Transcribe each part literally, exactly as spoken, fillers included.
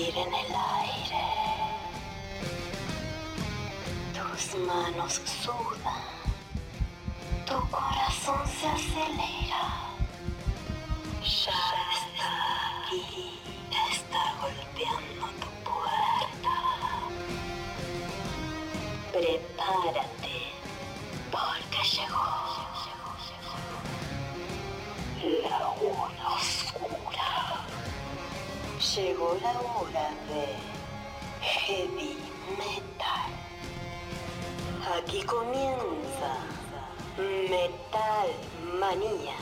subir en el aire. Tus manos sudan, tu corazón se acelera. Ya está aquí, está golpeando tu puerta. Prepárate, porque llegó la hora oscura. Llegó la hora de Heavy Metal. Aquí comienza Metal Manía.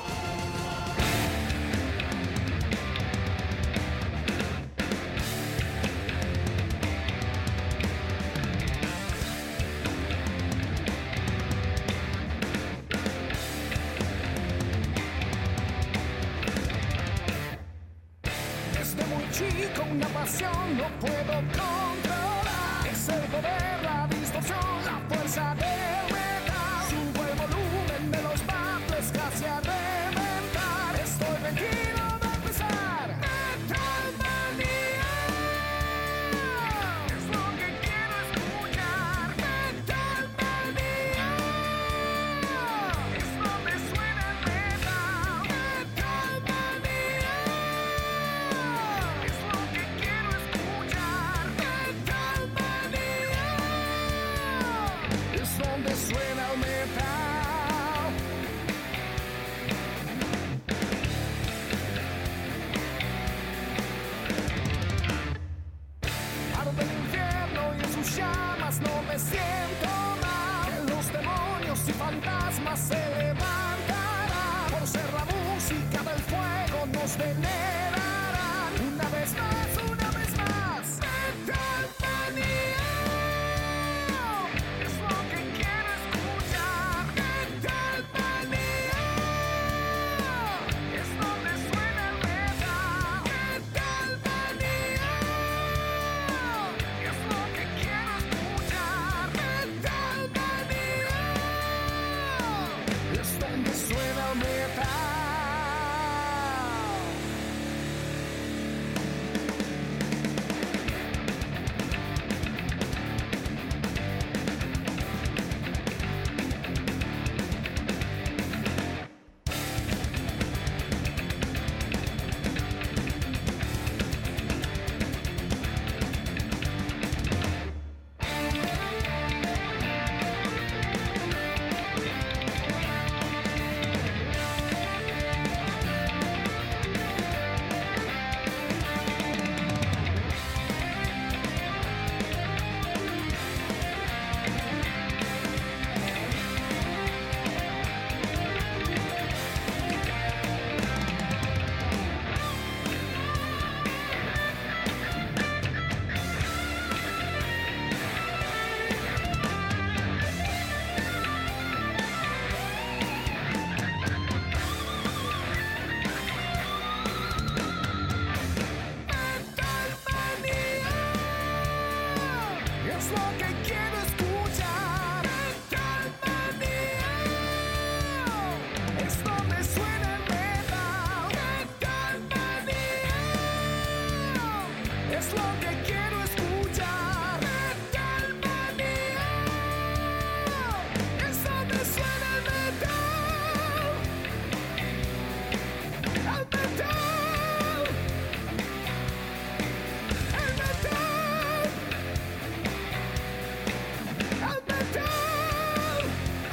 Desde muy chico una pasión no puedo controlar. Es el poder, la distorsión, la fuerza del metal. Subo el volumen de los baffles casi a reventar. Estoy tranquilo de empezar. Metal Manía es lo que quiero escuchar. Metal Manía es donde suena el metal. Metal Manía es lo que quiero escuchar. Metal Manía es donde suena el metal. Arde el infierno y en sus llamas no me siento mal. Que los demonios y fantasmas se levantarán. Por ser la música del fuego nos venerarán. Una vez más, una vez más. Metal Manía es lo que quiero escuchar. Metal Manía es donde suena el metal. Metal Manía es lo que quiero escuchar. Metal Manía es donde suena el metal. Metal Manía es lo que quiero escuchar. Metal Manía es donde suena el metal. Metal Manía es lo que quiero escuchar. Metal Manía es donde suena el metal. El metal. El metal, el metal.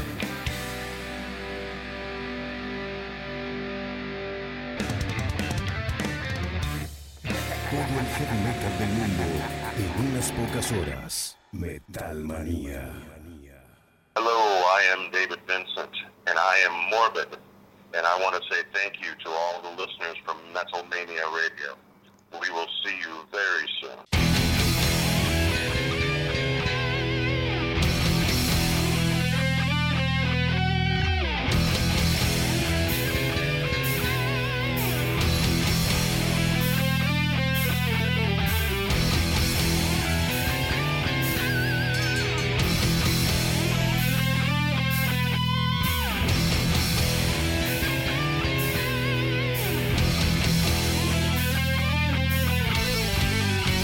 Todo el heavy metal del mundo en unas pocas horas. Metal Manía. Hello, I am David Vincent, and I am morbid, and I want to say thank you to all the listeners from Metal Mania Radio. We will see you very soon. Metal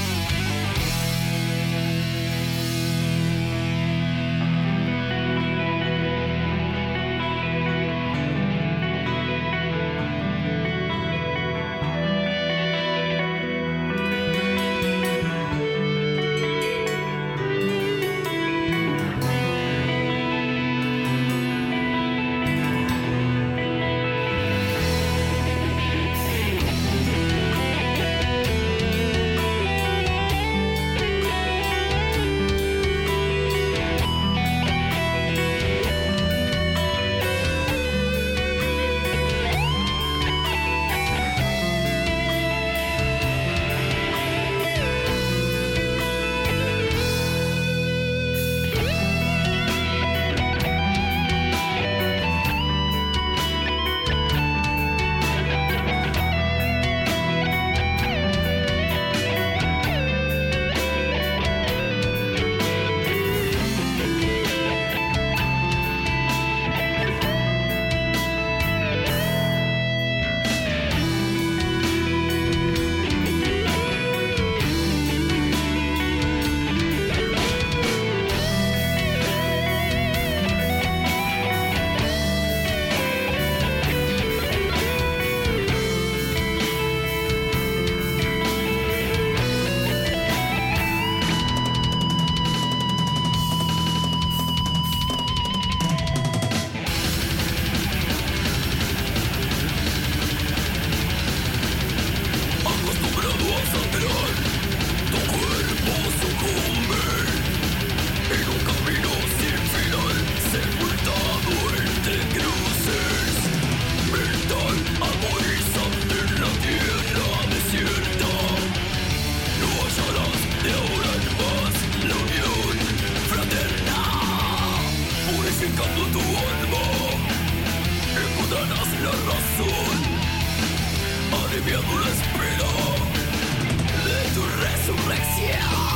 purificando tu alma, encontrarás la razón, aliviando la espera de tu resurrección.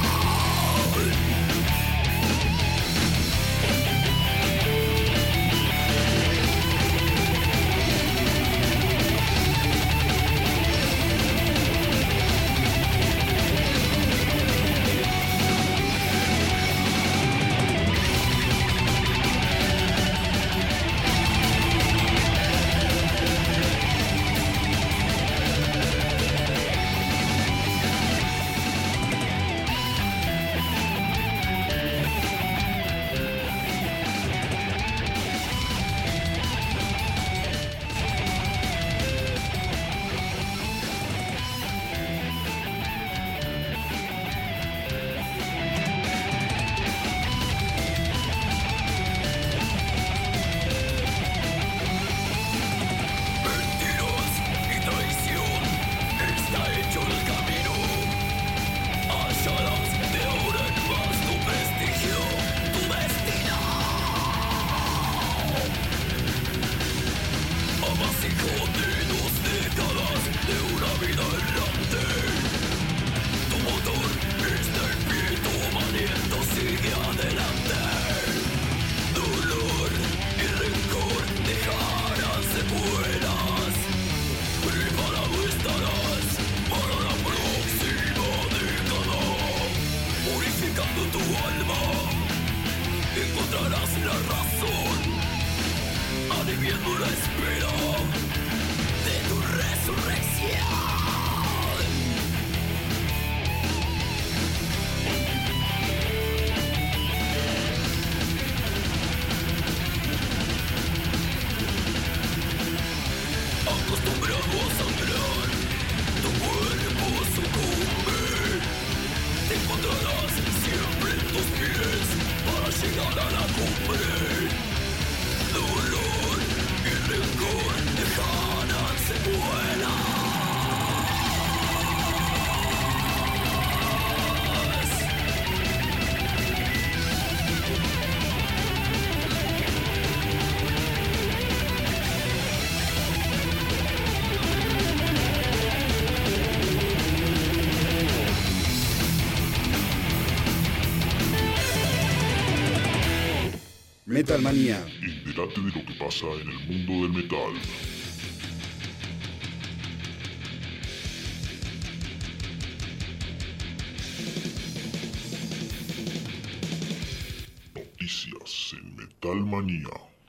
Metal Manía. Entérate de lo que pasa en el mundo del metal. Noticias en Metal Manía.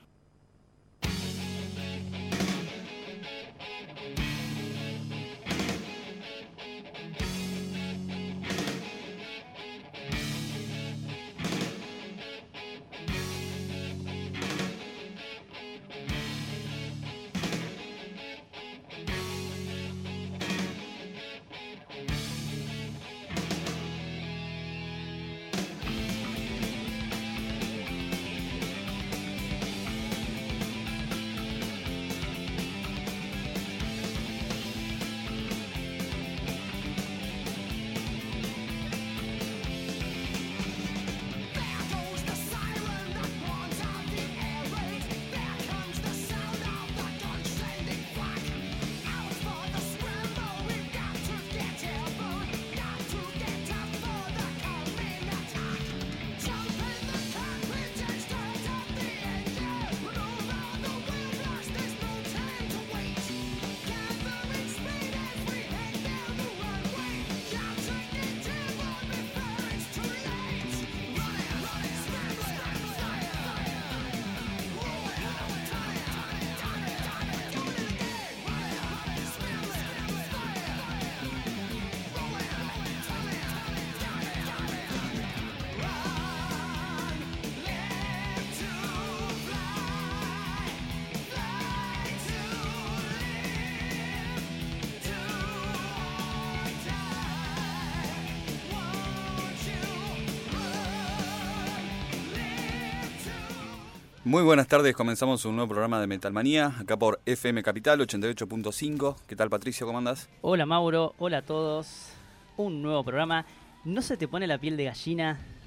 Muy buenas tardes, comenzamos un nuevo programa de Metal Manía, acá por F M Capital ochenta y ocho punto cinco. ¿Qué tal, Patricio? ¿Cómo andás? Hola, Mauro. Hola a todos. Un nuevo programa. ¿No se te pone la piel de gallina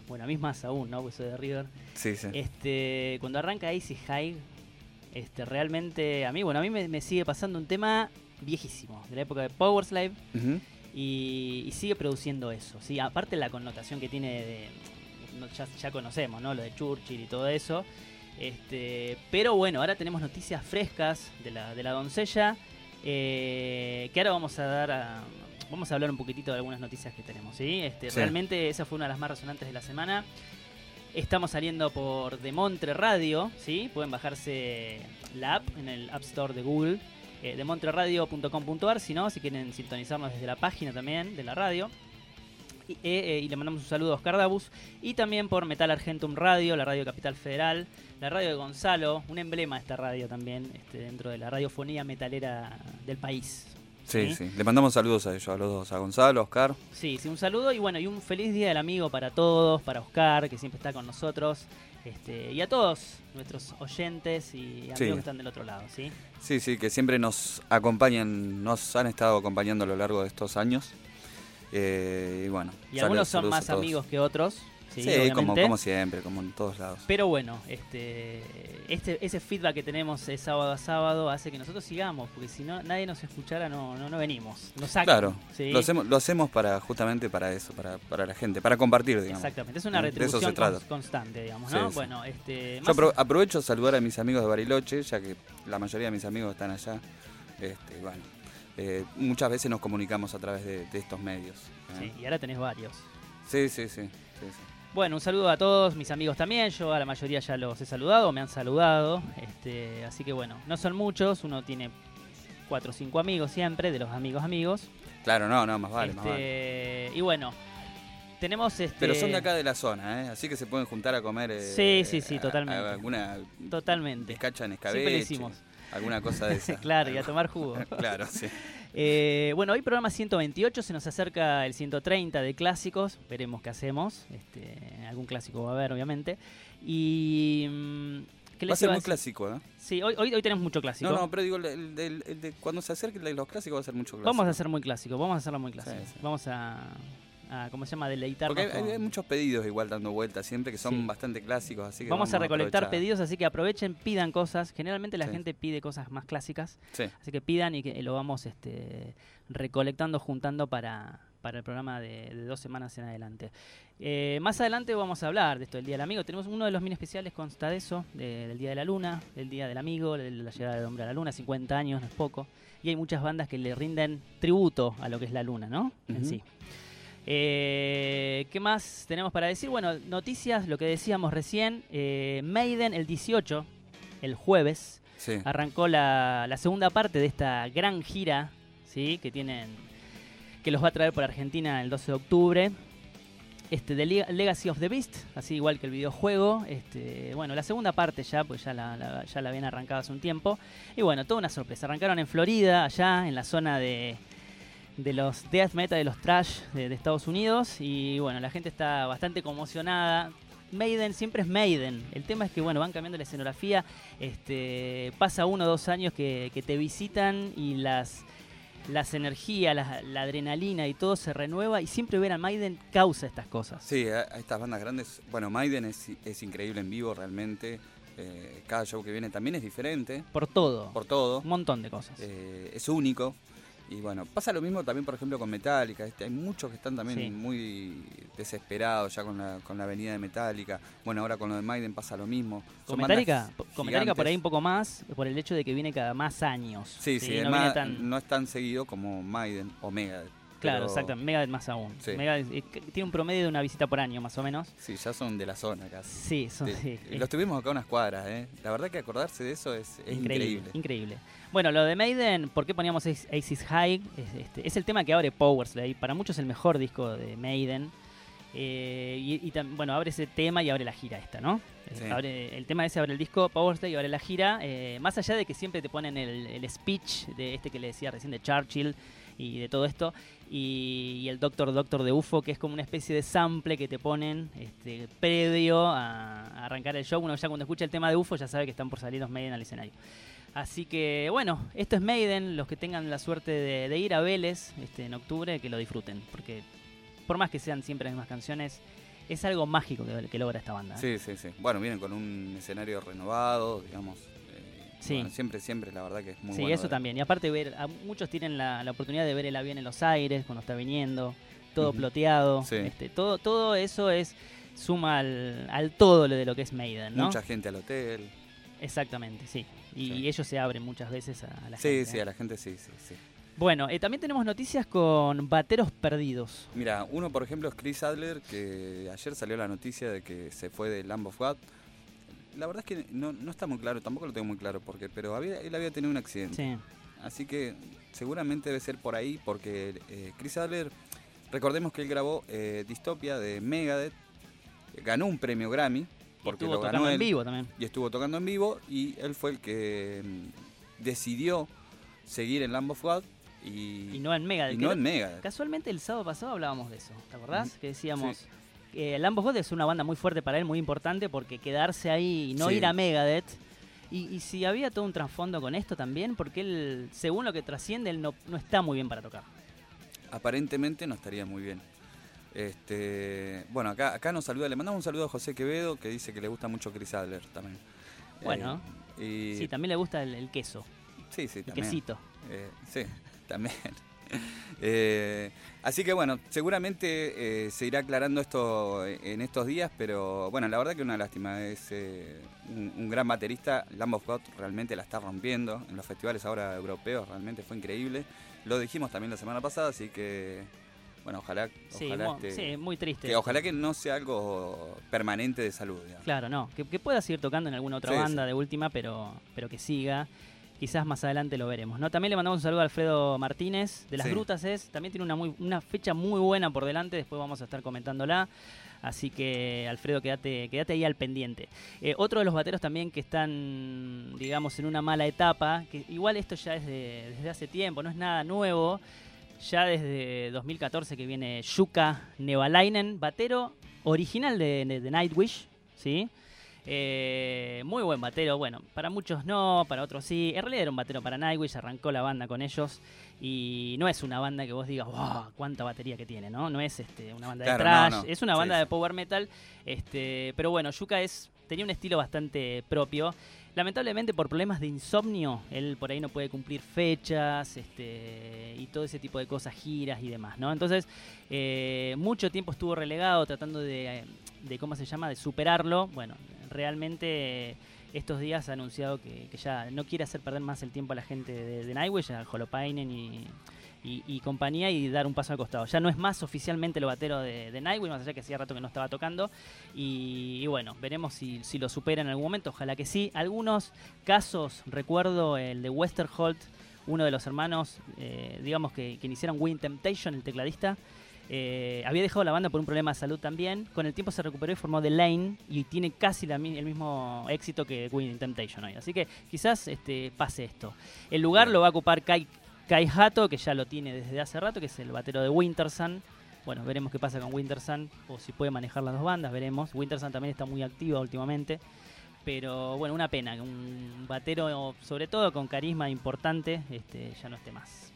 bueno, a mí más aún, ¿no? Porque soy de River. Sí, sí. Este, cuando arranca Icy High, este, realmente a mí, bueno, a mí me, me sigue pasando un tema viejísimo, de la época de Powerslave, Uh-huh. y, y sigue produciendo eso, ¿sí? Aparte la connotación que tiene de, no, ya, ya conocemos, ¿no? Lo de Churchill y todo eso. Este, pero bueno, ahora tenemos noticias frescas de la, de la doncella, eh, que ahora vamos a dar a, vamos a hablar un poquitito de algunas noticias que tenemos, ¿sí? Este, Sí. Realmente esa fue una de las más resonantes de la semana. Estamos saliendo por Demontre Radio, ¿sí? Pueden bajarse la app en el App Store de Google, eh, demontreradio punto com punto ar, si no, si quieren sintonizarnos desde la página también de la radio. Y, eh, eh, y le mandamos un saludo a Oscar Dabus. Y también por Metal Argentum Radio, la radio Capital Federal, la radio de Gonzalo, un emblema de esta radio también, este, dentro de la radiofonía metalera del país. Sí, sí. Le mandamos saludos a ellos, a los dos, a Gonzalo, a Oscar. Sí, sí, un saludo y bueno, y un feliz Día del Amigo para todos, para Oscar, que siempre está con nosotros, este, y a todos nuestros oyentes y amigos Sí. que están del otro lado, ¿sí? Sí, sí, que siempre nos acompañan, nos han estado acompañando a lo largo de estos años. Eh, y bueno. Y sal- algunos son saludos a más todos. amigos que otros, sí, Sí, obviamente. como, como siempre, como en todos lados. Pero bueno, este, este, ese feedback que tenemos de sábado a sábado hace que nosotros sigamos, porque si no nadie nos escuchara no, no, no venimos, nos sacan, Claro, ¿sí? lo hacemos, lo hacemos para justamente para eso, para, para la gente, para compartir, digamos. Exactamente, es una De eso se retribución trata. cons- constante, digamos, Sí, ¿no? sí. Bueno, este, Yo más- apro- aprovecho a saludar a mis amigos de Bariloche, ya que la mayoría de mis amigos están allá. Este, bueno, eh, muchas veces nos comunicamos a través de, de estos medios. ¿eh? sí, y ahora tenés varios. Sí, sí, sí, sí, sí. Bueno, un saludo a todos mis amigos también. Yo a la mayoría ya los he saludado, me han saludado. Este, así que bueno, no son muchos. Uno tiene cuatro o cinco amigos siempre, de los amigos amigos. Claro, no, no, más vale, más vale. Este, y bueno, tenemos este. Pero son de acá de la zona, ¿eh? Así que se pueden juntar a comer. eh, Sí, sí, sí, a- totalmente. a alguna Totalmente. bizcacha en Siempre lo escabeche. hicimos. Alguna cosa de esa. Claro, y a tomar jugo. Claro, sí. Eh, bueno, hoy programa ciento veintiocho, se nos acerca el ciento treinta de clásicos, veremos qué hacemos, este, algún clásico va a haber obviamente, y... mm, ¿qué Va a les ser iba muy decir? clásico, ¿eh? Sí, hoy, hoy, hoy tenemos mucho clásico. No, no, pero digo, el, el- el- el de cuando se acerquen los clásicos va a ser mucho clásico. Vamos a hacer muy clásico, vamos a hacerlo muy clásico, Sí, sí. vamos a, a, ¿cómo se llama? Deleitarnos Porque hay, con- hay muchos pedidos igual dando vueltas siempre que son Sí. bastante clásicos, así que Vamos a recolectar aprovechar. pedidos, así que aprovechen, pidan cosas. Generalmente la Sí. gente pide cosas más clásicas, Sí. así que pidan y que lo vamos este, recolectando, juntando para, para el programa de, de dos semanas en adelante. Eh, más adelante vamos a hablar de esto del Día del Amigo. Tenemos uno de los mini especiales, consta de eso, de- del Día de la Luna, del Día del Amigo, de la llegada del hombre a la Luna, cincuenta años, no es poco. Y hay muchas bandas que le rinden tributo a lo que es la Luna, ¿no? En Ujú. sí. Eh, ¿Qué más tenemos para decir? Bueno, noticias, lo que decíamos recién. eh, Maiden el dieciocho, el jueves, Sí. arrancó la, la segunda parte de esta gran gira, ¿sí? Que tienen, que los va a traer por Argentina el doce de octubre. Este, de Leg- Legacy of the Beast, así igual que el videojuego. Este, bueno, la segunda parte ya, pues ya la, la- ya la habían arrancado hace un tiempo. Y bueno, toda una sorpresa. Arrancaron en Florida, allá en la zona de, de los death metal, de los trash de, de Estados Unidos. Y bueno, la gente está bastante conmocionada. Maiden siempre es Maiden. El tema es que bueno, van cambiando la escenografía. Este, pasa uno o dos años que, que te visitan y las, las energías, la, la adrenalina y todo se renueva. Y siempre ver a Maiden causa estas cosas. Sí, a, a estas bandas grandes. Bueno, Maiden es, es increíble en vivo realmente. Eh, cada show que viene también es diferente. Por todo. Por todo. Un montón de cosas. Eh, es único. Y bueno, pasa lo mismo también, por ejemplo, con Metallica. Este, hay muchos que están también Sí. muy desesperados ya con la, con la venida de Metallica. Bueno, ahora con lo de Maiden pasa lo mismo. Con Son Metallica, bandas con Metallica por ahí un gigantes. poco más, por el hecho de que viene cada más años. Sí, sí, no además, viene tan... no es tan seguido como Maiden o Megadeth. Claro, pero exactamente, Megadeth más aún. Sí. Megadeth, eh, que tiene un promedio de una visita por año, más o menos. Sí, ya son de la zona casi. Sí, son, Sí. sí, Los tuvimos acá a unas cuadras, ¿eh? La verdad que acordarse de eso es, es increíble. Increíble. Bueno, lo de Maiden, ¿por qué poníamos Ace- Aces High? Es, este, es el tema que abre Powerslave. Para muchos el mejor disco de Maiden. Eh, y y tam- bueno, abre ese tema y abre la gira esta, ¿no? Eh, Sí. abre- el tema ese abre el disco, Powerslave, y abre la gira. Eh, más allá de que siempre te ponen el, el speech de este que le decía recién de Churchill y de todo esto. Y, y el Doctor Doctor de U F O, que es como una especie de sample que te ponen este, previo a, a arrancar el show. Uno ya cuando escucha el tema de U F O ya sabe que están por salir los Maiden al escenario. Así que bueno, esto es Maiden. Los que tengan la suerte de, de ir a Vélez este, en octubre, que lo disfruten. Porque por más que sean siempre las mismas canciones, es algo mágico que, que logra esta banda. ¿eh? Sí, sí, sí. Bueno, vienen con un escenario renovado, digamos. Eh, Sí. Bueno, siempre, siempre, la verdad que es muy Sí, bueno. eso ver. también. Y aparte, ver a muchos tienen la, la oportunidad de ver el avión en los aires cuando está viniendo, todo Ujú. ploteado. Sí. Este, todo, todo eso es suma al, al todo lo de lo que es Maiden, ¿no? Mucha gente al hotel. Exactamente, sí. Y Sí. ellos se abren muchas veces a, a la Sí, gente. sí, ¿eh? a la gente sí, sí, sí. Bueno, eh, también tenemos noticias con bateros perdidos. Mira, uno por ejemplo es Chris Adler, que ayer salió la noticia de que se fue de Lamb of God. La verdad es que no, no está muy claro, tampoco lo tengo muy claro porque, pero había, él había tenido un accidente. Sí. Así que seguramente debe ser por ahí porque eh, Chris Adler, recordemos que él grabó eh, Dystopia de Megadeth, ganó un premio Grammy. Y Porque estuvo lo ganó tocando en él, vivo también. y estuvo tocando en vivo y él fue el que mm, decidió seguir en Lamb of God y, Y no en Megadeth. y que no lo- en Megadeth. Casualmente el sábado pasado hablábamos de eso, ¿te acordás? Ujú. Que decíamos, Sí. que Lamb of God es una banda muy fuerte para él, muy importante, porque quedarse ahí y no Sí. ir a Megadeth. Y, y si había todo un trasfondo con esto también, porque él, según lo que trasciende, él no, no está muy bien para tocar. Aparentemente no estaría muy bien. Este, bueno, acá, acá nos saluda, le mandamos un saludo a José Quevedo que dice que le gusta mucho Chris Adler también. Bueno, Eh, y, sí, también le gusta el, el queso, sí, sí, el también. quesito. Eh, sí, también. Eh, así que bueno, seguramente eh, se irá aclarando esto en estos días, pero bueno, la verdad que una lástima. Es eh, un, un gran baterista. Lamb of God realmente la está rompiendo en los festivales ahora europeos, realmente fue increíble. Lo dijimos también la semana pasada, así que bueno, ojalá, Sí, ojalá, mo- este, sí, muy triste. que ojalá que no sea algo permanente de salud. digamos. Claro, no, que, que pueda seguir tocando en alguna otra Sí, banda sí. de última, pero, pero que siga. Quizás más adelante lo veremos, ¿no? También le mandamos un saludo a Alfredo Martínez, de Las Sí. Grutas es. También tiene una, muy, una fecha muy buena por delante, después vamos a estar comentándola. Así que, Alfredo, quédate, quédate ahí al pendiente. Eh, otro de los bateros también que están, digamos, en una mala etapa, que igual esto ya es de- desde hace tiempo, no es nada nuevo. Ya desde dos mil catorce que viene Jukka Nevalainen, batero original de, de, de Nightwish, ¿sí? Eh, muy buen batero, bueno, para muchos no, para otros sí. En realidad era un batero para Nightwish, arrancó la banda con ellos y no es una banda que vos digas, wow, cuánta batería que tiene, ¿no? No es este, una banda Claro, de trash, no, no. es una Sí, banda sí. de power metal, este, pero bueno, Jukka es, tenía un estilo bastante propio. Lamentablemente por problemas de insomnio, él por ahí no puede cumplir fechas este, y todo ese tipo de cosas, giras y demás, ¿no? Entonces, eh, mucho tiempo estuvo relegado tratando de, de, ¿cómo se llama?, de superarlo. Bueno, realmente eh, estos días ha anunciado que, que ya no quiere hacer perder más el tiempo a la gente de, de Nightwish, a Holopainen y, y, y compañía, y dar un paso al costado. Ya no es más oficialmente el batero de, de Nightwish, más allá que hacía rato que no estaba tocando. Y, y bueno, veremos si, si lo supera en algún momento, ojalá que sí. Algunos casos, recuerdo el de Westerholt, uno de los hermanos, eh, digamos que, que iniciaron Wind Temptation, el tecladista. Eh, había dejado la banda por un problema de salud también. Con el tiempo se recuperó y formó The Lane y tiene casi la mi- el mismo éxito que Wind Temptation hoy. Así que quizás este, pase esto. El lugar lo va a ocupar Kai, Kai Hato, que ya lo tiene desde hace rato, que es el batero de Wintersun. Bueno, veremos qué pasa con Wintersun o si puede manejar las dos bandas, veremos. Wintersun también está muy activa últimamente. Pero bueno, una pena que un batero, sobre todo con carisma importante, este, ya no esté más.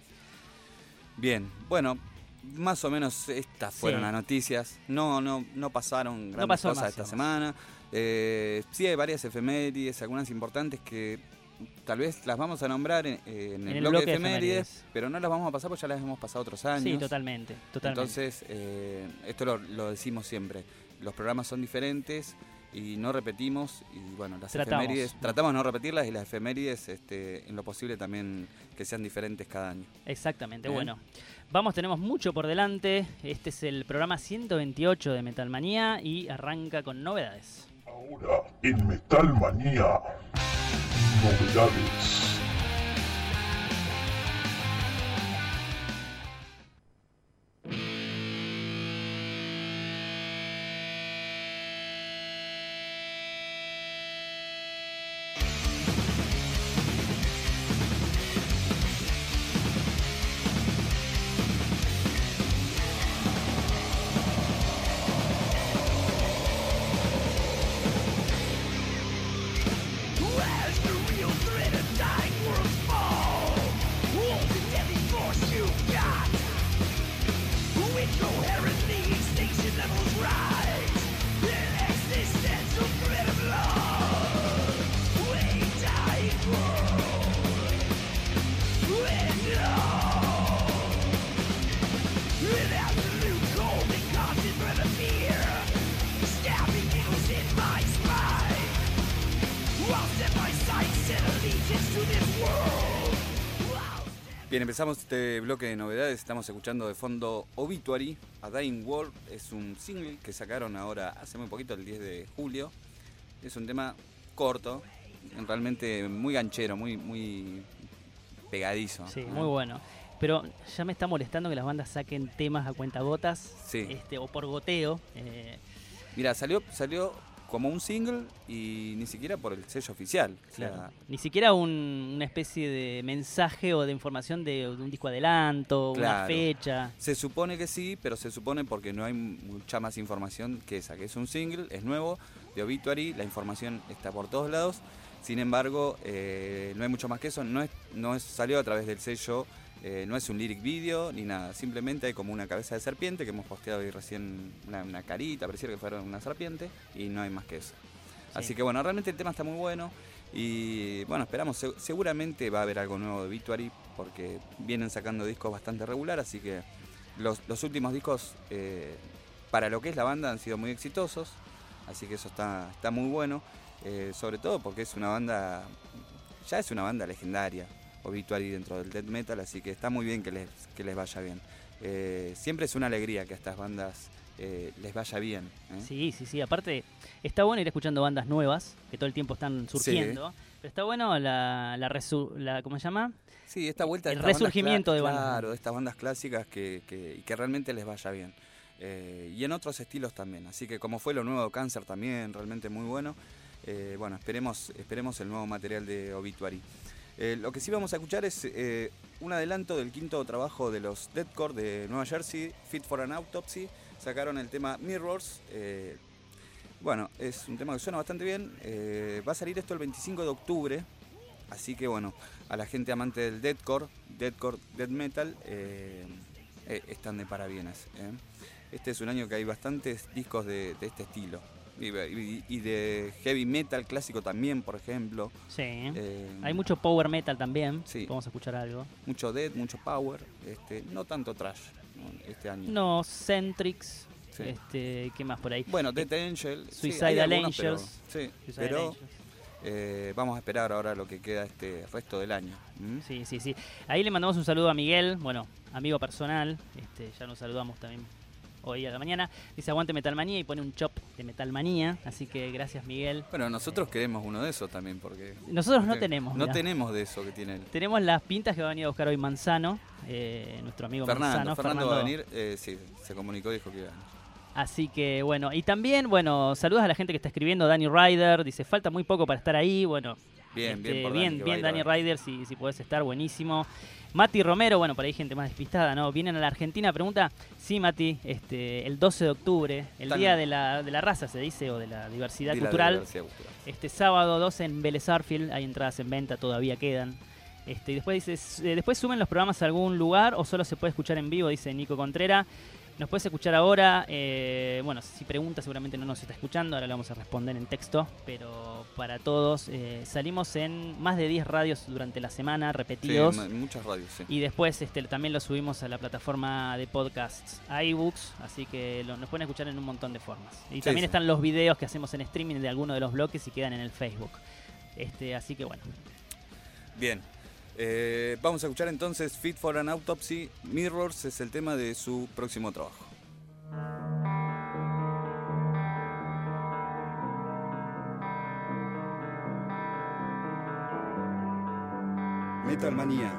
Bien, bueno, más o menos estas fueron Sí. las noticias. No, no, no pasaron grandes pasó cosas más, esta digamos. semana. Eh, sí hay varias efemérides, algunas importantes que tal vez las vamos a nombrar en, en el, el bloque, bloque de de efemérides, efemérides. pero no las vamos a pasar porque ya las hemos pasado otros años. Sí, totalmente, totalmente. Entonces, eh, esto lo, lo decimos siempre. Los programas son diferentes y no repetimos. Y bueno, las Tratamos. efemérides, tratamos de no repetirlas y las efemérides, este, en lo posible también que sean diferentes cada año. Exactamente, Bien. bueno. Vamos, tenemos mucho por delante. Este es el programa ciento veintiocho de Metal Manía y arranca con novedades. Ahora en Metal Manía, novedades. Where's the real threat of time? Bien, empezamos este bloque de novedades. Estamos escuchando de fondo Obituary, A Dying World. Es un single que sacaron ahora hace muy poquito, el diez de julio. Es un tema corto, realmente muy ganchero, muy, muy pegadizo. Sí, ¿no? muy bueno. Pero ya me está molestando que las bandas saquen temas a cuentagotas, Sí. este, o por goteo. Eh, Mira, salió, salió como un single y ni siquiera por el sello oficial. O sea, claro. Ni siquiera un- una especie de mensaje o de información de, de un disco adelanto, una Claro. fecha. se supone que sí, pero se supone porque no hay mucha más información que esa, que es un single, es nuevo, de Obituary, la información está por todos lados. Sin embargo, eh, no hay mucho más que eso, no es, no es, salió a través del sello, eh, no es un lyric video ni nada, simplemente hay como una cabeza de serpiente que hemos posteado ahí recién, una, una carita, pareciera que fuera una serpiente, y no hay más que eso. Sí. Así que bueno, realmente el tema está muy bueno y bueno, esperamos, se- seguramente va a haber algo nuevo de Obituary porque vienen sacando discos bastante regular, así que los, los últimos discos eh, para lo que es la banda han sido muy exitosos, así que eso está, está muy bueno, eh, sobre todo porque es una banda, ya es una banda legendaria, Obituary dentro del death metal, así que está muy bien que les, que les vaya bien. Eh, siempre es una alegría que a estas bandas eh, les vaya bien. ¿eh? Sí, sí, sí. Aparte, está bueno ir escuchando bandas nuevas que todo el tiempo están surgiendo. Pero está bueno la, la, resu- la ¿cómo se llama? Sí, esta vuelta de El estas bandas resurgimiento cla- de bandas. Claro, de estas bandas clásicas que, que, y que realmente les vaya bien. Eh, y en otros estilos también. Así que como fue lo nuevo de Cáncer también, realmente muy bueno. Eh, bueno, esperemos, esperemos el nuevo material de Obituary. Eh, lo que sí vamos a escuchar es eh, un adelanto del quinto trabajo de los Deathcore de Nueva Jersey, Fit for an Autopsy. Sacaron el tema Mirrors. Eh, bueno, es un tema que suena bastante bien. Eh, va a salir esto el veinticinco de octubre. Así que bueno, a la gente amante del Deathcore, Deathcore, Death Metal, eh, eh, están de parabienes. ¿eh? Este es un año que hay bastantes discos de, de este estilo. Y, y- y de heavy metal clásico también, por ejemplo. Sí. Eh, Hay mucho power metal también. Sí. Vamos a escuchar algo. Mucho death, mucho power. Este, no tanto trash, ¿no? Este año. No, Centrix. Sí. Este, ¿qué más por ahí? Bueno, Death Angel. sí, Suicidal hay algunos, pero- Angels. sí, Suicidal pero Angels. eh, vamos a esperar ahora lo que queda este resto del año. ¿Mm? Sí, sí, sí. Ahí le mandamos un saludo a Miguel, bueno, amigo personal. Este, ya nos saludamos también hoy a la mañana. Dice aguante Metalmanía y pone un chop de Metalmanía. Así que gracias, Miguel. Bueno, nosotros queremos uno de esos también, porque... Nosotros no porque tenemos. No mirá. tenemos de eso que tiene él. Tenemos las pintas que va a venir a buscar hoy Manzano, eh, nuestro amigo Fernando, Manzano. Fernando va a venir, eh, sí, se comunicó, dijo que iba a venir. Así que bueno, y también, bueno, saludos a la gente que está escribiendo. Dani Ryder dice, falta muy poco para estar ahí. Bueno, Bien, este, bien por Dani, bien, que bien va a Dani ir a ver. Ryder, si, si podés estar, buenísimo. Mati Romero, bueno, por ahí gente más despistada, ¿no? Vienen a la Argentina, pregunta, sí, Mati, este, el doce de octubre, el Están- día de la, de la raza, se dice, o de la diversidad Y la cultural. diversidad cultural. Este sábado doce en Vélez Sarsfield, hay entradas en venta, todavía quedan. Este, y después dice, s- eh, después suben los programas a algún lugar o solo se puede escuchar en vivo, dice Nico Contrera. Nos puedes escuchar ahora, eh, bueno, si pregunta seguramente no nos está escuchando, ahora le vamos a responder en texto, pero para todos, eh, salimos en más de diez radios durante la semana, Sí, repetidos. en muchas radios, sí. Y después este, también lo subimos a la plataforma de podcasts iBooks, así que lo- nos pueden escuchar en un montón de formas. Y Sí, también sí. están los videos que hacemos en streaming de algunos de los bloques y quedan en el Facebook. Este, así que bueno, Bien. Eh, vamos a escuchar entonces Fit for an Autopsy. Mirrors es el tema de su próximo trabajo. Metal Manía.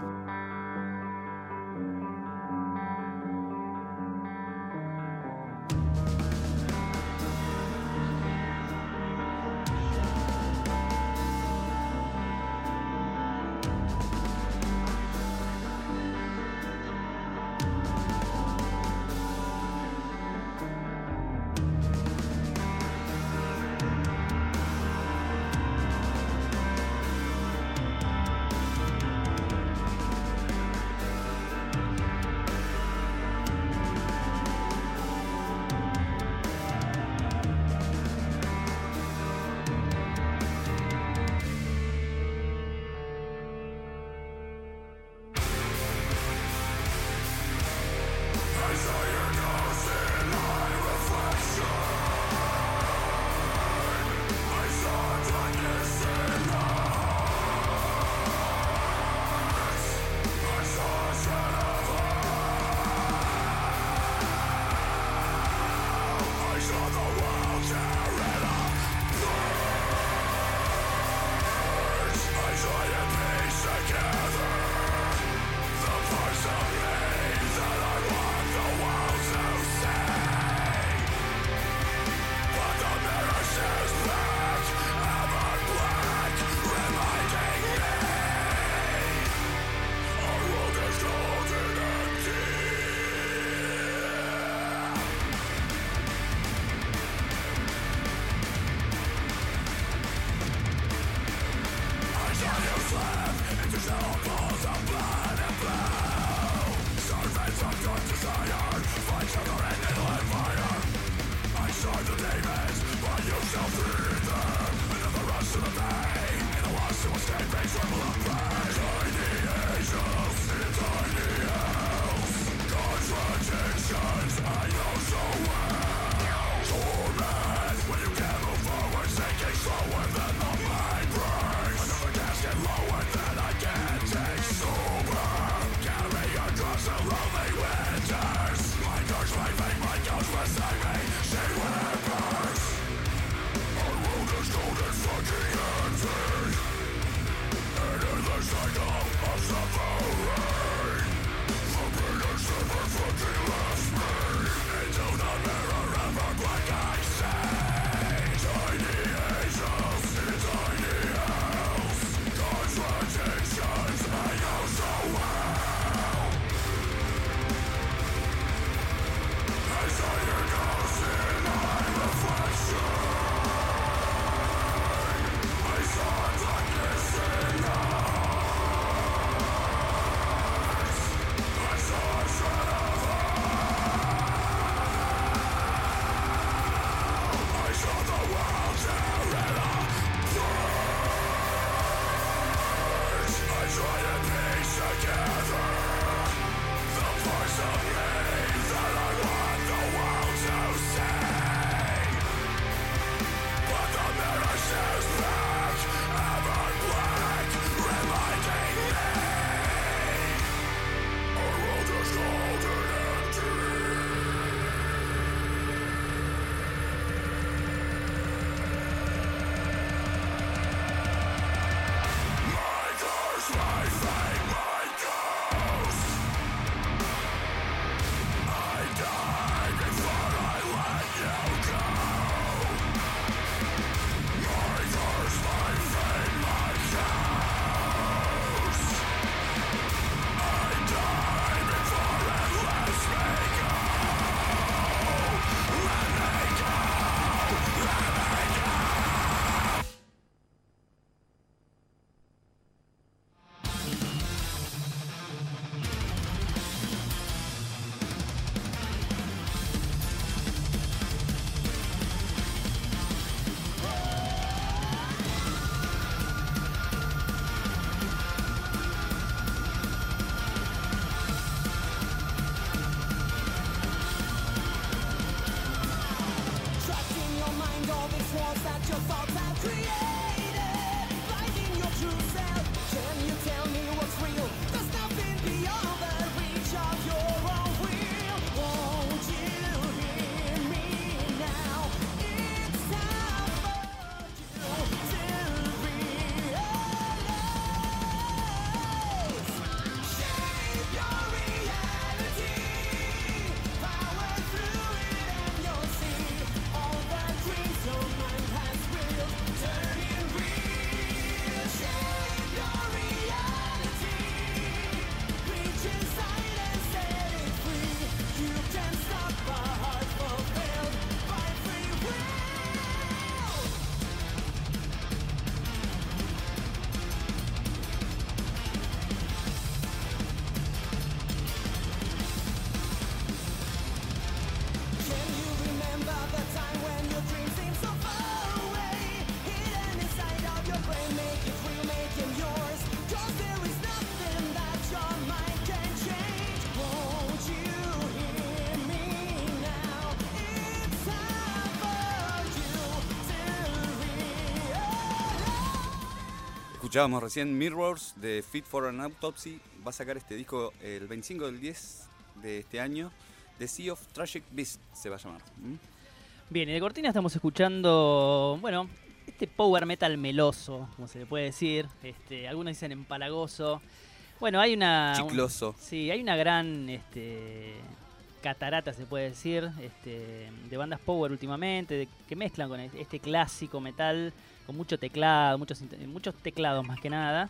Escuchábamos recién Mirrors de Fit for an Autopsy. Va a sacar este disco el veinticinco del diez de este año. The Sea of Tragic Beast se va a llamar. ¿Mm? Bien, y de cortina estamos escuchando, bueno, este power metal meloso, como se le puede decir. Este, algunos dicen empalagoso. Bueno, hay una... Chicloso. Un, sí, hay una gran este, catarata, se puede decir, este, de bandas power últimamente, de, que mezclan con este clásico metal, con mucho teclado, muchos, muchos teclados más que nada.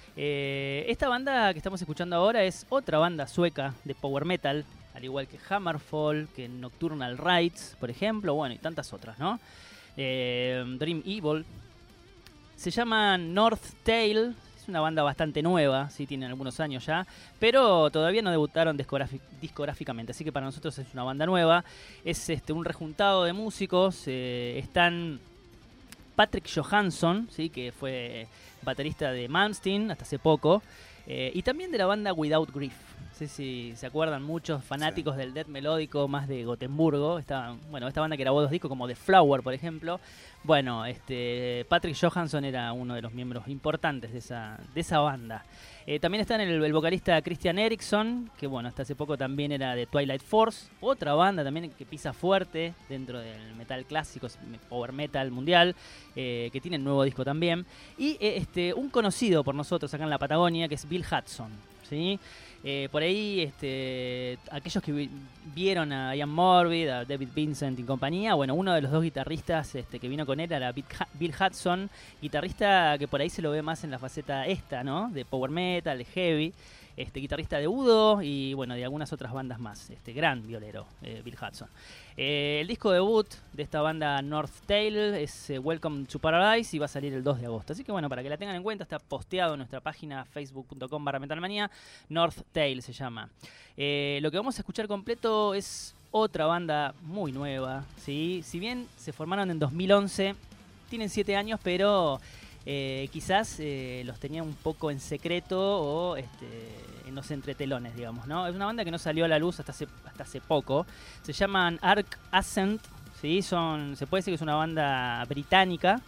Eh, esta banda que estamos escuchando ahora es otra banda sueca de power metal, al igual que Hammerfall, que Nocturnal Rites, por ejemplo, bueno, y tantas otras, ¿no? Eh, Dream Evil. Se llama North Tail, es es una banda bastante nueva, sí, tienen algunos años ya, pero todavía no debutaron discográfic- discográficamente, así que para nosotros es una banda nueva. Es este un rejuntado de músicos, eh, están Patrick Johansson, sí, que fue baterista de Malmsteen hasta hace poco, eh, y también de la banda Without Grief. No sé si se acuerdan muchos fanáticos sí. del death melódico más de Gotemburgo. Esta, bueno, esta banda que grabó dos discos como The Flower, por ejemplo. Bueno, este Patrick Johansson era uno de los miembros importantes de esa, de esa banda. Eh, también está el, el vocalista Christian Eriksson, que bueno, hasta hace poco también era de Twilight Force. Otra banda también que pisa fuerte dentro del metal clásico, power metal mundial, eh, que tiene el nuevo disco también. Y eh, este un conocido por nosotros acá en la Patagonia, que es Bill Hudson, ¿sí? Eh, por ahí, este, aquellos que vi- vieron a Ian Morbid, a David Vincent y compañía, bueno, uno de los dos guitarristas este, que vino con él era Bill Hudson, guitarrista que por ahí se lo ve más en la faceta esta, ¿no? De power metal, de heavy, este, guitarrista de Udo y bueno, de algunas otras bandas más, este gran violero, eh, Bill Hudson. Eh, el disco debut de esta banda North Tail es eh, Welcome to Paradise y va a salir el dos de agosto. Así que bueno, para que la tengan en cuenta, está posteado en nuestra página facebook punto com barra metalmanía. North Tail se llama. Eh, lo que vamos a escuchar completo es otra banda muy nueva, ¿sí? Si bien se formaron en dos mil once, tienen siete años, pero eh, quizás eh, los tenían un poco en secreto o este, en los entretelones, digamos, ¿no? Es una banda que no salió a la luz hasta hace, hasta hace poco. Se llaman Arc Ascent, ¿sí? Son, se puede decir que es una banda británica.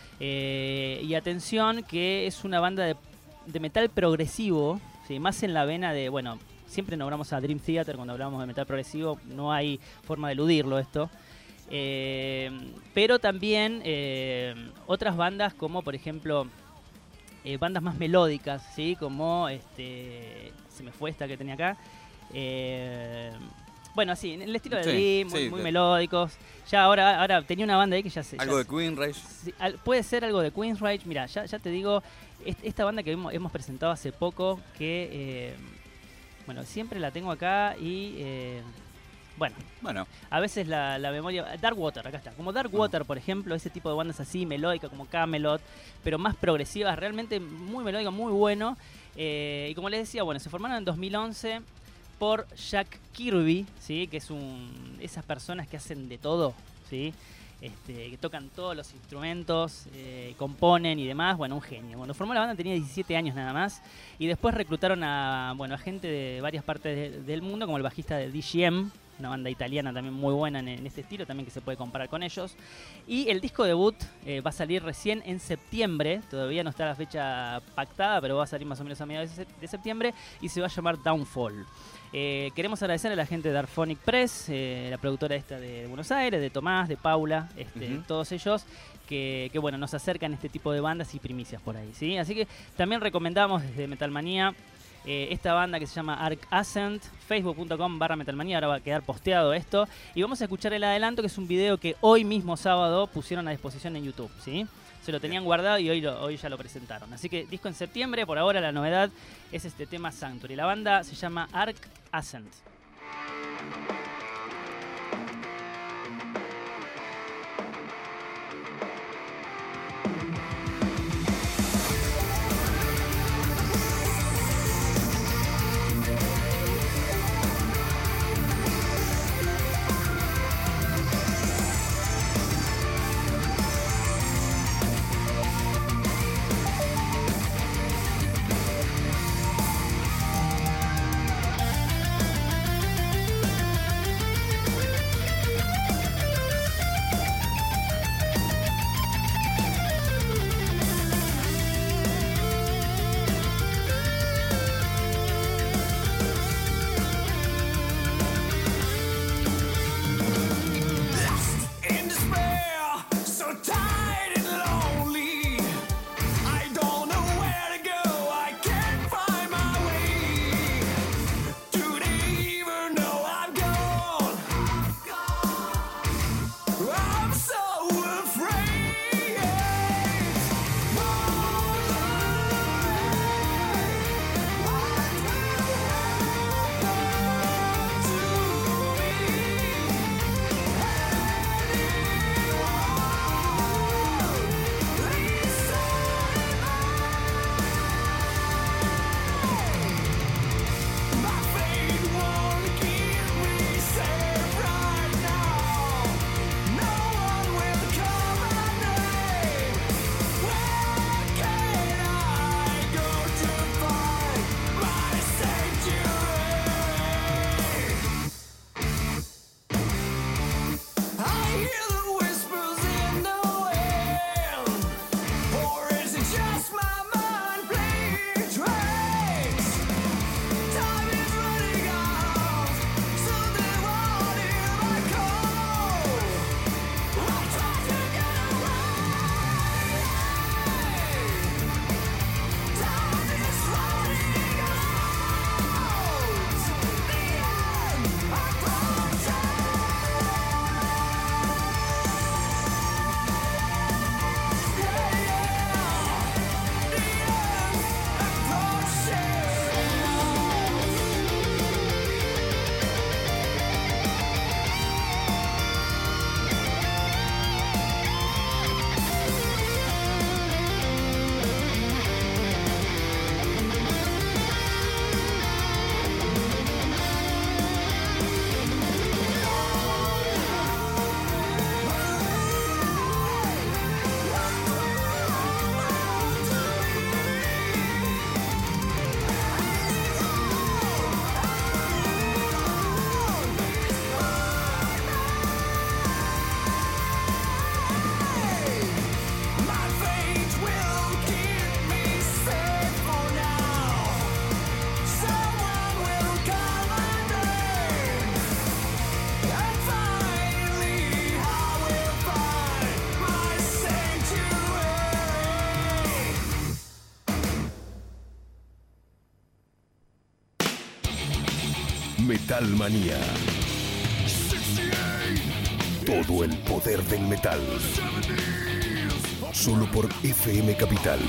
Eh, y atención que es una banda de, de metal progresivo, ¿sí? Más en la vena de, bueno, siempre nombramos a Dream Theater cuando hablamos de metal progresivo, no hay forma de eludirlo esto. Eh, pero también eh, otras bandas como por ejemplo eh, bandas más melódicas, ¿sí? Como este, se me fue esta que tenía acá, eh, bueno, así, en el estilo de sí, Dream, muy, sí, muy de... melódicos. Ya ahora, ahora tenía una banda ahí que ya se... Algo ya, de Queensrÿche. Sí, al, puede ser algo de Queensrÿche. Mira, ya, ya te digo, est, esta banda que hemos, hemos presentado hace poco, que eh, bueno, siempre la tengo acá y eh, bueno, bueno, a veces la, la memoria... Darkwater, acá está. Como Darkwater, por ejemplo, ese tipo de bandas así, melódicas como Camelot, pero más progresivas, realmente muy melódica, muy bueno. Eh, y como les decía, bueno, se formaron en dos mil once por Jack Kirby, ¿sí? Que es un esas personas que hacen de todo, ¿sí? Este, que tocan todos los instrumentos, eh, componen y demás. Bueno, un genio. Cuando formó la banda tenía diecisiete años nada más. Y después reclutaron a, bueno, a gente de varias partes de, del mundo, como el bajista de D G M, una banda italiana también muy buena en, en este estilo, también que se puede comparar con ellos. Y el disco debut eh, va a salir recién en septiembre, todavía no está la fecha pactada, pero va a salir más o menos a mediados de septiembre y se va a llamar Downfall. Eh, queremos agradecer a la gente de Arphonic Press, eh, la productora esta de Buenos Aires, de Tomás, de Paula, este, uh-huh. todos ellos que, que bueno, nos acercan este tipo de bandas y primicias por ahí, ¿sí? Así que también recomendamos desde Metalmanía Eh, esta banda que se llama Arc Ascent, facebook punto com barra metalmanía, ahora va a quedar posteado esto. Y vamos a escuchar el adelanto, que es un video que hoy mismo sábado pusieron a disposición en YouTube, ¿sí? Se lo tenían guardado y hoy, lo, hoy ya lo presentaron. Así que disco en septiembre, por ahora la novedad es este tema Sanctuary. La banda se llama Arc Ascent. Metal Manía. Todo el poder del metal. Solo por F M Capital.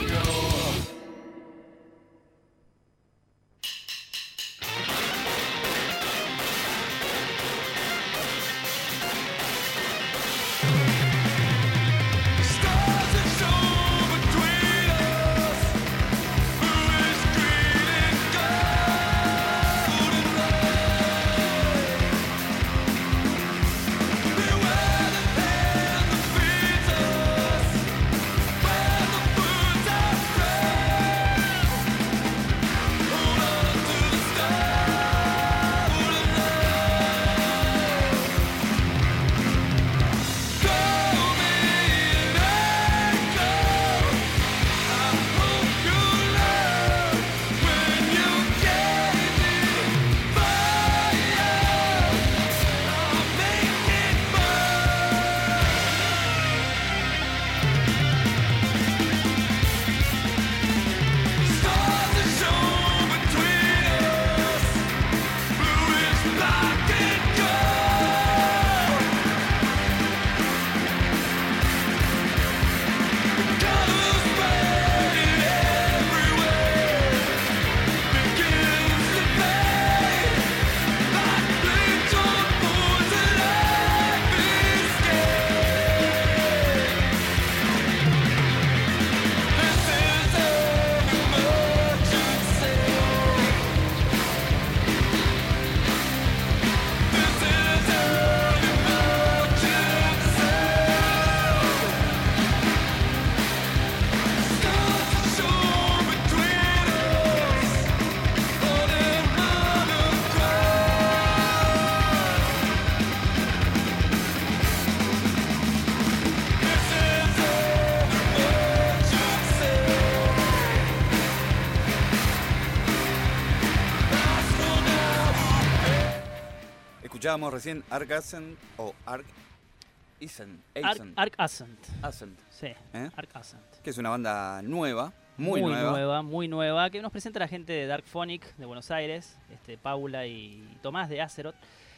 Escuchábamos recién Arc Ascent o Arc Ascent. Arc, Arc Ascent. Ascent. Sí, ¿Eh? Arc Ascent. Que es una banda nueva, muy, muy nueva. nueva. Muy nueva, que nos presenta la gente de Dark Phonic de Buenos Aires, este, Paula y Tomás de Azeroth.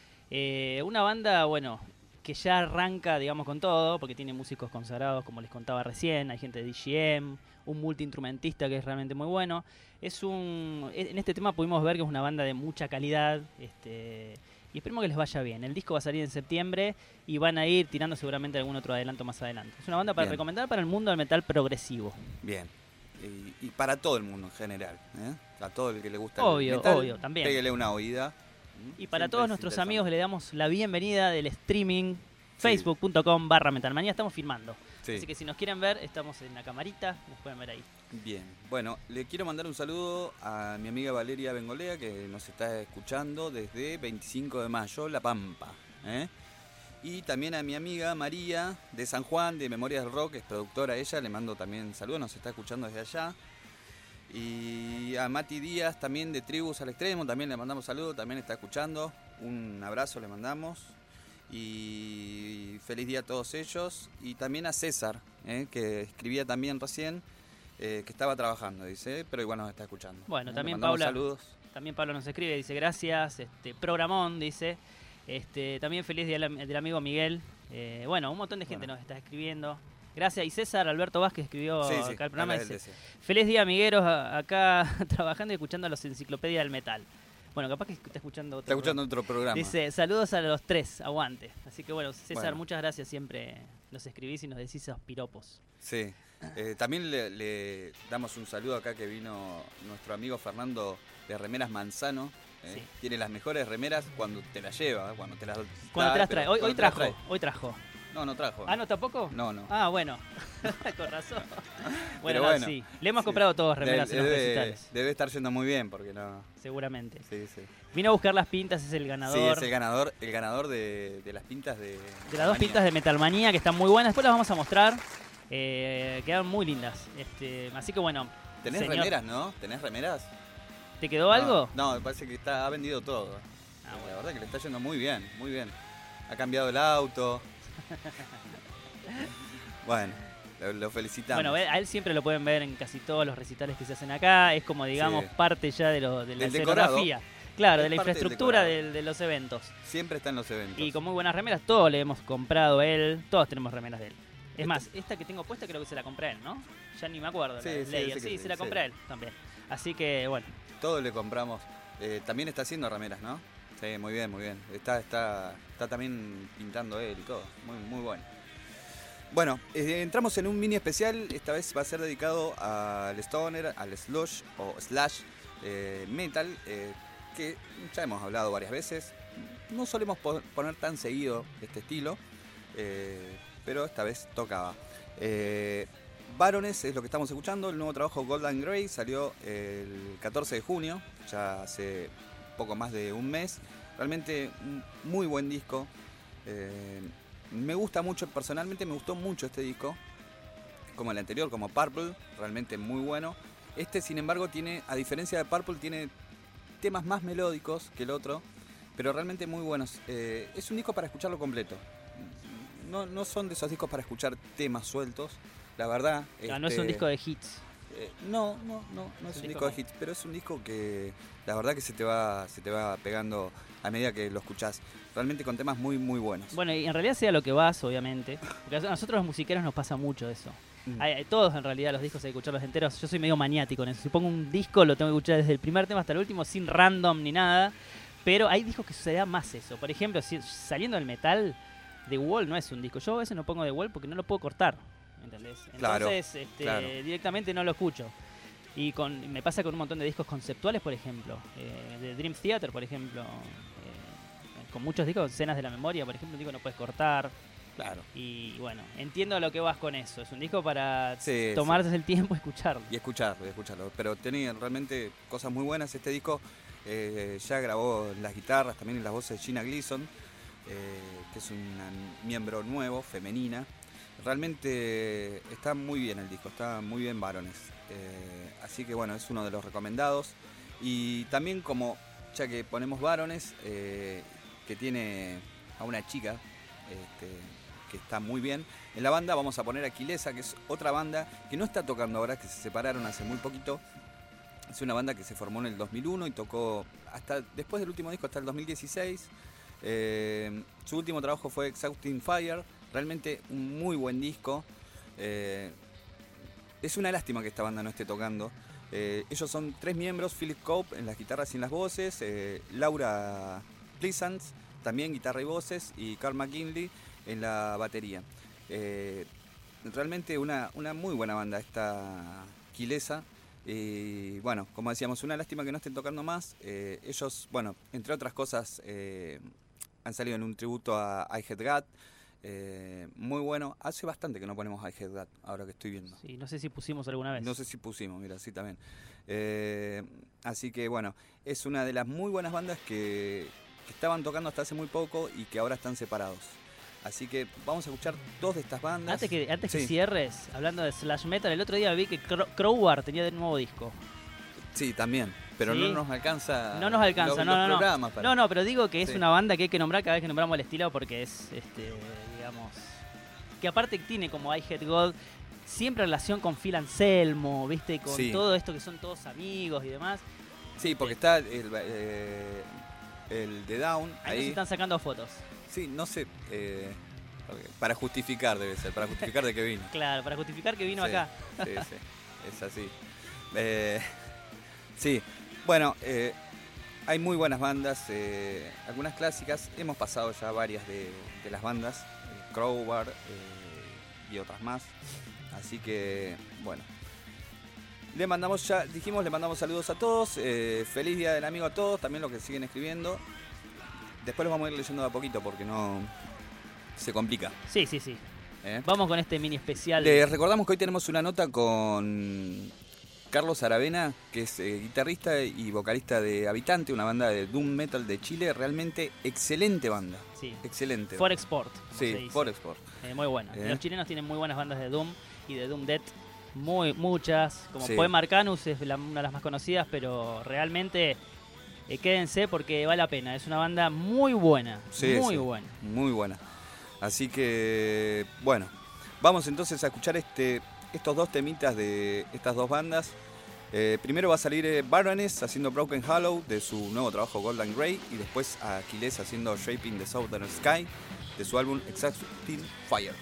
Eh, una banda, bueno, que ya arranca, digamos, con todo, porque tiene músicos consagrados, como les contaba recién, hay gente de D J M, un multiinstrumentista que es realmente muy bueno. Es un, en este tema pudimos ver que es una banda de mucha calidad, este, y esperemos que les vaya bien. El disco va a salir en septiembre y van a ir tirando seguramente algún otro adelanto más adelante. Es una banda para Bien. recomendar para el mundo del metal progresivo. Bien. Y, y para todo el mundo en general, ¿eh? A todo el que le gusta Obvio, el metal, obvio, también. péguele una oída. Y para Siempre todos es nuestros interesante. amigos le damos la bienvenida del streaming, Sí. facebook punto com barra metalmanía. Estamos filmando. Sí. Así que si nos quieren ver, estamos en la camarita, nos pueden ver ahí. Bien, bueno, le quiero mandar un saludo a mi amiga Valeria Bengolea, que nos está escuchando desde veinticinco de mayo, La Pampa. ¿eh? Y también a mi amiga María de San Juan, de Memorias del Rock, es productora ella, le mando también saludos, nos está escuchando desde allá. Y a Mati Díaz también de Tribus al Extremo, también le mandamos saludos, también está escuchando. Un abrazo le mandamos. Y feliz día a todos ellos. Y también a César, ¿eh? que escribía también recién, eh, que estaba trabajando, dice, pero igual nos está escuchando. Bueno, ¿eh? también Le mandamos Paula, saludos. también Pablo nos escribe, dice gracias, este programón, dice. Este, también feliz día del del amigo Miguel. Eh, bueno, un montón de gente Bueno. nos está escribiendo. Gracias. Y César Alberto Vázquez escribió Sí, sí, acá el programa. acá él Dice, decía. feliz día, amigueros, a- acá trabajando y escuchando a los Enciclopedia del Metal. Bueno, capaz que está escuchando otro Está escuchando otro programa. Dice, saludos a los tres, aguante. Así que bueno, César, Bueno. muchas gracias, siempre nos escribís y nos decís esos piropos. Sí. Eh, también le, le damos un saludo acá que vino nuestro amigo Fernando de Remeras Manzano. ¿eh? Sí. Tiene las mejores remeras cuando te las lleva, ¿eh? cuando te las Cuando da, te las pero trae. Hoy, cuando hoy te las trajo, trae. hoy trajo. No, no trajo. Ah, ¿no tampoco? No, no. Ah, bueno. Con razón. Bueno, Pero no, bueno, sí. Le hemos sí. comprado todos remeras Debe- en los debe, recitales. debe estar yendo muy bien porque no. Seguramente. Sí, sí. Vino a buscar las pintas, es el ganador. Sí, es el ganador, el ganador de, de las pintas de. De las dos pintas de Metalmanía, que están muy buenas. Después las vamos a mostrar. Eh, quedan muy lindas. Este, así que bueno. ¿Tenés señor, remeras, no? ¿Tenés remeras? ¿Te quedó No, algo? No, me parece que está, ha vendido todo. Ah, La bueno. verdad que le está yendo muy bien, muy bien. Ha cambiado el auto. Bueno, lo, lo felicitamos. Bueno, a él siempre lo pueden ver en casi todos los recitales que se hacen acá. Es como, digamos, Sí. parte ya de, lo, de la Del decorado. escenografía. Claro, es de la parte del infraestructura decorado. de, de los eventos. Siempre está en los eventos. Y con muy buenas remeras, todos le hemos comprado a él, todos tenemos remeras de él. Es más, esta que tengo puesta creo que se la compré a él, ¿no? Ya ni me acuerdo. Sí, la de sí, Slayer. sí que Sí, sí, se la sí. compré a él también. Así que, bueno. Todos le compramos. Eh, también está haciendo remeras, ¿no? Sí, muy bien, muy bien. Está, está, está también pintando él y todo. Muy, muy bueno. Bueno, eh, entramos en un mini especial. Esta vez va a ser dedicado al stoner, al slush o slash eh, metal, eh, que ya hemos hablado varias veces. No solemos po- poner tan seguido este estilo, eh, pero esta vez tocaba. Eh, Barones es lo que estamos escuchando. El nuevo trabajo Golden Grey salió el catorce de junio, ya hace poco más de un mes. Realmente un muy buen disco. Eh, me gusta mucho, personalmente me gustó mucho este disco, como el anterior, como Purple, realmente muy bueno. Este, sin embargo, tiene, a diferencia de Purple, tiene temas más melódicos que el otro, pero realmente muy buenos. Eh, es un disco para escucharlo completo. No, no son de esos discos para escuchar temas sueltos, la verdad. Ah, no es un este, disco de hits. eh, no, no, no, no es, Es un un disco disco de hits, pero es un disco que la verdad que se te va, se te va pegando a medida que lo escuchás. Realmente con temas muy, muy buenos. Bueno, y en realidad sea lo que vas, obviamente. Porque a nosotros los musiqueros nos pasa mucho eso. Mm. Hay, hay todos en realidad los discos hay que escucharlos enteros. Yo soy medio maniático en eso. Si pongo un disco lo tengo que escuchar desde el primer tema hasta el último sin random ni nada. Pero hay discos que suceda más eso. Por ejemplo, si, saliendo del metal, The Wall no es un disco. Yo a veces no pongo The Wall porque no lo puedo cortar. ¿Entendés? Entonces Claro, este, claro. directamente no lo escucho. Y con, me pasa con un montón de discos conceptuales, por ejemplo. Eh, de Dream Theater, por ejemplo. Eh, con muchos discos, escenas de la memoria, por ejemplo, un disco no puedes cortar. Claro. Y bueno, entiendo a lo que vas con eso. Es un disco para Sí, tomarse sí. el tiempo y escucharlo. Y escucharlo, y escucharlo. Pero tenía realmente cosas muy buenas. Este disco eh, ya grabó las guitarras, también en las voces de Gina Gleason, eh, que es una miembro nuevo, femenina. Realmente está muy bien el disco, está muy bien Barones. Eh, así que bueno, es uno de los recomendados. Y también como, ya que ponemos Barones, eh, que tiene a una chica este, que está muy bien. En la banda vamos a poner Aquilesa, que es otra banda que no está tocando ahora, que se separaron hace muy poquito. Es una banda que se formó en el dos mil uno y tocó hasta después del último disco, hasta el dos mil dieciséis. Eh, su último trabajo fue Exhausting Fire, realmente un muy buen disco. Eh, es una lástima que esta banda no esté tocando. Eh, ellos son tres miembros: Philip Cope en las guitarras y en las voces, eh, Laura Pleasant también guitarra y voces, y Carl McKinley en la batería. Eh, realmente una, una muy buena banda esta Aquilesa. Y bueno, como decíamos, una lástima que no estén tocando más. Eh, ellos, bueno, entre otras cosas, eh, han salido en un tributo a I Hate God. Eh, muy bueno. Hace bastante que no ponemos I Hate God, ahora que estoy viendo. Sí, no sé si pusimos alguna vez. No sé si pusimos, mira, sí también. Eh, así que bueno, es una de las muy buenas bandas que, que estaban tocando hasta hace muy poco y que ahora están separados. Así que vamos a escuchar dos de estas bandas. Antes que, antes que Sí. cierres, hablando de Slash Metal, el otro día vi que Cro- Crowbar tenía de nuevo disco. Sí, también, pero ¿Sí? no nos alcanza. No nos alcanza, los- no, los no, programas no. para- No, no, pero digo que es Sí. una banda que hay que nombrar cada vez que nombramos el estilo porque es, este, digamos, que aparte tiene como I Hate God siempre relación con Phil Anselmo, ¿viste? Con Sí. todo esto que son todos amigos y demás. Sí, porque está el, eh, el de Down Ahí, ahí. nos están sacando fotos. Sí, no sé. eh, para justificar debe ser, para justificar de que vino. Claro, para justificar que vino Sí, acá. Sí, sí, es así. Eh, sí, bueno, eh, hay muy buenas bandas, eh, algunas clásicas. Hemos pasado ya varias de, de las bandas, eh, Crowbar eh, y otras más. Así que, bueno. Le mandamos ya, dijimos, le mandamos saludos a todos. Eh, feliz Día del Amigo a todos, también los que siguen escribiendo. Después los vamos a ir leyendo de a poquito porque no se complica. Sí, sí, sí. ¿eh? Vamos con este mini especial. Les recordamos que hoy tenemos una nota con Carlos Aravena, que es eh, guitarrista y vocalista de Habitante, una banda de doom metal de Chile. Realmente excelente banda. Sí. Excelente. For Export. como se Sí, dice. For Export. Eh, muy buena. Eh. Los chilenos tienen muy buenas bandas de Doom y de Doom Death. Muy, muchas. Como Sí. Poema Arcanus es la- una de las más conocidas, pero realmente eh, quédense porque vale la pena. Es una banda muy buena. Sí, muy sí, buena. Muy buena. Así que, bueno, vamos entonces a escuchar este, estos dos temitas de estas dos bandas. Eh, primero va a salir eh, Baroness haciendo Broken Hollow de su nuevo trabajo Golden Grey, y después Aquiles haciendo Shaping the Southern Sky de su álbum Exacting Fire.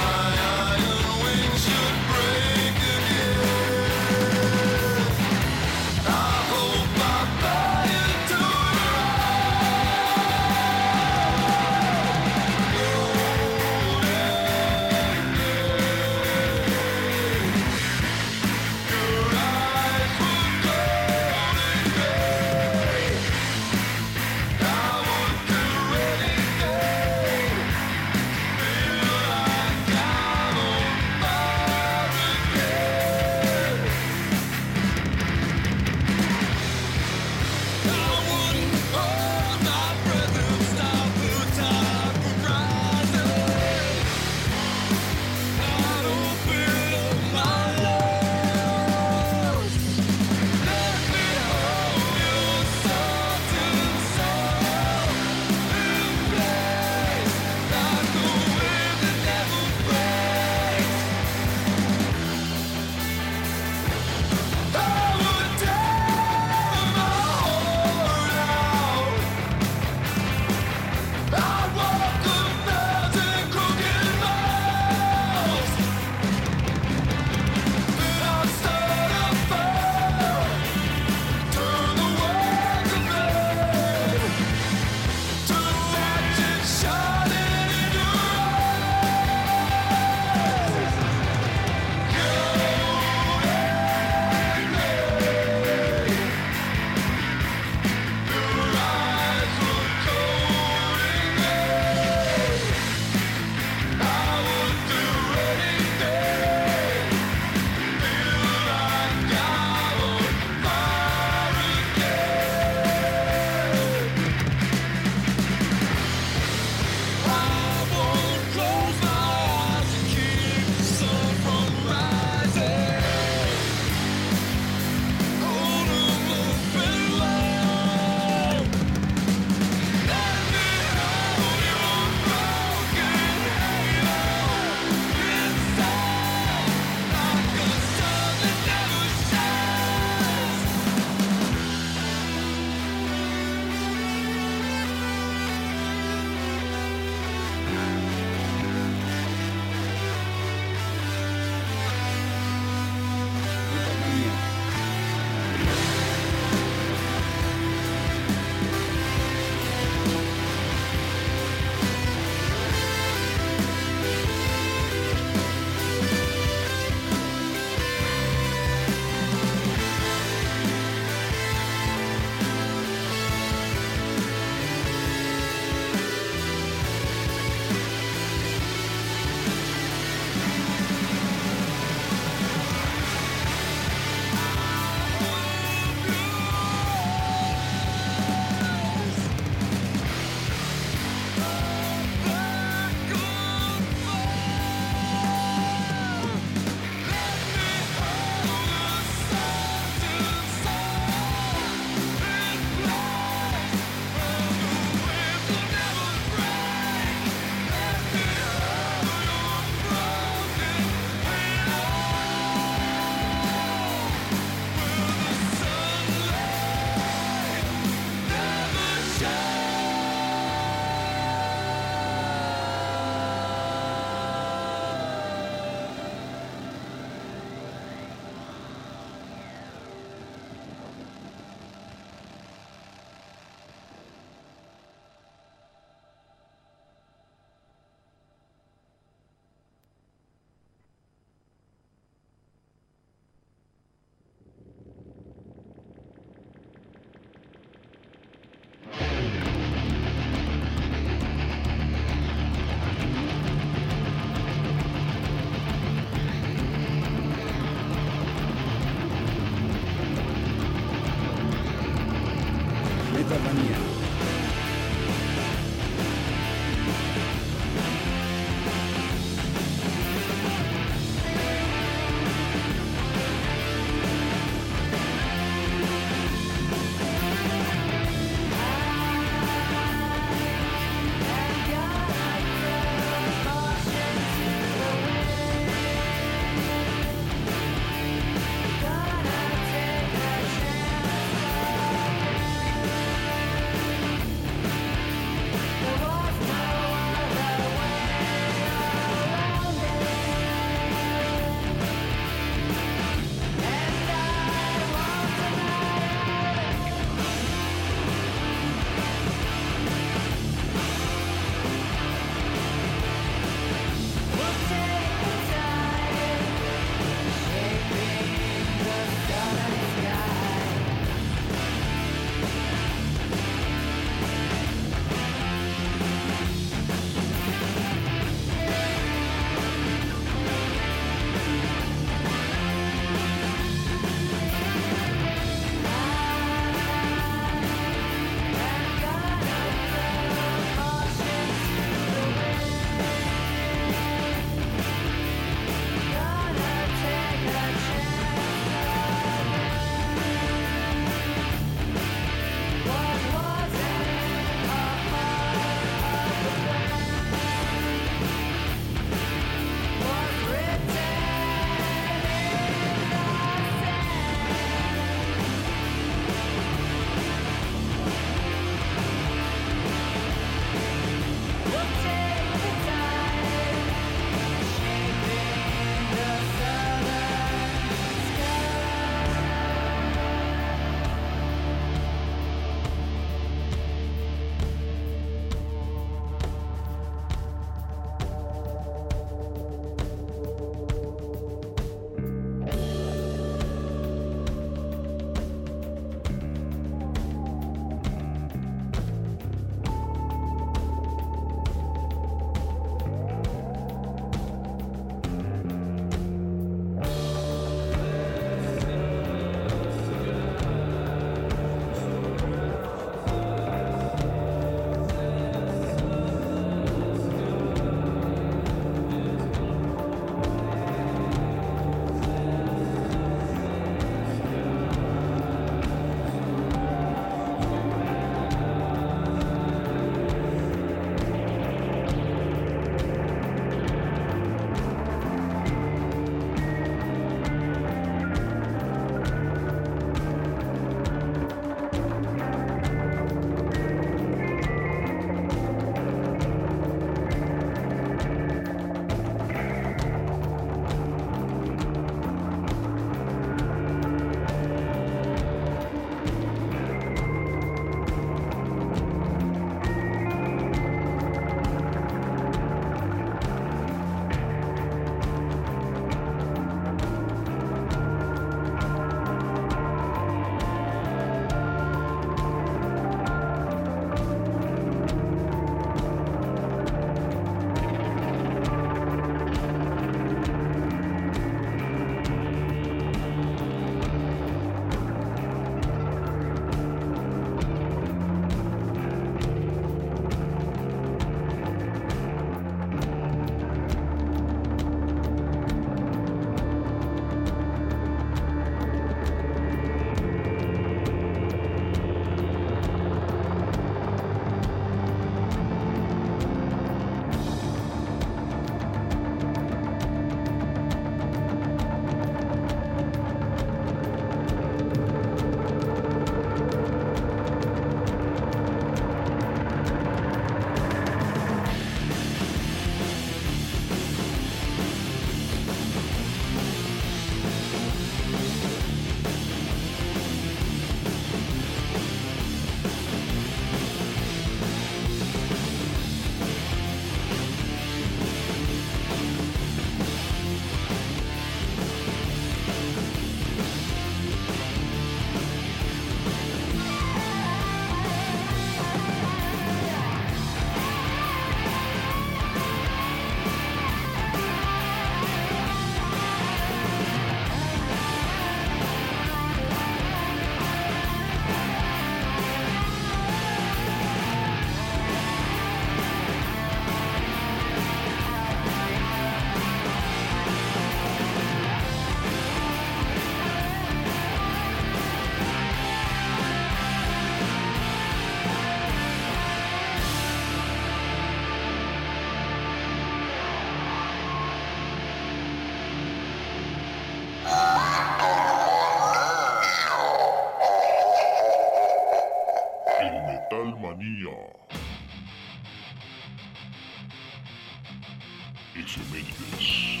Efemérides.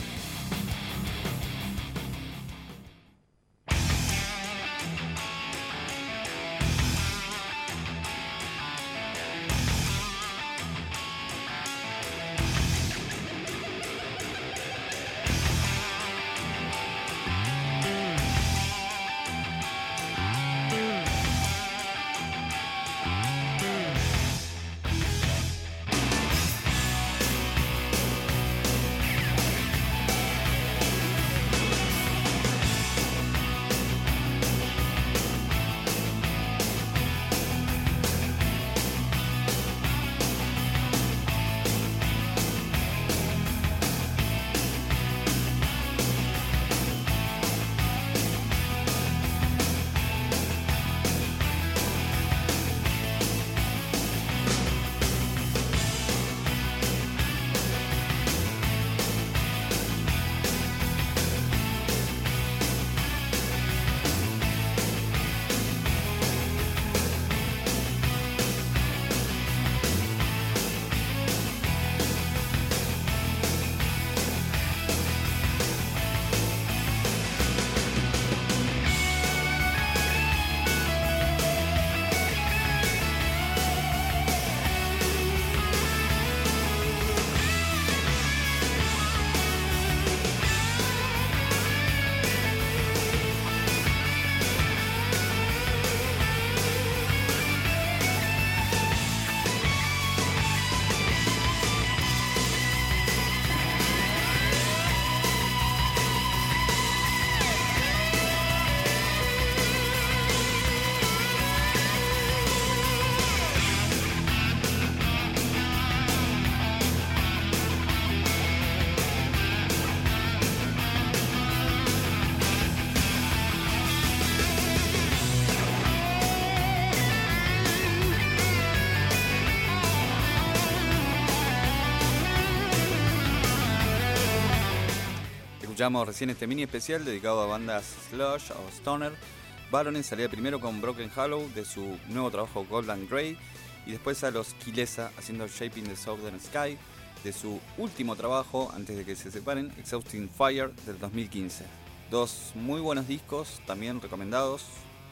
Escuchamos recién este mini especial dedicado a bandas slush o stoner. Baroness salía primero con Broken Hollow de su nuevo trabajo Golden Grey y después a los Kilesa haciendo Shaping the Southern Sky de su último trabajo antes de que se separen, Exhausting Fire del dos mil quince. Dos muy buenos discos, también recomendados.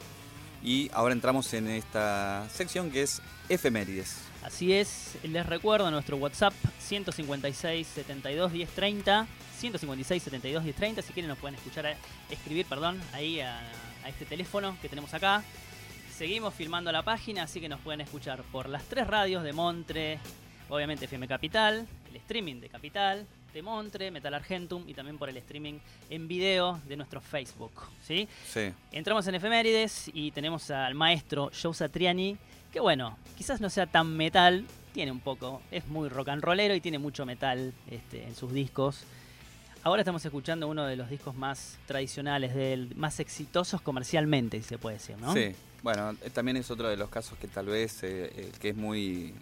Y ahora entramos en esta sección que es Efemérides. Así es, les recuerdo nuestro WhatsApp ciento cincuenta y seis, setenta y dos, diez, treinta, ciento cincuenta y seis, setenta y dos, diez, treinta, si quieren nos pueden escuchar, escribir, perdón, ahí a, a este teléfono que tenemos acá. Seguimos filmando la página, así que nos pueden escuchar por las tres radios de Montre, obviamente F M Capital, el streaming de Capital, de Montre, Metal Argentum y también por el streaming en video de nuestro Facebook, ¿sí? Sí. Entramos en Efemérides y tenemos al maestro Joe Satriani, que bueno, quizás no sea tan metal, tiene un poco, es muy rock and rollero y tiene mucho metal este, en sus discos. Ahora estamos escuchando uno de los discos más tradicionales de él, más exitosos comercialmente, si se puede decir, ¿no? Sí, bueno, también es otro de los casos que tal vez eh, el que es muy,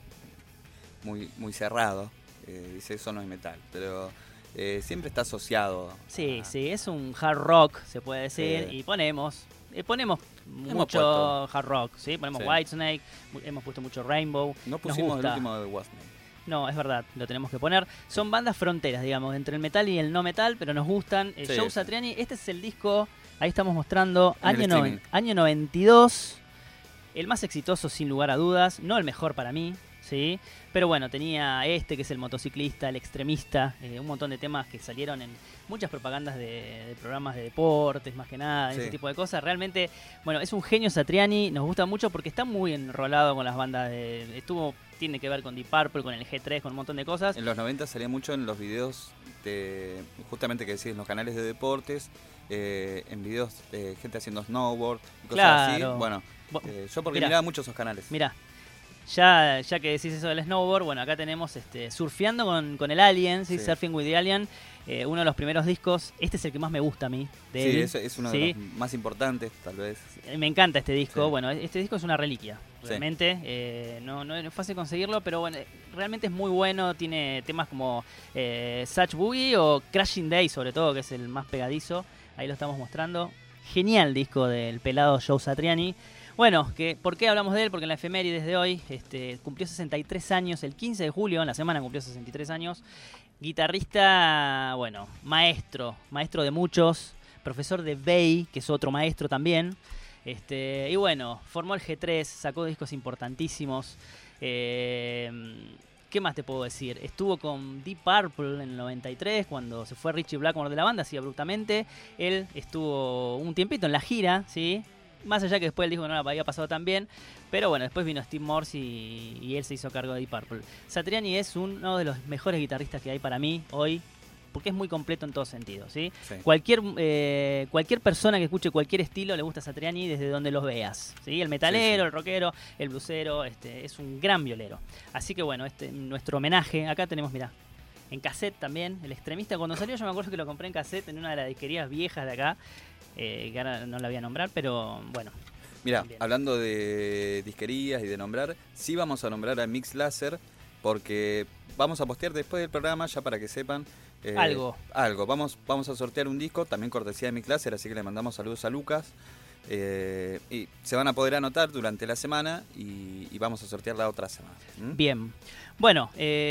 muy, muy cerrado, eh, dice eso no es metal, pero eh, siempre está asociado. Sí, a... sí, es un hard rock, se puede decir, Sí. y ponemos, eh, ponemos Hemos mucho puesto. hard rock, ¿sí? Ponemos Sí. Whitesnake, mu- hemos puesto mucho Rainbow. No nos pusimos el gusta. último de Wasnake. No, es verdad, lo tenemos que poner. Son bandas fronteras, digamos, entre el metal y el no metal, pero nos gustan. Eh, Sí, Joe sí. Satriani, este es el disco, ahí estamos mostrando, En el año, noven- streaming. año noventa y dos, el más exitoso sin lugar a dudas, no el mejor para mí, ¿sí? Pero bueno, tenía este que es el motociclista, el extremista, eh, un montón de temas que salieron en muchas propagandas de, de programas de deportes, más que nada, Sí. ese tipo de cosas. Realmente, bueno, es un genio Satriani, nos gusta mucho porque está muy enrolado con las bandas de... Estuvo, tiene que ver con Deep Purple, con el G tres, con un montón de cosas. En los noventa salía mucho en los videos de, justamente que decís, en los canales de deportes, eh, en videos de gente haciendo snowboard y cosas Claro. así. Bueno, Bu- eh, yo porque mirá. miraba mucho esos canales. Mirá, ya, ya que decís eso del snowboard, bueno, acá tenemos este, Surfeando con, con el Alien, ¿sí? Sí. Surfing with the Alien, eh, uno de los primeros discos. Este es el que más me gusta a mí. De Sí, él, es, es uno ¿sí? de los más importantes, tal vez. Eh, Me encanta este disco. Sí. Bueno, este disco es una reliquia, Sí. realmente. Eh, no, no es fácil conseguirlo, pero bueno, eh, realmente es muy bueno. Tiene temas como eh, Such Boogie o Crashing Day, sobre todo, que es el más pegadizo. Ahí lo estamos mostrando. Genial disco del pelado Joe Satriani. Bueno, que, ¿por qué hablamos de él? Porque en la efemérides de hoy este, cumplió sesenta y tres años, el quince de julio, en la semana cumplió sesenta y tres años. Guitarrista, bueno, maestro, maestro de muchos, profesor de Bay, que es otro maestro también. Este, y bueno, formó el G tres, sacó discos importantísimos. Eh, ¿Qué más te puedo decir? Estuvo con Deep Purple en el noventa y tres, cuando se fue Richie Blackmore de la banda, así abruptamente. Él estuvo un tiempito en la gira, ¿sí? Más allá que después él dijo que no la había pasado tan bien. Pero bueno, después vino Steve Morse y, y él se hizo cargo de Deep Purple. Satriani es uno de los mejores guitarristas que hay para mí hoy, porque es muy completo en todos sentidos, ¿sí? Sí. Cualquier, eh, cualquier persona que escuche cualquier estilo le gusta Satriani desde donde los veas, ¿sí? El metalero, sí, sí. el rockero, el bluesero, este, es un gran violero. Así que bueno, este nuestro homenaje. Acá tenemos, mirá, en cassette también, El Extremista. Cuando salió yo me acuerdo que lo compré en cassette en una de las disquerías viejas de acá, eh, que ahora no la voy a nombrar, pero bueno. Mira, hablando de disquerías y de nombrar, sí vamos a nombrar a Mix Láser, porque vamos a postear después del programa, ya para que sepan. Eh, algo. Algo. Vamos, vamos a sortear un disco, también cortesía de Mix Láser, así que le mandamos saludos a Lucas. Eh, y se van a poder anotar durante la semana y, y vamos a sortear la otra semana. ¿Mm? Bien. Bueno,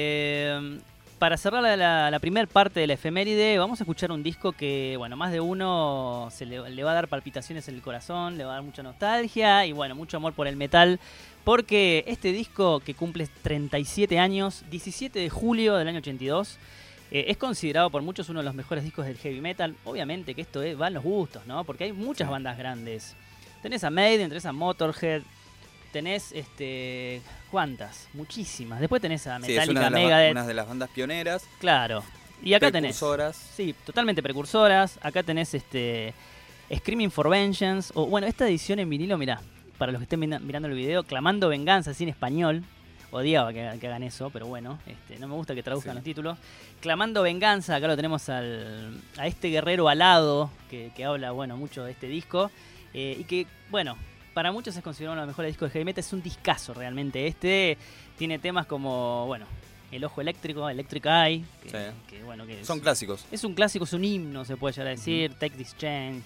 eh, para cerrar la, la, la primera parte de la efeméride, vamos a escuchar un disco que, bueno, más de uno se le, le va a dar palpitaciones en el corazón, le va a dar mucha nostalgia y, bueno, mucho amor por el metal. Porque este disco, que cumple treinta y siete años, diecisiete de julio del año ochenta y dos, eh, es considerado por muchos uno de los mejores discos del heavy metal. Obviamente que esto es, va en los gustos, ¿no? Porque hay muchas bandas grandes. Tenés a Maiden, tenés a Motorhead, tenés, este, ¿cuántas? Muchísimas. Después tenés a Metallica, sí, es una de Megadeth. Una de las bandas pioneras. Claro. Y acá tenés... Precursoras. Sí, totalmente precursoras. Acá tenés, este, Screaming for Vengeance. O, bueno, esta edición en vinilo, mirá. Para los que estén mirando el video, Clamando Venganza, así en español. Odiaba que, que hagan eso, pero bueno, este, no me gusta que traduzcan sí. los títulos. Clamando Venganza, acá lo tenemos al, a este guerrero alado que, que habla, bueno, mucho de este disco. Eh, y que, bueno, para muchos es considerado uno de los mejores discos de heavy metal. Es un discazo realmente. Este tiene temas como, bueno, El Ojo Eléctrico, Electric Eye. Que, sí. que, bueno, que son es, clásicos. Es un clásico, es un himno, se puede llegar a decir. Uh-huh. Take This Change.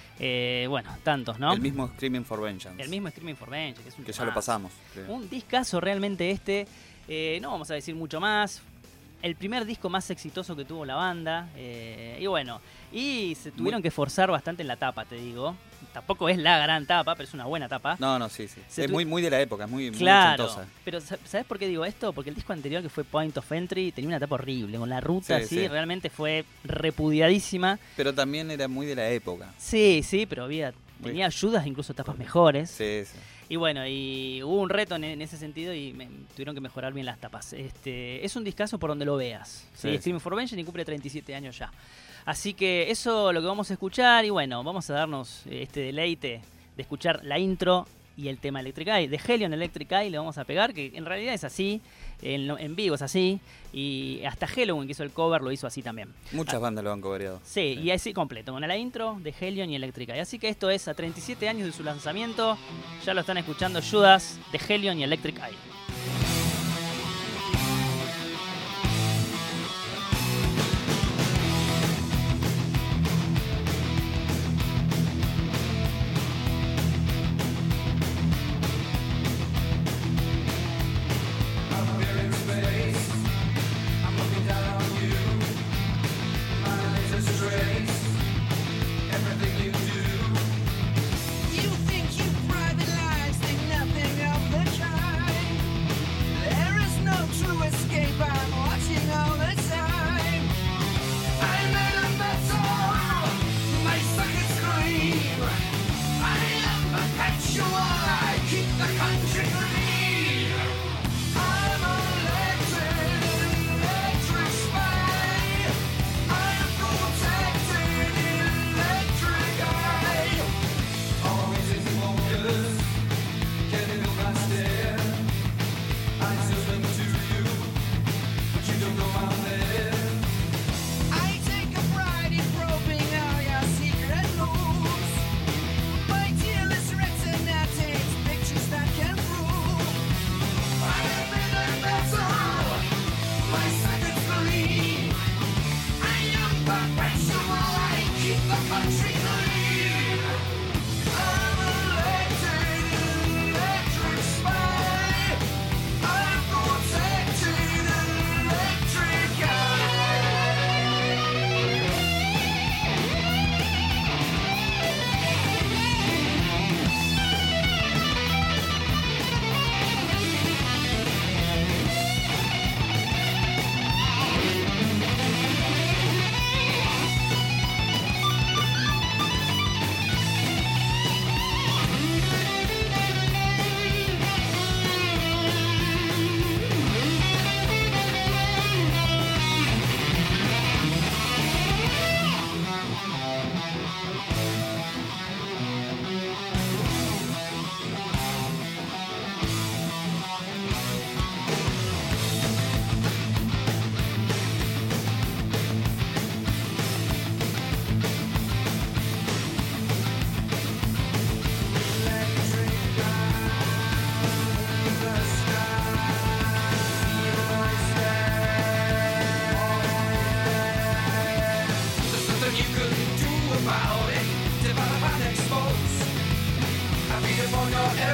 Eh, bueno, tantos, ¿no? El mismo Screaming for Vengeance. El mismo Screaming for Vengeance, que es un Que ya lo pasamos. Sí. Un discazo realmente este. Eh, no vamos a decir mucho más. El primer disco más exitoso que tuvo la banda. Eh, y bueno, y se tuvieron muy... que forzar bastante en la tapa, te digo. Tampoco es la gran tapa, pero es una buena tapa. No, no, sí, sí. Se es tu... muy, muy de la época, es muy, claro, muy ochentosa. Pero ¿sabes por qué digo esto? Porque el disco anterior, que fue Point of Entry, tenía una tapa horrible. Con la ruta, sí, así, sí. realmente fue repudiadísima. Pero también era muy de la época. Sí, sí, pero había... Tenía ayudas, incluso tapas mejores. Sí, sí. Y bueno, y hubo un reto en, en ese sentido y me, tuvieron que mejorar bien las tapas. Este, es un discazo por donde lo veas. ¿sí? Sí. Screaming for Vengeance y cumple treinta y siete años ya. Así que eso es lo que vamos a escuchar. Y bueno, vamos a darnos este deleite de escuchar la intro y el tema Electric Eye. De Hellion Electric Eye le vamos a pegar, que en realidad es así. En, en vivo es así. Y hasta Halloween, que hizo el cover, lo hizo así también. Muchas ah, bandas lo han coverado. Sí, sí, y así completo, con la intro de Hellion y Electric Eye. Así que esto es a treinta y siete años de su lanzamiento. Ya lo están escuchando, Judas, de Hellion y Electric Eye. You think you private lives think nothing of the kind.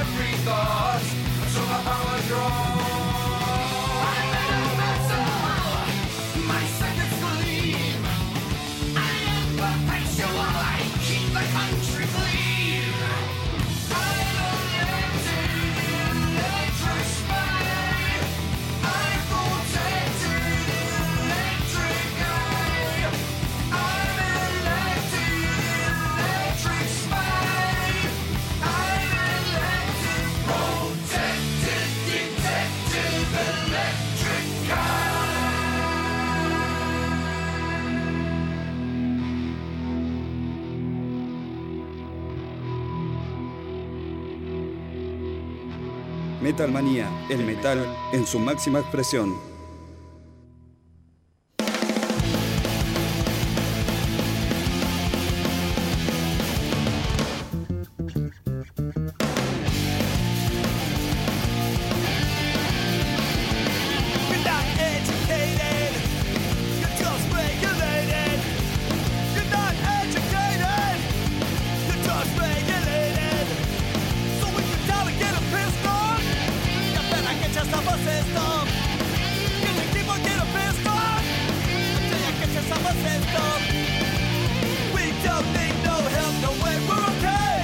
every thought until my power draws. I'm an elemental, my seconds gleam. I am perpetual, I keep the country clean. I'm elected, electric spy. I protected, electric eye. I'm elected, electric spy. I'm elected, protected, detective, electric eye. Metal Manía, el metal en su máxima expresión. You're not educated, you're just regulated. You're not educated, you're just regulated. So when you try to get a pissed off, you better get yourself a system. You can keep on getting pissed off until you get yourself a system. We don't need no help, no way, we're okay.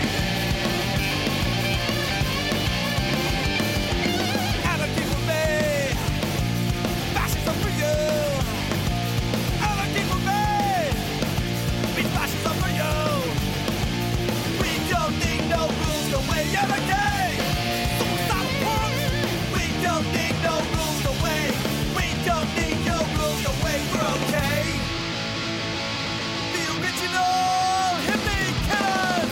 Anarchy for me, fascism for you. Anarchy for me, means fascism for you. We don't need no rules, no way, anarchy. Suicidal punks, we don't need no rules, no way. We don't need no rules, no way, we're okay. The original hippie killers.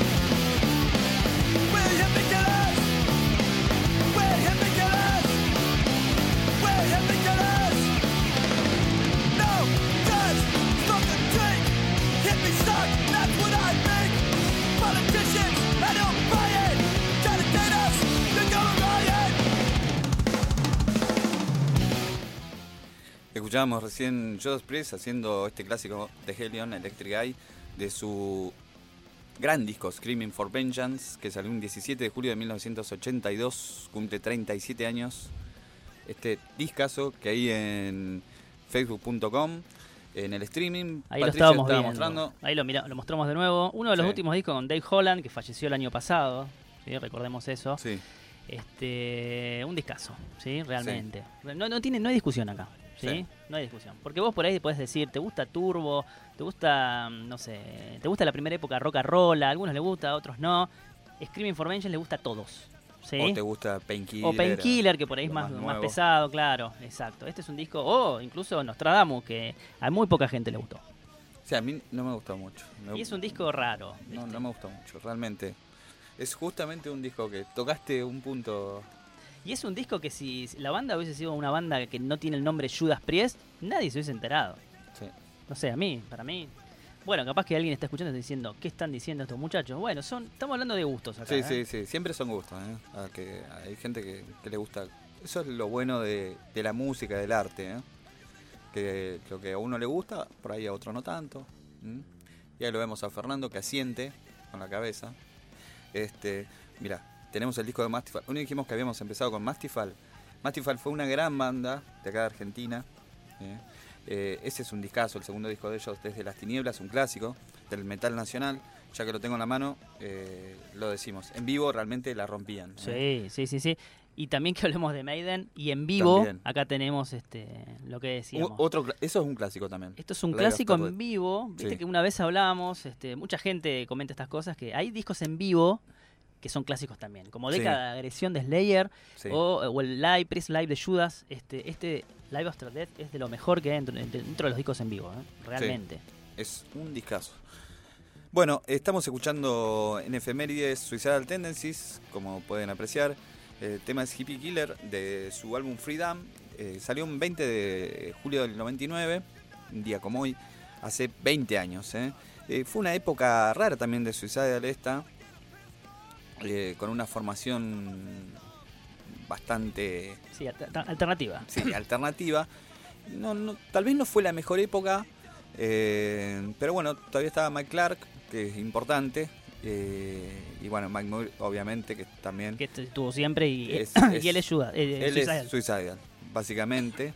We're hippie killers. We're hippie killers. We're hippie killers. No, guys, smoke and drink. Hippie suck, that's what I think. Politicians, I don't buy it. Try to date us, you're gonna riot. Escuchábamos recién Judas Priest haciendo este clásico de Hellion, Electric Eye, de su gran disco Screaming for Vengeance, que salió un diecisiete de julio de mil novecientos ochenta y dos, cumple treinta y siete años. Este discazo que ahí en facebook punto com, en el streaming, Ahí lo Patricia estábamos estaba viendo. mostrando. Ahí lo, mira, lo mostramos de nuevo. Uno de los Sí. últimos discos con Dave Holland, que falleció el año pasado. ¿Sí? Recordemos eso. Sí, Este, un discazo, ¿sí? Realmente. No, no, tiene, no hay discusión acá. ¿sí? Sí. No hay discusión. Porque vos por ahí podés decir, ¿te gusta Turbo? ¿Te gusta, no sé, te gusta la primera época rock and roll? A algunos les gusta, a otros no. Screaming for Vengeance les gusta a todos. ¿sí? o te gusta Painkiller. O Painkiller, que por ahí es lo más, más más nuevo. pesado, claro. Exacto. Este es un disco, o incluso Nostradamus, que a muy poca gente le gustó. O sea, a mí no me gustó mucho. Me- Y es un disco raro. No, ¿viste? no me gustó mucho, realmente. Es justamente un disco que tocaste un punto. Y es un disco que si la banda hubiese sido una banda que no tiene el nombre Judas Priest, nadie se hubiese enterado. Sí. No sé, a mí, para mí. Bueno, capaz que alguien está escuchando y está diciendo, ¿qué están diciendo estos muchachos? Bueno, son, estamos hablando de gustos acá. Sí, ¿eh? sí, sí, siempre son gustos, ¿eh? A que hay gente que, que le gusta. Eso es lo bueno de, de la música, del arte, ¿eh? Que lo que a uno le gusta, por ahí a otro no tanto. ¿m? Y ahí lo vemos a Fernando que asiente con la cabeza. Este, mira, tenemos el disco de Mastifal. Uno dijimos que habíamos empezado con Mastifal. Mastifal fue una gran banda de acá de Argentina. ¿eh? Eh, ese es un discazo, el segundo disco de ellos, Desde las Tinieblas, un clásico del metal nacional. Ya que lo tengo en la mano, eh, lo decimos. En vivo realmente la rompían. ¿eh? Sí, sí, sí, sí. Y también que hablemos de Maiden. Y en vivo, También. acá tenemos este lo que U- decíamos. otro, cla- eso es un clásico también. Esto es un Live clásico After en Death. vivo. Viste Sí. que una vez hablamos, este, mucha gente comenta estas cosas, que hay discos en vivo que son clásicos también. Como Sí. Década de Agresión de Slayer Sí. o, o el Live, Priest Live de Judas. Este, este Live After Death es de lo mejor que hay dentro, dentro de los discos en vivo, ¿eh? Realmente. Es un discazo. Bueno, estamos escuchando en efemérides Suicidal Tendencies, como pueden apreciar. El tema es Hippie Killer de su álbum Freedom. Eh, salió un veinte de julio del noventa y nueve, un día como hoy, hace veinte años. ¿eh? Eh, fue una época rara también de Suicidal esta, eh, con una formación bastante Sí, alter- alternativa. sí, alternativa. No, no, tal vez no fue la mejor época, eh, pero bueno, todavía estaba Mike Clark, que es importante, Eh, y bueno, Mike Moore, obviamente, que también... Que estuvo siempre y, es, y él es Judas. Eh, él Suicidal. es Suicidal, básicamente.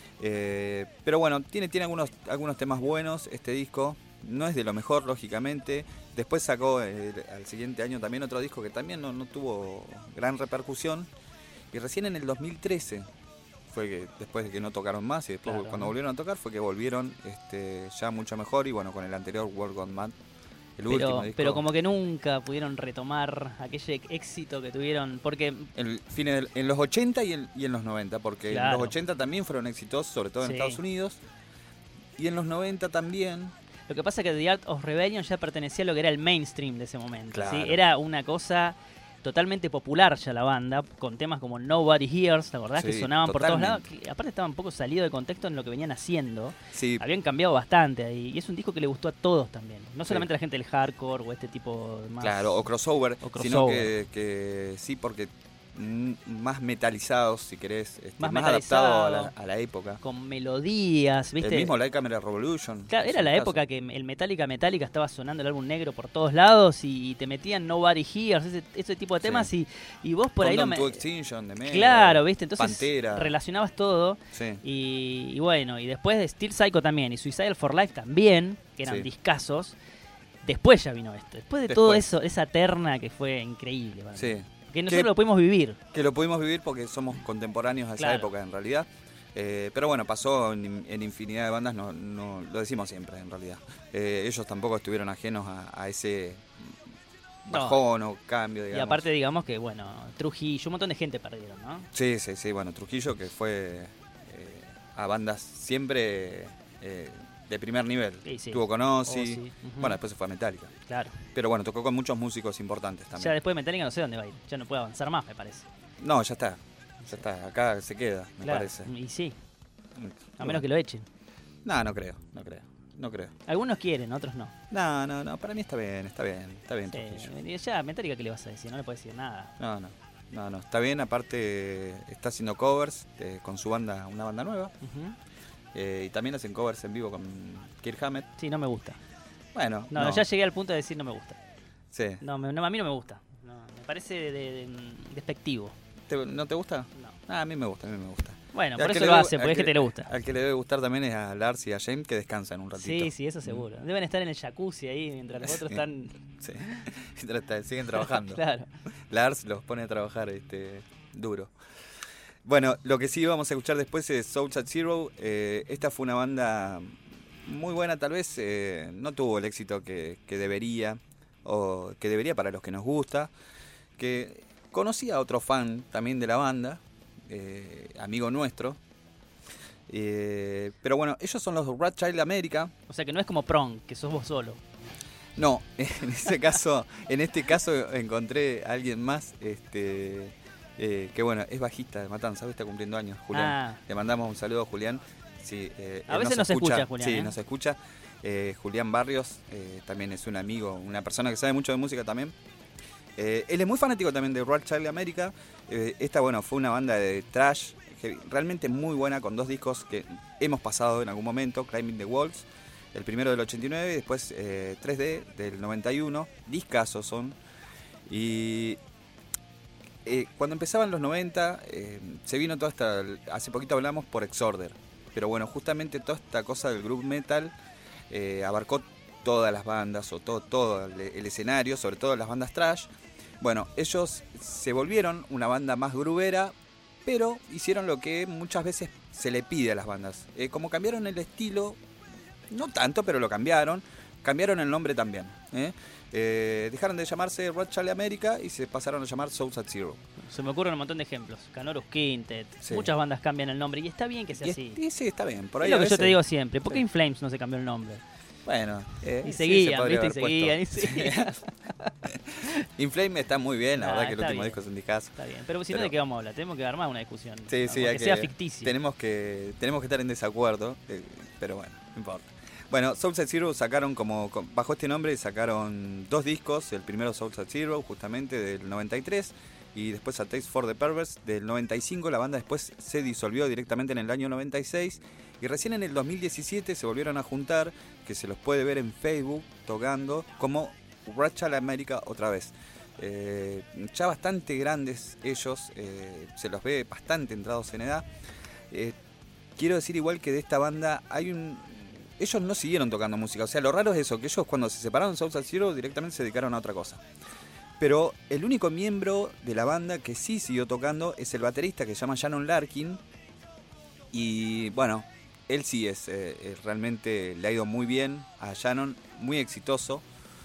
Eh, pero bueno, tiene, tiene algunos, algunos temas buenos este disco. No es de lo mejor, lógicamente. Después sacó eh, al siguiente año también otro disco que también no, no tuvo gran repercusión. Y recién en el dos mil trece fue que después de que no tocaron más y después Claro. cuando volvieron a tocar fue que volvieron este, ya mucho mejor. Y bueno, con el anterior World Gone Mad, el último Pero, disco. pero como que nunca pudieron retomar aquel éxito que tuvieron, porque El fines del- en los ochenta y en, y en los noventa, porque Claro. en los ochenta también fueron exitosos, sobre todo en Sí. Estados Unidos. Y en los noventa también. lo que pasa es que The Art of Rebellion ya pertenecía a lo que era el mainstream de ese momento. ¿sí? Claro. Era una cosa totalmente popular ya la banda, con temas como Nobody Hears, ¿te acordás? Que Sí, sonaban por todos lados, totalmente. que aparte estaban un poco salidos de contexto en lo que venían haciendo. Sí, Habían cambiado bastante ahí, y es un disco que le gustó a todos también. No Sí. solamente a la gente del hardcore o este tipo de más... claro, o crossover, o sino crossover. que, que sí, porque mm, más metalizados, si querés, este, Más más, adaptado a la, metalizado. a la época. Con melodías, ¿viste? El mismo Light Camera Revolution. Claro, es era un la caso. época que el Metallica Metallica estaba sonando el álbum negro por todos lados y te metían Nobody Hears, ese, ese tipo de Sí. temas y, y vos por ahí lo Countdown me... to Extinction de Megadeth, Claro, ¿viste? Entonces Pantera. relacionabas todo Sí. y, y bueno, y después de Steel Psycho también y Suicidal for Life también, que eran Sí. discazos, después ya vino esto. Después de Después. todo eso, esa terna que fue increíble. para mí. Sí. Que nosotros Que- lo pudimos vivir. Que lo pudimos vivir porque somos contemporáneos a esa Claro. época, en realidad. Eh, pero bueno, pasó en, en infinidad de bandas, no, no lo decimos siempre, en realidad. Eh, ellos tampoco estuvieron ajenos a, a ese No. bajón o cambio, Y digamos. aparte, digamos que, bueno, Trujillo, un montón de gente perdieron, ¿no? Sí, sí, sí, bueno, Trujillo, que fue eh, a bandas siempre eh, de primer nivel. Sí, sí. Estuvo con Ozzy, Ozzy, ujú. bueno, después se fue a Metallica. Claro. Pero bueno, tocó con muchos músicos importantes Ya también. después de Metallica no sé dónde va a ir. Ya no puede avanzar más, me parece. No, ya está, ya está, acá se queda, me Claro. parece. Y sí, a Bueno. menos que lo echen. No, no creo, no creo, no creo. Algunos quieren, otros no. No, no, no, para mí está bien, está bien, está bien Trujillo. Sí, y ya, Metallica, ¿qué le vas a decir? No le puedes decir nada. No, no, no, no, está bien, aparte está haciendo covers eh, con su banda, una banda nueva, Ujú. eh, y también hacen covers en vivo con Kirk Hammett. Sí, no me gusta. Bueno, No, no, ya llegué al punto de decir no me gusta. sí. No, me- no, a mí no me gusta. No, me parece de, de- despectivo. ¿Te- ¿No te gusta? No. Ah, a mí me gusta, a mí me gusta. Bueno, Y por al que eso le lo debe- hace, al porque es que te le gusta. Al que le debe gustar también es a Lars y a James, que descansan un ratito. Sí, sí, eso seguro. Deben estar en el jacuzzi ahí mientras los otros Sí. están... Sí. Mientras está- siguen trabajando. Claro. Lars los pone a trabajar este, duro. Bueno, lo que sí vamos a escuchar después es Souls at Zero. Eh, esta fue una banda muy buena, tal vez eh, no tuvo el éxito que, que debería, o que debería para los que nos gusta. Que conocí a otro fan también de la banda, eh, amigo nuestro. Eh, pero bueno, ellos son los Rat Child America. O sea que no es como Prong, que sos vos solo. No, en ese caso, en este caso encontré a alguien más, este, eh, que bueno, es bajista de Matanza, hoy está cumpliendo años, Julián. Ah. Le mandamos un saludo a Julián. Sí, eh, A él veces nos escucha, Julián, Sí, ¿eh? nos escucha. Eh, Julián Barrios, eh, también es un amigo, una persona que sabe mucho de música también. Eh, él es muy fanático también de Rat Child America. Eh, esta, bueno, fue una banda de thrash heavy, realmente muy buena, con dos discos que hemos pasado en algún momento, Climbing the Walls, el primero del ochenta y nueve y después eh, tres D del noventa y uno. Discazos son. Y eh, cuando empezaban los noventa, eh, se vino toda esta... Hace poquito hablamos por Exorder. Pero bueno, justamente toda esta cosa del group metal eh, abarcó todas las bandas o todo, todo el, el escenario, sobre todo las bandas thrash. Bueno, ellos se volvieron una banda más grubera, pero hicieron lo que muchas veces se le pide a las bandas. Eh, como cambiaron el estilo, no tanto, pero lo cambiaron. Cambiaron el nombre también. ¿eh? Eh, dejaron de llamarse Rat Child America y se pasaron a llamar Souls at Zero. Se me ocurren un montón de ejemplos. Canorus Quintet. Sí. Muchas bandas cambian el nombre y está bien que sea Y, es- así. y sí, está bien. Por Es ahí lo a que yo veces- te digo siempre. ¿Por qué Sí. In Flames no se cambió el nombre? Bueno, eh, Y sí, seguían, se podría ¿viste? Y haber seguían, y puesto. seguían. Inflame está muy bien, la Ah, verdad que el está último bien. disco es un discazo. Está bien. Pero si no, Pero- ¿de qué vamos a hablar? Tenemos que armar una discusión. Sí, sí, aunque hay sea que, ficticio. Tenemos que, tenemos que estar en desacuerdo, eh, pero bueno, no importa. Bueno, Souls at Zero sacaron como, con- bajo este nombre sacaron dos discos, el primero Souls at Zero, justamente del noventa y tres, y después A Taste for the Perverse del noventa y cinco. La banda después se disolvió directamente en el año noventa y seis, y recién en el dos mil diecisiete se volvieron a juntar, que se los puede ver en Facebook tocando, como Red Child America otra vez. Eh, ya bastante grandes ellos, eh, se los ve bastante entrados en edad. Eh, quiero decir igual que de esta banda hay un... Ellos no siguieron tocando música, o sea, lo raro es eso, que ellos cuando se separaron de South Side Zero directamente se dedicaron a otra cosa. Pero el único miembro de la banda que sí siguió tocando es el baterista, que se llama Shannon Larkin. Y bueno, él sí es, eh, realmente le ha ido muy bien a Shannon, muy exitoso,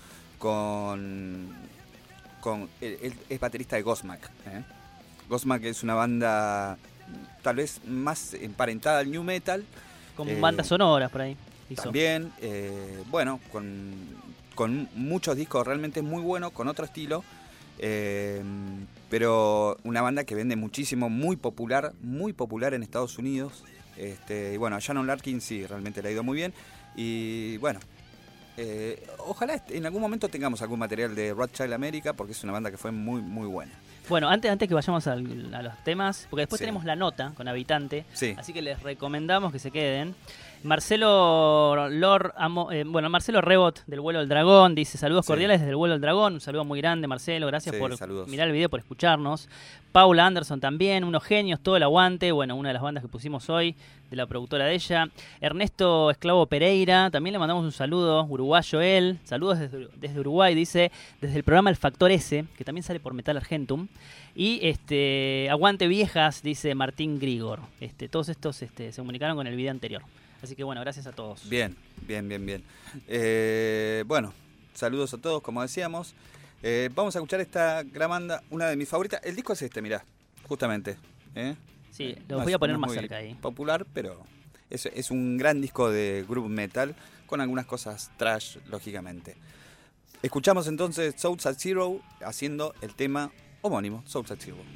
con, con él, él es baterista de Godsmack. ¿eh? Godsmack es una banda tal vez más emparentada al new metal. Con eh, bandas sonoras por ahí. Hizo. También, eh, bueno, con, con muchos discos realmente muy buenos, con otro estilo. Eh, pero una banda que vende muchísimo, muy popular, muy popular en Estados Unidos. Este, y bueno, a Shannon Larkin sí, realmente le ha ido muy bien. Y bueno, eh, ojalá en algún momento tengamos algún material de Red Child America, porque es una banda que fue muy, muy buena. Bueno, antes, antes que vayamos al, a los temas, porque después Sí. tenemos la nota con Habitante, Sí. así que les recomendamos que se queden. Marcelo Lor, Amo- eh, bueno, Marcelo Rebot del Vuelo del Dragón dice saludos Sí. cordiales desde el Vuelo del Dragón, un saludo muy grande Marcelo, gracias Sí, por saludos. mirar el video, por escucharnos. Paula Anderson también, unos genios, todo el aguante, bueno, una de las bandas que pusimos hoy, de la productora de ella. Ernesto Esclavo Pereira, también le mandamos un saludo, uruguayo él, saludos desde, desde Uruguay, dice, desde el programa El Factor S, que también sale por Metal Argentum. Y este aguante viejas, dice Martín Grigor. Este, todos estos este, se comunicaron con el video anterior. Así que bueno, gracias a todos. Bien, bien, bien, bien. Eh, bueno, saludos a todos, como decíamos. Eh, vamos a escuchar esta gran banda, una de mis favoritas. El disco es este, mirá, justamente. ¿eh? Sí, Eh, lo no voy es- a poner no es más muy cerca ahí. popular, pero es, es un gran disco de groove metal con algunas cosas trash, lógicamente. Escuchamos entonces South Side Zero haciendo el tema homónimo, South Side Zero.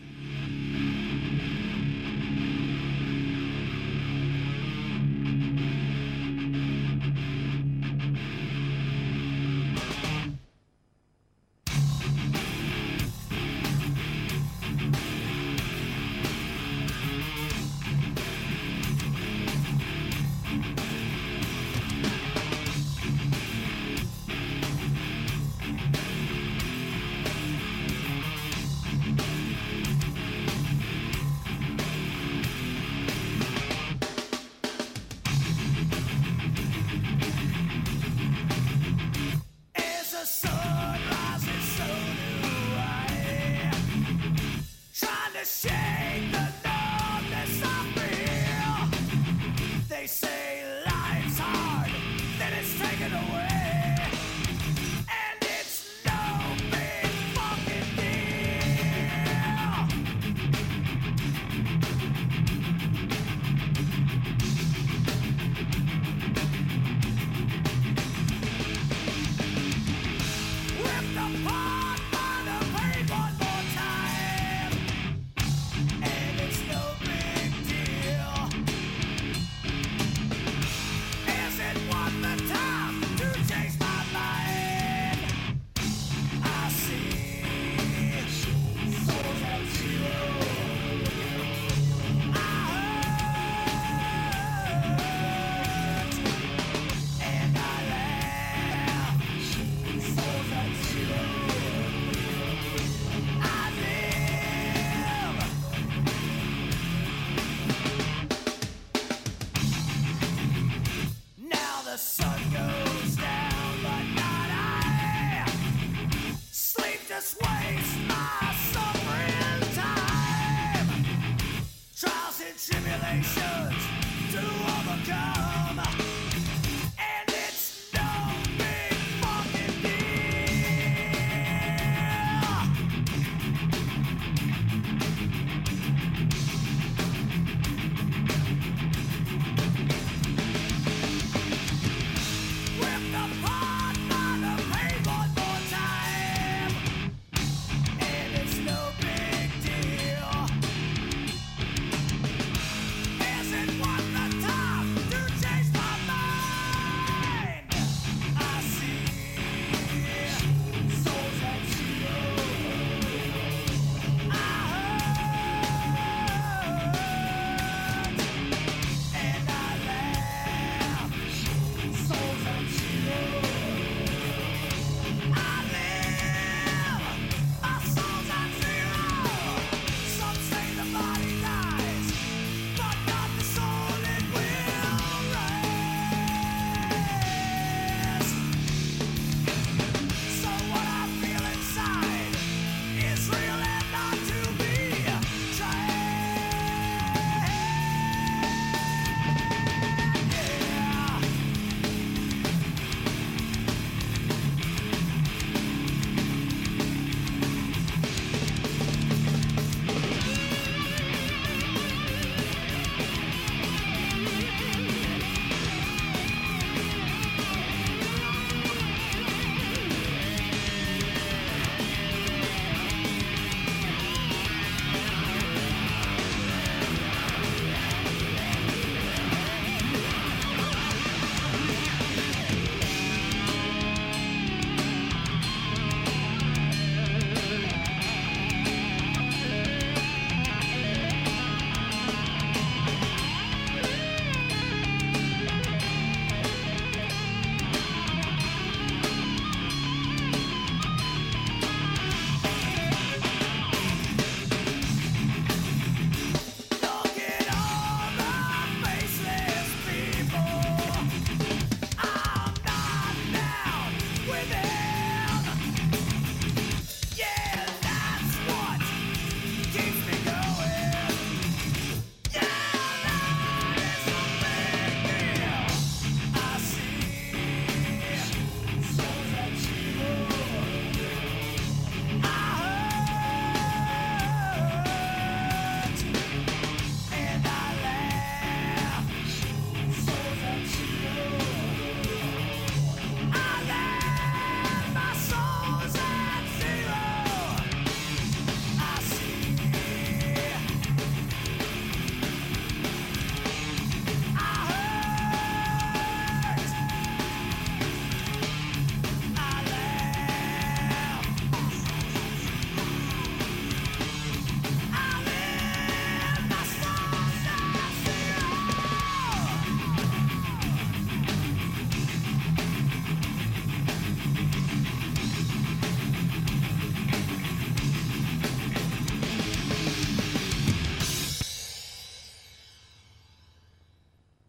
As the sun rises, so do I. Trying to shake the numbness I feel. They say life's hard, then it's taken away. And it's no big fucking deal. Ripped apart by the pain one more time, and it's no big deal. Is it worth the time to change my mind? I see souls at zero. I hurt and I laugh. Souls at zero. I live. Now the sun goes down, but not I. Sleep just wastes my suffering time. Trials and tribulations to overcome. And it's no big fucking deal. Ripped apart by the pain one more time, and it's no big deal. Is it worth the time to change my mind?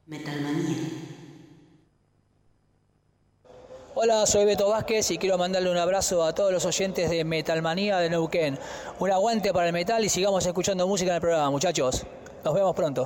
Metalmanía. Hola, soy Beto Vázquez y quiero mandarle un abrazo a todos los oyentes de Metalmanía de Neuquén. Un aguante para el metal y sigamos escuchando música en el programa, muchachos. Nos vemos pronto.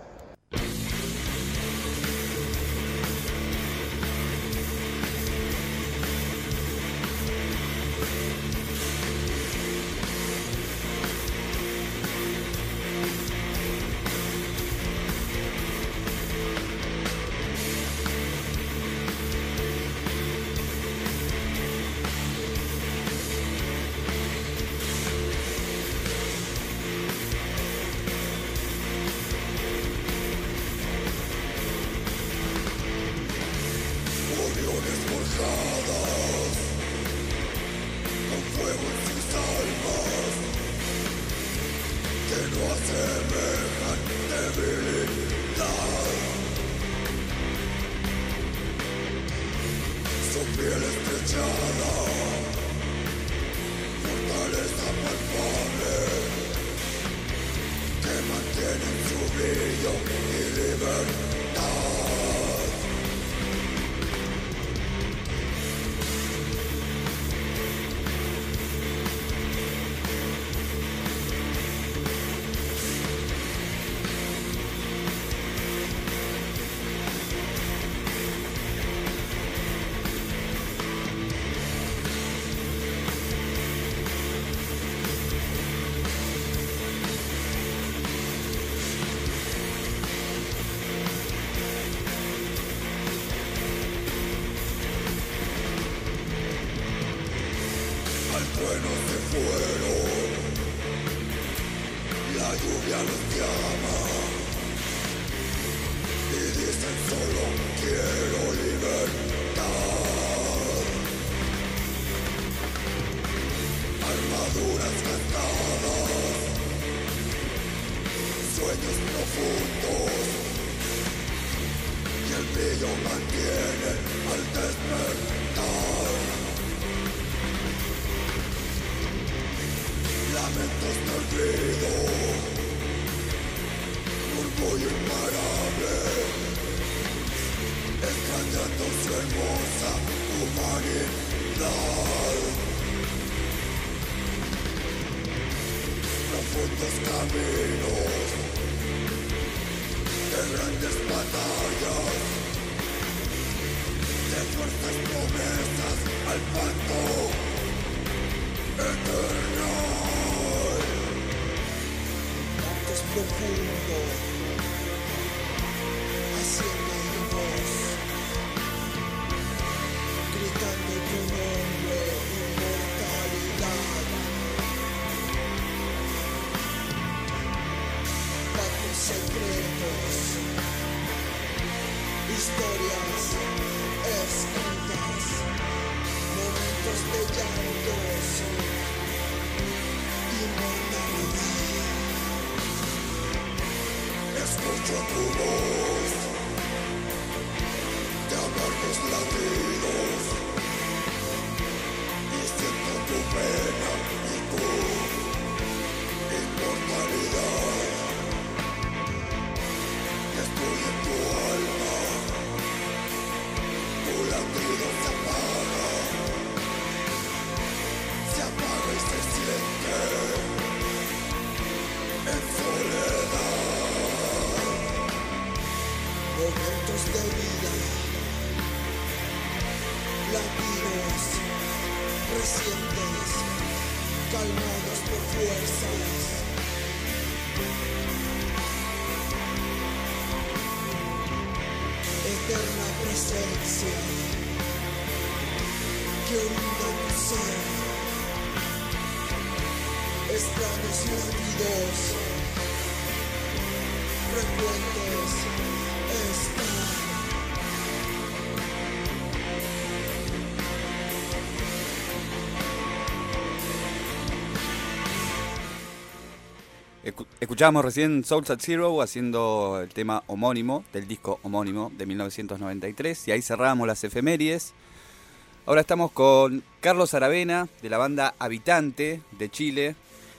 Escuchábamos recién Souls at Zero haciendo el tema homónimo del disco homónimo de mil novecientos noventa y tres y ahí cerramos las efemérides. Ahora estamos con Carlos Aravena de la banda Habitante de Chile.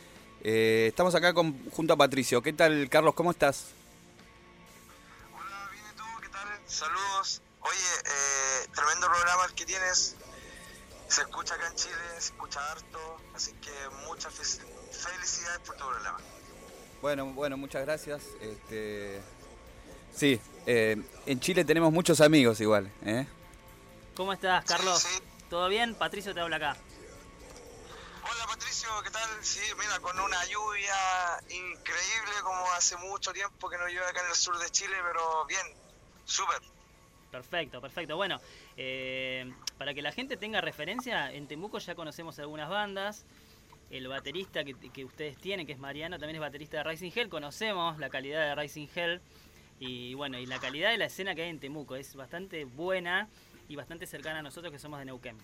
Eh, estamos acá con, junto a Patricio. ¿Qué tal, Carlos? ¿Cómo estás? Hola, bien, ¿y tú? Saludos. Oye, eh, tremendo programa el que tienes. Se escucha acá en Chile, se escucha harto. Así que muchas fe- felicidades por tu programa. Bueno, bueno, muchas gracias. Este, sí, eh, en Chile tenemos muchos amigos igual, ¿eh? ¿Cómo estás, Carlos? Sí, sí. ¿Todo bien? Patricio te habla acá. Hola Patricio, ¿qué tal? Sí, mira, con una lluvia increíble como hace mucho tiempo que no llueve acá en el sur de Chile, pero bien, súper. Perfecto, perfecto. Bueno, eh, para que la gente tenga referencia, en Temuco ya conocemos algunas bandas. El baterista que, que ustedes tienen, que es Mariano, también es baterista de Rising Hell. Conocemos la calidad de Rising Hell y bueno, y la calidad de la escena que hay en Temuco. Es bastante buena y bastante cercana a nosotros que somos de Neuquén.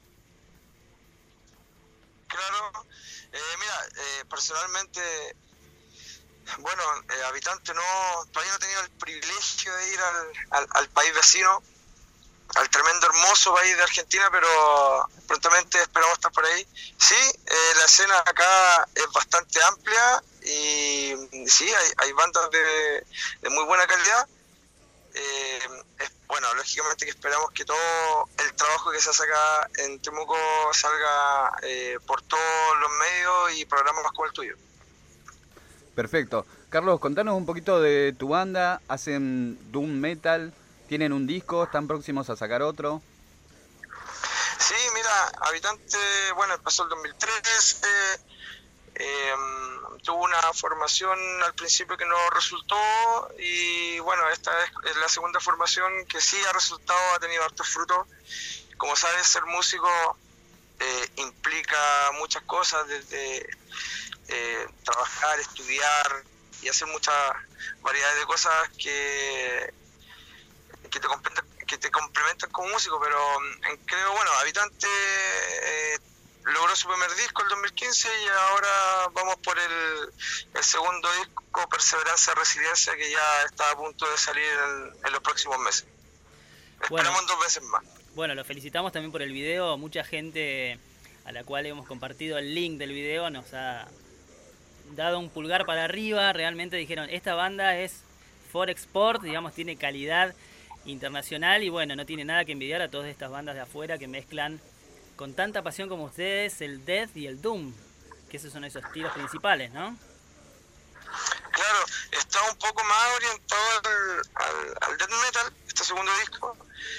Claro, eh, mira, eh, personalmente, bueno, eh, habitante no, todavía no he tenido el privilegio de ir al, al, al país vecino, al tremendo hermoso país de Argentina, pero prontamente esperamos estar por ahí. Sí, eh, la escena acá es bastante amplia y sí, hay, hay bandas de, de muy buena calidad. Eh, es, bueno, lógicamente que esperamos que todo el trabajo que se hace acá en Temuco salga eh, por todos los medios y programas como el tuyo. Perfecto. Carlos, contanos un poquito de tu banda. Hacen doom metal, tienen un disco, están próximos a sacar otro. Sí, mira, Habitante, bueno, empezó el dos mil tres, eh, eh, tuvo una formación al principio que no resultó y bueno, esta es la segunda formación que sí ha resultado, ha tenido hartos frutos. Como sabes, ser músico eh, implica muchas cosas, desde eh, trabajar, estudiar y hacer muchas variedades de cosas que, que te complementan que te complementan como músico, pero eh, creo, bueno, Habitante eh, logró su primer disco el dos mil quince y ahora vamos por el, el segundo disco, Perseverancia, Resiliencia, que ya está a punto de salir en, en los próximos meses. Bueno, Esperamos dos veces más. Bueno, lo felicitamos también por el video. Mucha gente a la cual hemos compartido el link del video nos ha dado un pulgar para arriba. Realmente dijeron, esta banda es for export, digamos, tiene calidad internacional y bueno, no tiene nada que envidiar a todas estas bandas de afuera que mezclan con tanta pasión como ustedes el death y el doom, que esos son esos estilos principales, ¿no? Claro, está un poco más orientado al, al, al death metal, este segundo disco,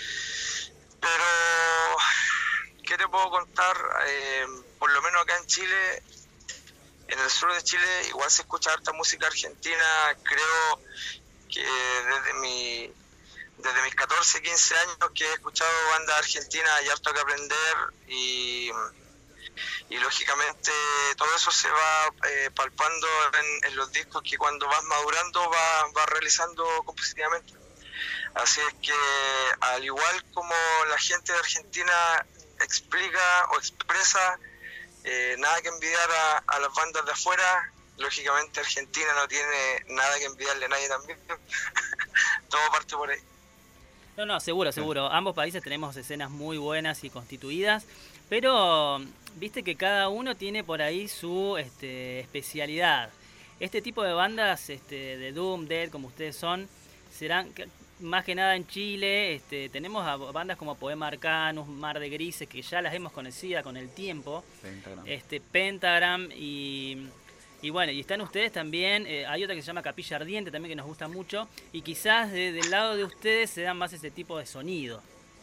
pero ¿qué te puedo contar? Eh, por lo menos acá en Chile, en el sur de Chile, igual se escucha harta música argentina. Creo que desde mi Desde mis catorce, quince años que he escuchado bandas argentinas, hay harto que aprender y, y lógicamente todo eso se va eh, palpando en, en los discos que cuando vas madurando vas va realizando compositivamente. Así es que al igual como la gente de Argentina explica o expresa, eh, nada que envidiar a, a las bandas de afuera, lógicamente Argentina no tiene nada que envidiarle a nadie también. Todo parte por ahí. No, no, seguro, seguro. Ambos países tenemos escenas muy buenas y constituidas, pero viste que cada uno tiene por ahí su este, especialidad. Este tipo de bandas este, de Doom, Dead, como ustedes son, serán más que nada en Chile. Este, tenemos a bandas como Poema Arcanus, Mar de Grises, que ya las hemos conocido con el tiempo. Pentagram. Este, Pentagram y... Y bueno, y están ustedes también, eh, hay otra que se llama Capilla Ardiente también que nos gusta mucho, y quizás de, del lado de ustedes se dan más ese tipo de sonido.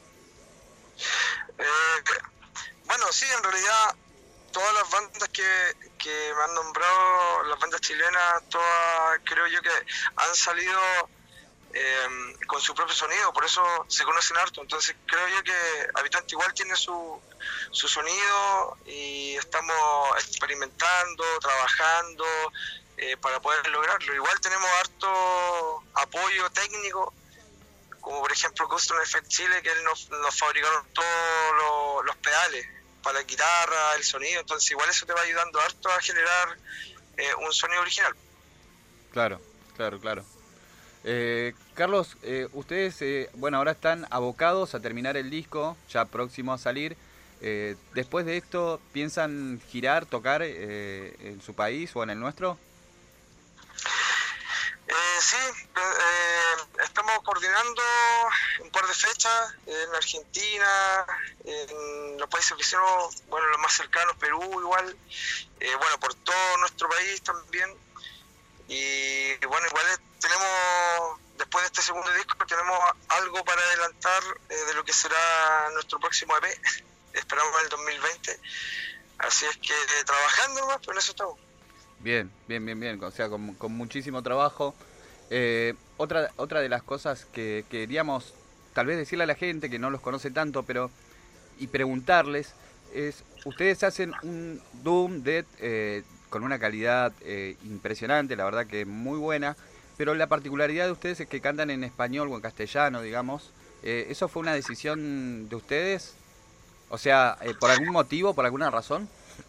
Eh, bueno, sí, en realidad todas las bandas que, que me han nombrado, las bandas chilenas, todas creo yo que han salido eh, con su propio sonido, por eso se conocen harto. Entonces creo yo que Habitante igual tiene su, su sonido y estamos experimentando, trabajando eh, para poder lograrlo. Igual tenemos harto apoyo técnico, como por ejemplo Custom Effect Chile, que él nos, nos fabricaron todos los, los pedales para la guitarra, el sonido. Entonces igual eso te va ayudando harto a generar eh, un sonido original. Claro, claro, claro. Eh, Carlos, eh, ustedes, eh, bueno, ahora están abocados a terminar el disco, ya próximo a salir. Eh, después de esto, ¿piensan girar, tocar eh, en su país o en el nuestro? Eh, sí, eh, estamos coordinando un par de fechas en Argentina, en los países vecinos, bueno, los más cercanos, Perú igual, eh, bueno, por todo nuestro país también. Y bueno, igual tenemos, después de este segundo disco, tenemos algo para adelantar eh, de lo que será nuestro próximo E P, esperamos en el dos mil veinte. Así es que eh, trabajando nomás, pero en eso estamos. Bien, bien, bien, bien, o sea, con, con muchísimo trabajo. Eh, otra otra de las cosas que queríamos tal vez decirle a la gente que no los conoce tanto, pero y preguntarles es, ustedes hacen un Doom Dead eh, con una calidad eh, impresionante, la verdad que muy buena, pero la particularidad de ustedes es que cantan en español o en castellano, digamos. Eh, ¿Eso fue una decisión de ustedes? O sea, eh, ¿por algún motivo, por alguna razón?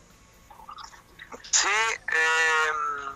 Sí, eh,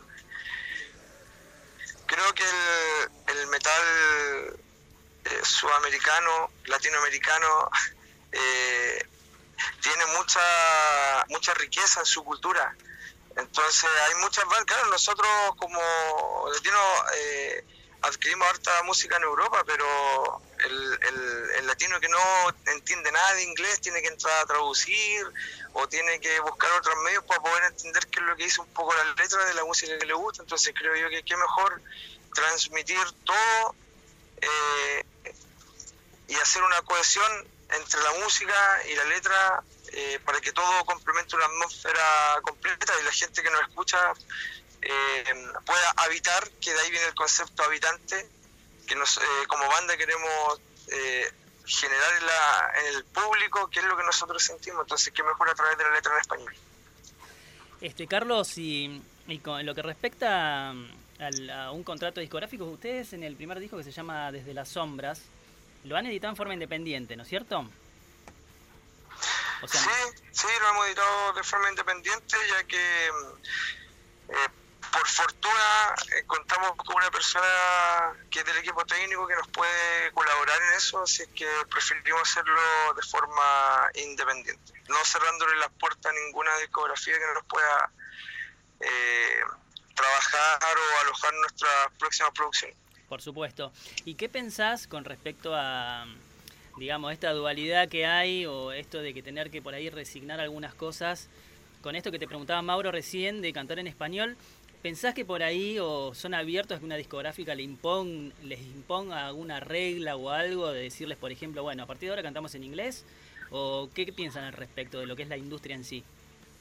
creo que el, el metal eh, sudamericano, latinoamericano, eh, tiene mucha mucha riqueza en su cultura. Entonces hay muchas bandas, claro, nosotros como latinos eh, adquirimos harta música en Europa, pero el, el, el latino que no entiende nada de inglés tiene que entrar a traducir o tiene que buscar otros medios para poder entender qué es lo que dice un poco la letra de la música que le gusta. Entonces creo yo que qué mejor transmitir todo eh, y hacer una cohesión entre la música y la letra eh, para que todo complemente una atmósfera completa y la gente que nos escucha eh, pueda habitar, que de ahí viene el concepto habitante, que nos, eh, como banda queremos eh, generar en, la, en el público qué es lo que nosotros sentimos. Entonces qué mejor a través de la letra en español. Este Carlos, y, y con lo que respecta al, a un contrato discográfico, ustedes en el primer disco que se llama Desde las Sombras lo han editado en forma independiente, ¿no es cierto? O sea, sí, sí, lo hemos editado de forma independiente, ya que eh, por fortuna eh, contamos con una persona que es del equipo técnico que nos puede colaborar en eso, así que preferimos hacerlo de forma independiente, no cerrándole las puertas a ninguna discografía que nos pueda eh, trabajar o alojar nuestra próxima producción. Por supuesto. ¿Y qué pensás con respecto a, digamos, esta dualidad que hay o esto de que tener que por ahí resignar algunas cosas? Con esto que te preguntaba Mauro recién de cantar en español, ¿pensás que por ahí o son abiertos a que una discográfica le impon, les imponga alguna regla o algo de decirles, por ejemplo, bueno, a partir de ahora cantamos en inglés? ¿O qué piensan al respecto de lo que es la industria en sí?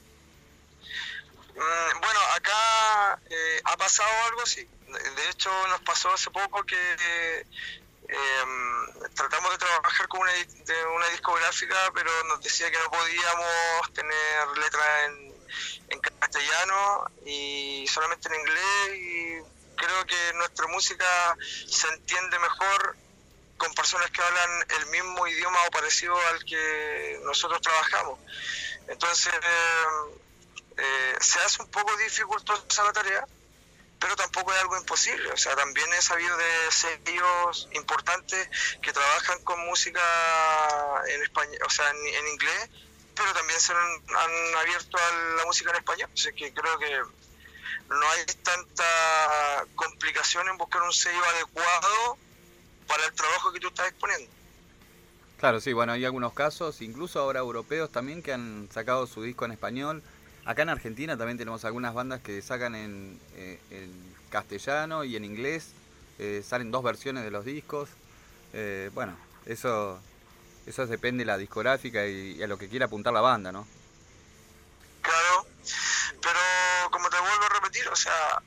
Mm, bueno, acá eh, ha pasado algo así. De hecho, nos pasó hace poco que eh, eh, tratamos de trabajar con una, de una discográfica, pero nos decía que no podíamos tener letras en, en castellano y solamente en inglés, y creo que nuestra música se entiende mejor con personas que hablan el mismo idioma o parecido al que nosotros trabajamos. Entonces eh, eh, se hace un poco dificultosa la tarea, pero tampoco es algo imposible. O sea, también he sabido de sellos importantes que trabajan con música en español, o sea, en, en inglés, pero también se han, han abierto a la música en español. Así que creo que no hay tanta complicación en buscar un sello adecuado para el trabajo que tú estás exponiendo. Claro, sí, bueno, hay algunos casos, incluso ahora europeos también, que han sacado su disco en español. Acá en Argentina también tenemos algunas bandas que sacan en, eh, en castellano y en inglés. Eh, salen dos versiones de los discos. Eh, bueno, eso eso depende de la discográfica y, y a lo que quiera apuntar la banda, ¿no? Claro, pero como te vuelvo a repetir, o sea,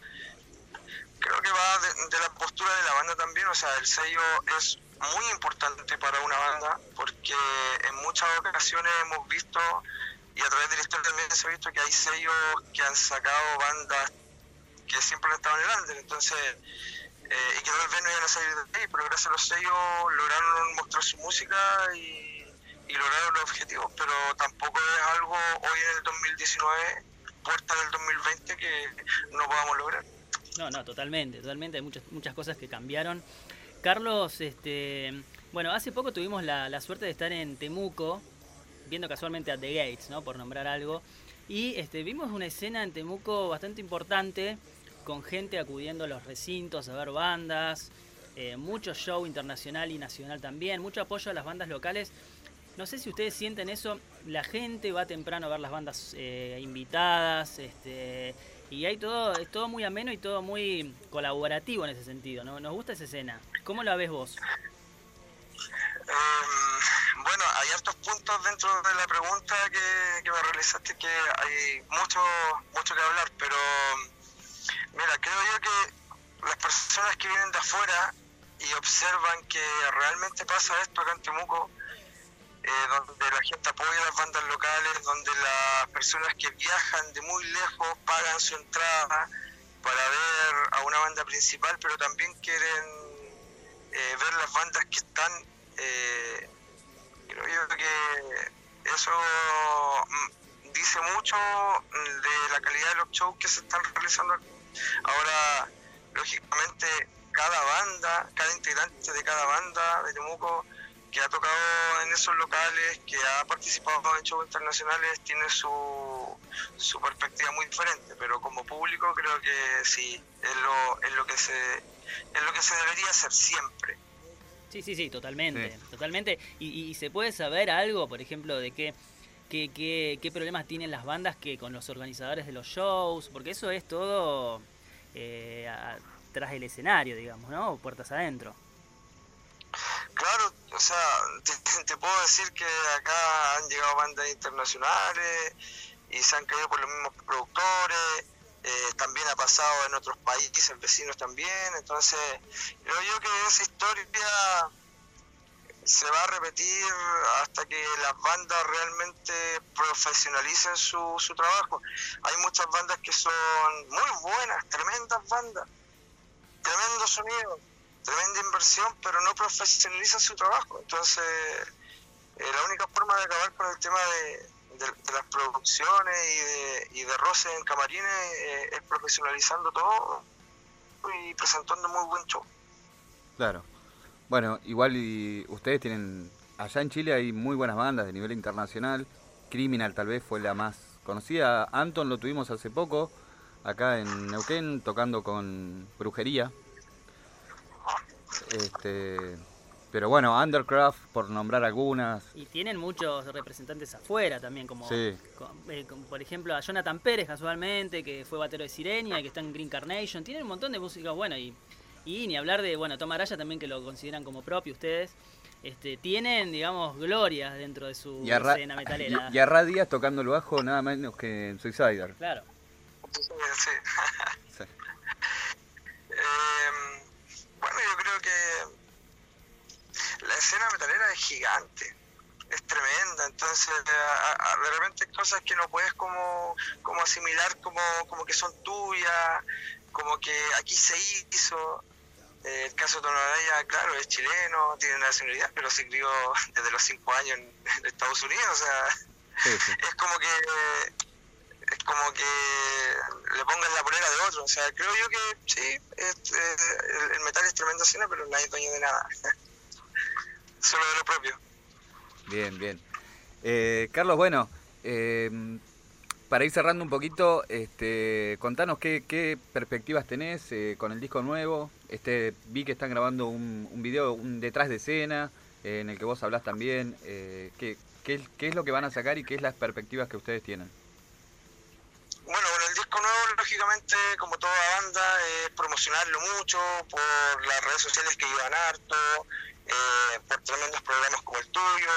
creo que va de, de la postura de la banda también. O sea, el sello es muy importante para una banda, porque en muchas ocasiones hemos visto, y a través de la historia también se ha visto, que hay sellos que han sacado bandas que siempre han estado en el under, entonces, eh, y que tal vez no iban a salir de ahí, pero gracias a los sellos lograron mostrar su música y, y lograron los objetivos, pero tampoco es algo hoy en el dos mil diecinueve, puerta del dos mil veinte, que no podamos lograr. No, no, totalmente, totalmente, hay muchas, muchas cosas que cambiaron. Carlos, este, bueno, hace poco tuvimos la, la suerte de estar en Temuco, viendo casualmente a The Gates, ¿no? Por nombrar algo. Y este, vimos una escena en Temuco bastante importante, con gente acudiendo a los recintos a ver bandas. eh, mucho show internacional y nacional también, mucho apoyo a las bandas locales. No sé si ustedes sienten eso, la gente va temprano a ver las bandas eh, invitadas, este, y hay todo, es todo muy ameno y todo muy colaborativo en ese sentido, ¿no? Nos gusta esa escena. ¿Cómo la ves vos? Um, bueno, hay hartos puntos dentro de la pregunta que, que me realizaste que hay mucho, mucho que hablar, pero mira, creo yo que las personas que vienen de afuera y observan que realmente pasa esto acá en Temuco, Eh, donde la gente apoya a las bandas locales, donde las personas que viajan de muy lejos pagan su entrada para ver a una banda principal, pero también quieren eh, ver las bandas que están, eh, creo yo que eso dice mucho de la calidad de los shows que se están realizando aquí. Ahora, lógicamente, cada banda, cada integrante de cada banda de Temuco que ha tocado en esos locales, que ha participado en shows internacionales, tiene su, su perspectiva muy diferente, pero como público creo que sí, es lo, es lo que se es lo que se debería hacer siempre. Sí, sí, sí, totalmente, sí. totalmente. Y, y se puede saber algo, por ejemplo, de qué, qué, qué, qué problemas tienen las bandas que con los organizadores de los shows, porque eso es todo eh, tras el escenario, digamos, ¿no? Puertas adentro. Claro, o sea, te, te puedo decir que acá han llegado bandas internacionales y se han caído por los mismos productores, eh, también ha pasado en otros países vecinos también, entonces creo yo que esa historia se va a repetir hasta que las bandas realmente profesionalicen su, su trabajo. Hay muchas bandas que son muy buenas, tremendas bandas, tremendo sonido, tremenda inversión, pero no profesionalizan su trabajo. Entonces, eh, la única forma de acabar con el tema de, de, de las producciones y de, y de roces en camarines eh, es profesionalizando todo y presentando muy buen show. Claro. Bueno, igual y ustedes tienen... Allá en Chile hay muy buenas bandas de nivel internacional. Criminal tal vez fue la más conocida. Anton lo tuvimos hace poco, acá en Neuquén, tocando con Brujería. Este, pero bueno, Undercraft, por nombrar algunas. Y tienen muchos representantes afuera también, como, sí. como, eh, como por ejemplo a Jonathan Pérez, casualmente, que fue batero de Sirenia, que está en Green Carnation. Tienen un montón de músicos buenos. Y, y ni hablar de, bueno, Tom Araya también, que lo consideran como propio ustedes. Este, tienen, digamos, glorias dentro de su y Ra- escena metalera. Y a Ra Díaz tocando el bajo nada menos que en Suicider. Claro. Sí. sí. eh, bueno, yo creo que la escena metalera es gigante, es tremenda, entonces a, a, de repente hay cosas que no puedes como, como asimilar como, como que son tuyas, como que aquí se hizo. Eh, el caso de Tom Araya, claro, es chileno, tiene nacionalidad, pero se crió desde los cinco años en, en Estados Unidos, o sea, sí, sí. es como que es como que le pongan la polera de otro, o sea, creo yo que sí, es, es, el, el metal es tremenda escena, pero nadie es dueño de nada, solo de lo propio. Bien, bien. Eh, Carlos, bueno, eh, para ir cerrando un poquito, este, contanos qué, qué perspectivas tenés eh, con el disco nuevo. Este, vi que están grabando un, un video, un detrás de escena, eh, en el que vos hablás también. Eh, ¿qué, qué, ¿Qué es lo que van a sacar y qué es las perspectivas que ustedes tienen? Bueno, con el disco nuevo, lógicamente, como toda banda, es eh, promocionarlo mucho por las redes sociales que llevan harto, eh, por tremendos programas como el tuyo.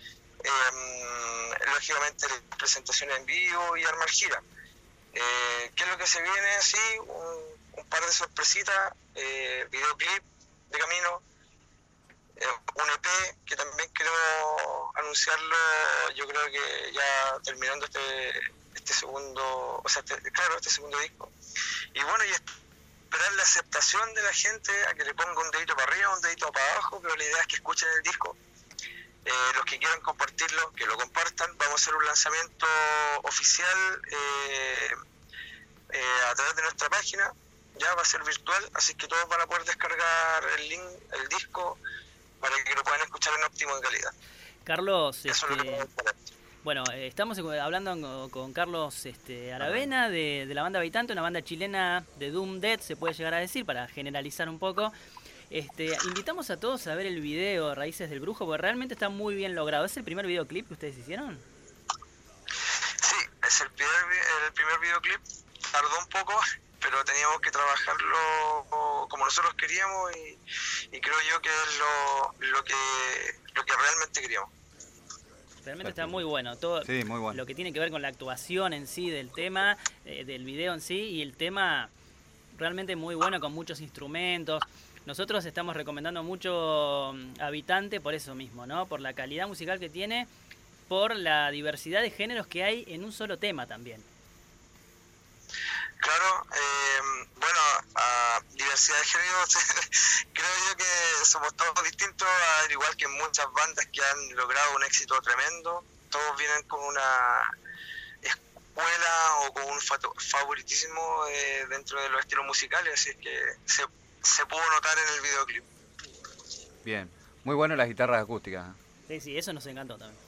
Eh, lógicamente las presentaciones en vivo y armar gira. Eh, ¿Qué es lo que se viene? Sí, un, un par de sorpresitas, eh, videoclip de camino, eh, un E P que también quiero anunciarlo, yo creo que ya terminando este, este segundo, o sea, este, claro, este segundo disco. Y bueno, y esperar la aceptación de la gente a que le ponga un dedito para arriba, un dedito para abajo, pero la idea es que escuchen el disco. Eh, los que quieran compartirlo, que lo compartan. Vamos a hacer un lanzamiento oficial eh, eh, a través de nuestra página, ya va a ser virtual, así que todos van a poder descargar el link, el disco, para que lo puedan escuchar en óptima calidad. Carlos, Eso este, es lo que podemos hacer. Bueno, eh, estamos hablando con Carlos este, Aravena de, de la banda Habitante, una banda chilena de Doom Death, se puede llegar a decir, para generalizar un poco. Este, invitamos a todos a ver el video Raíces del Brujo, porque realmente está muy bien logrado. ¿Es el primer videoclip que ustedes hicieron? Sí, es el primer, el primer videoclip. Tardó un poco, pero teníamos que trabajarlo como nosotros queríamos y, y creo yo que es lo, lo que lo que realmente queríamos. Realmente está muy bueno, todo sí, muy bueno. Lo que tiene que ver con la actuación en sí del tema, eh, del video en sí, y el tema realmente muy bueno con muchos instrumentos. Nosotros estamos recomendando mucho Habitante por eso mismo, ¿no? Por la calidad musical que tiene, por la diversidad de géneros que hay en un solo tema también. Claro, eh, bueno, a diversidad de géneros, creo yo que somos todos distintos, al igual que muchas bandas que han logrado un éxito tremendo. Todos vienen con una escuela o con un favoritismo eh, dentro de los estilos musicales, así es que se, se pudo notar en el videoclip. Bien, muy bueno las guitarras acústicas. Sí, sí, eso nos encantó también.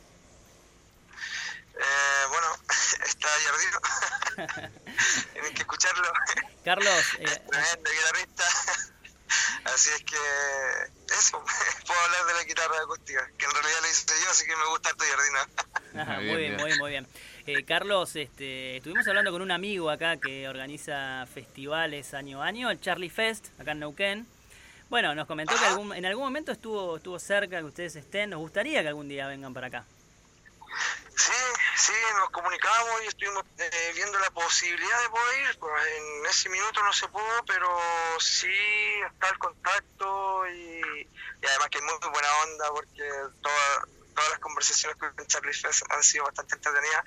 Eh, bueno, está Jardino. Tienen que escucharlo. Carlos, eh, tremendo guitarrista. Así es que eso, puedo hablar de la guitarra acústica, que en realidad la hice yo, así que me gusta harto Jardino. Ajá, muy bien, muy bien, muy bien. Eh, Carlos, este, estuvimos hablando con un amigo acá que organiza festivales año a año, el Charlie Fest, acá en Neuquén. Bueno, nos comentó que algún, en algún momento estuvo estuvo cerca que ustedes estén. Nos gustaría que algún día vengan para acá. Sí, sí, nos comunicamos y estuvimos eh, viendo la posibilidad de poder ir. Pues en ese minuto no se pudo, pero sí está el contacto y, y además que hay muy buena onda porque toda, todas las conversaciones con Charlie Fest han sido bastante entretenidas.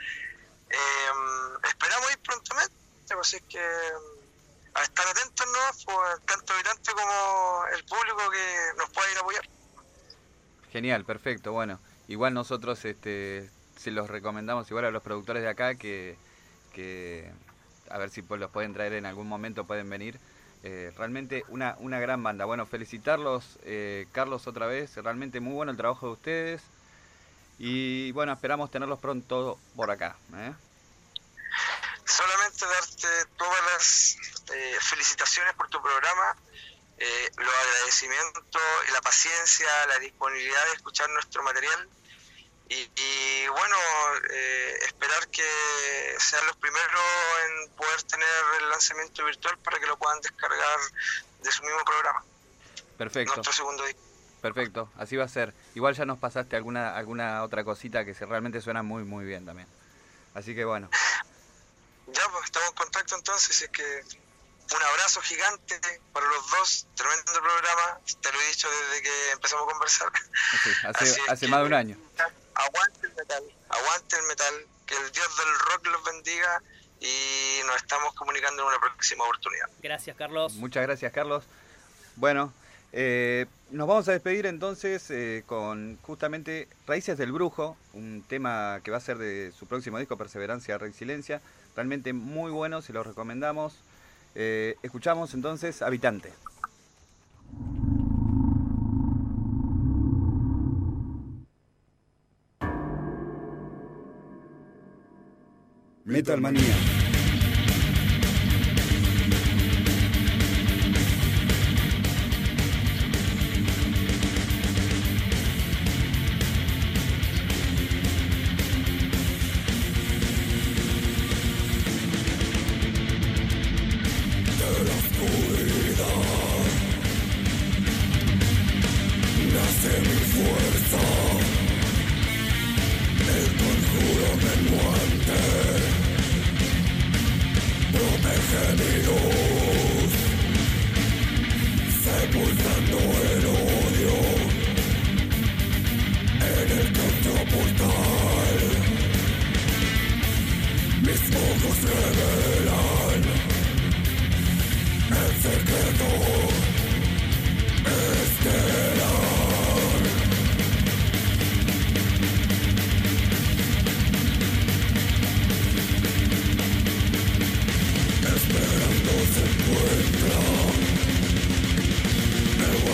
Eh, esperamos ir prontamente, así que a estar atentos, ¿no? Pues, tanto Habitante como el público que nos pueda ir a apoyar. Genial, perfecto, bueno, igual nosotros este se los recomendamos igual a los productores de acá que, que a ver si pues los pueden traer en algún momento, pueden venir. Eh, realmente una, una gran banda. Bueno, felicitarlos, eh, Carlos, otra vez. Realmente muy bueno el trabajo de ustedes. Y bueno, esperamos tenerlos pronto por acá. ¿eh? Solamente darte todas las eh, felicitaciones por tu programa, eh, los agradecimientos y la paciencia, la disponibilidad de escuchar nuestro material. Y, y bueno, eh, esperar que sean los primeros en poder tener el lanzamiento virtual para que lo puedan descargar de su mismo programa. Perfecto. Nuestro segundo disco. Perfecto, así va a ser. Igual ya nos pasaste alguna alguna otra cosita que se realmente suena muy muy bien también. Así que bueno. Ya, pues estamos en contacto entonces, es que un abrazo gigante para los dos, tremendo programa, te lo he dicho desde que empezamos a conversar. Sí, hace hace más de un año. Aguante el metal, aguante el metal, que el Dios del rock los bendiga y nos estamos comunicando en una próxima oportunidad. Gracias, Carlos. Muchas gracias, Carlos. Bueno, eh, nos vamos a despedir entonces eh, con justamente Raíces del Brujo, un tema que va a ser de su próximo disco, Perseverancia, Resiliencia. Realmente muy bueno, se lo recomendamos. Eh, escuchamos entonces Habitante. Metal Manía. Esperando se encuentra el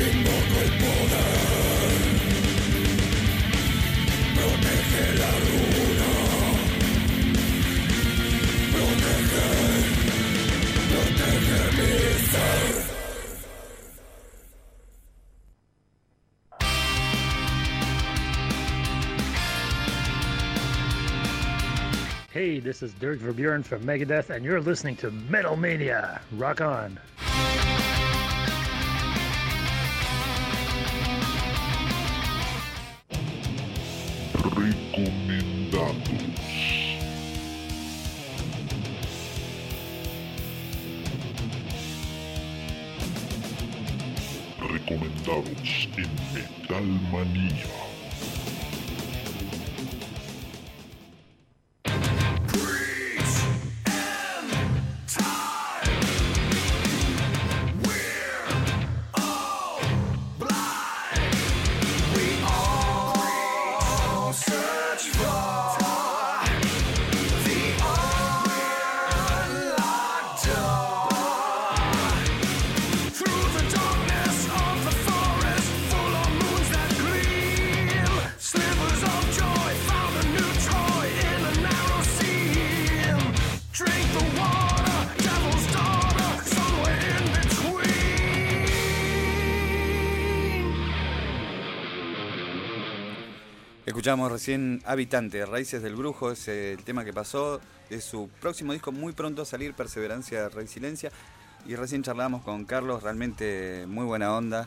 Hey, this is Dirk Verbeuren from Megadeth, and you're listening to Metal Mania. Rock on. Recomendados. Recomendados en Metal Manía. Escuchamos recién Habitante, Raíces del Brujo, es el tema que pasó de su próximo disco muy pronto a salir, Perseverancia, Resiliencia. Y recién charlábamos con Carlos, realmente muy buena onda,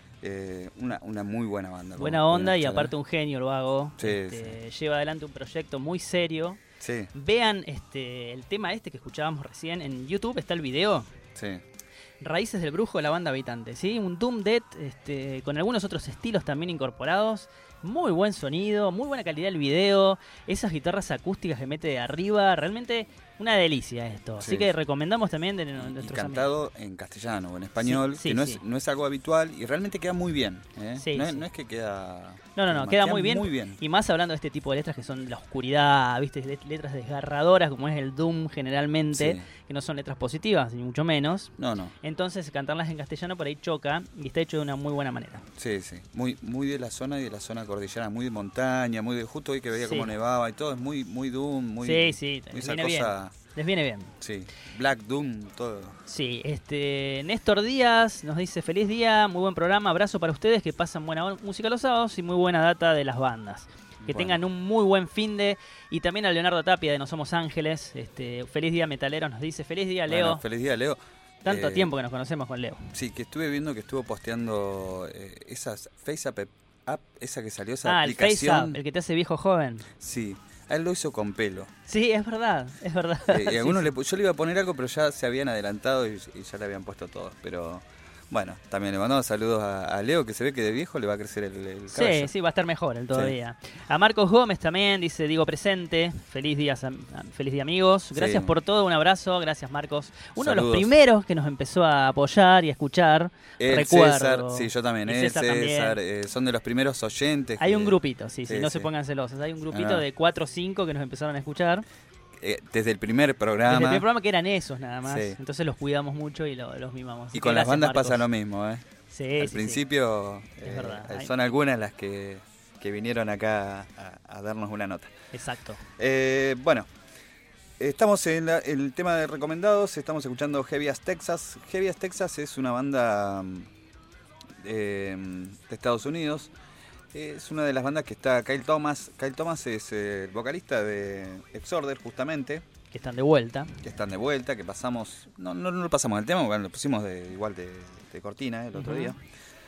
eh, una, una muy buena banda. Buena onda y aparte un genio el vago. Sí, este, sí. Lleva adelante un proyecto muy serio. Sí. Vean este, el tema este que escuchábamos recién, en YouTube está el video. Sí. Raíces del Brujo de la banda Habitante, ¿sí? Un Doom Death este, con algunos otros estilos también incorporados. Muy buen sonido, muy buena calidad del video. Esas guitarras acústicas que mete de arriba, realmente una delicia esto. Sí. Así que recomendamos también de nuestros Y cantado amigos. en castellano o en español, Sí, sí, que no, sí. es, no es algo habitual y realmente queda muy bien. ¿eh? Sí, no, es, sí. no es que queda... No, no, no, queda, muy, bien, muy bien. Y más hablando de este tipo de letras que son de la oscuridad, ¿viste? Letras desgarradoras, como es el Doom generalmente, Sí. que no son letras positivas, ni mucho menos. No, no. Entonces, cantarlas en castellano por ahí choca y está hecho de una muy buena manera. Sí, sí. Muy, muy de la zona y de la zona cordillerana, muy de montaña, muy de justo hoy que veía Sí. cómo nevaba y todo, es muy, muy Doom, muy. Sí, sí, muy les esa viene cosa. bien. Les viene bien. Sí. Black Doom, todo. Sí, este Néstor Díaz nos dice feliz día, muy buen programa, abrazo para ustedes que pasan buena música los sábados y muy buena data de las bandas. Que Bueno. tengan un muy buen finde. Y también a Leonardo Tapia de No Somos Ángeles, este feliz día metalero, nos dice feliz día Leo. Bueno, feliz día, Leo. Tanto Eh, tiempo que nos conocemos con Leo. Sí, que estuve viendo que estuvo posteando eh, esas FaceApp app, esa que salió, esa Ah, el Face aplicación. Up, el que te hace viejo joven. Sí, a él lo hizo con pelo. Sí, es verdad, es verdad. Eh, y Sí, algunos sí. le, yo le iba a poner algo, pero ya se habían adelantado y, y ya le habían puesto todo. Pero bueno, también le mandamos saludos a, a Leo, que se ve que de viejo le va a crecer el, el Sí, cabello. sí, va a estar mejor el todavía. A Marcos Gómez también, dice, digo presente, feliz día, am- feliz día amigos, gracias Sí. por todo, un abrazo, gracias Marcos. Uno de los Saludos. primeros que nos empezó a apoyar y a escuchar, El recuerdo. César, sí, yo también, Y eh, César César, también. eh, son de los primeros oyentes. Hay que- un grupito, sí, sí, Sí, no sí. se pongan celosos, hay un grupito Ah. de cuatro o cinco que nos empezaron a escuchar. Eh, desde el primer programa. Desde el primer programa que eran esos nada más, Sí. entonces los cuidamos mucho y lo- los mimamos. Así Y que con las gracias, bandas Marcos. pasa lo mismo, ¿eh? Sí, Al sí, principio Es eh, verdad. eh, Hay- son algunas las que, que vinieron acá a, a darnos una nota. Exacto. Eh, bueno, estamos en la- el tema de recomendados, estamos escuchando Heavy as Texas. Heavy as Texas es una banda mm, eh, de Estados Unidos. Es una de las bandas que está Kyle Thomas. Kyle Thomas es eh, el vocalista de Exorder, justamente. Que están de vuelta. Que están de vuelta, que pasamos... No, no, no lo pasamos el tema, bueno, lo pusimos de, igual de, de cortina eh, el otro Ujú. día.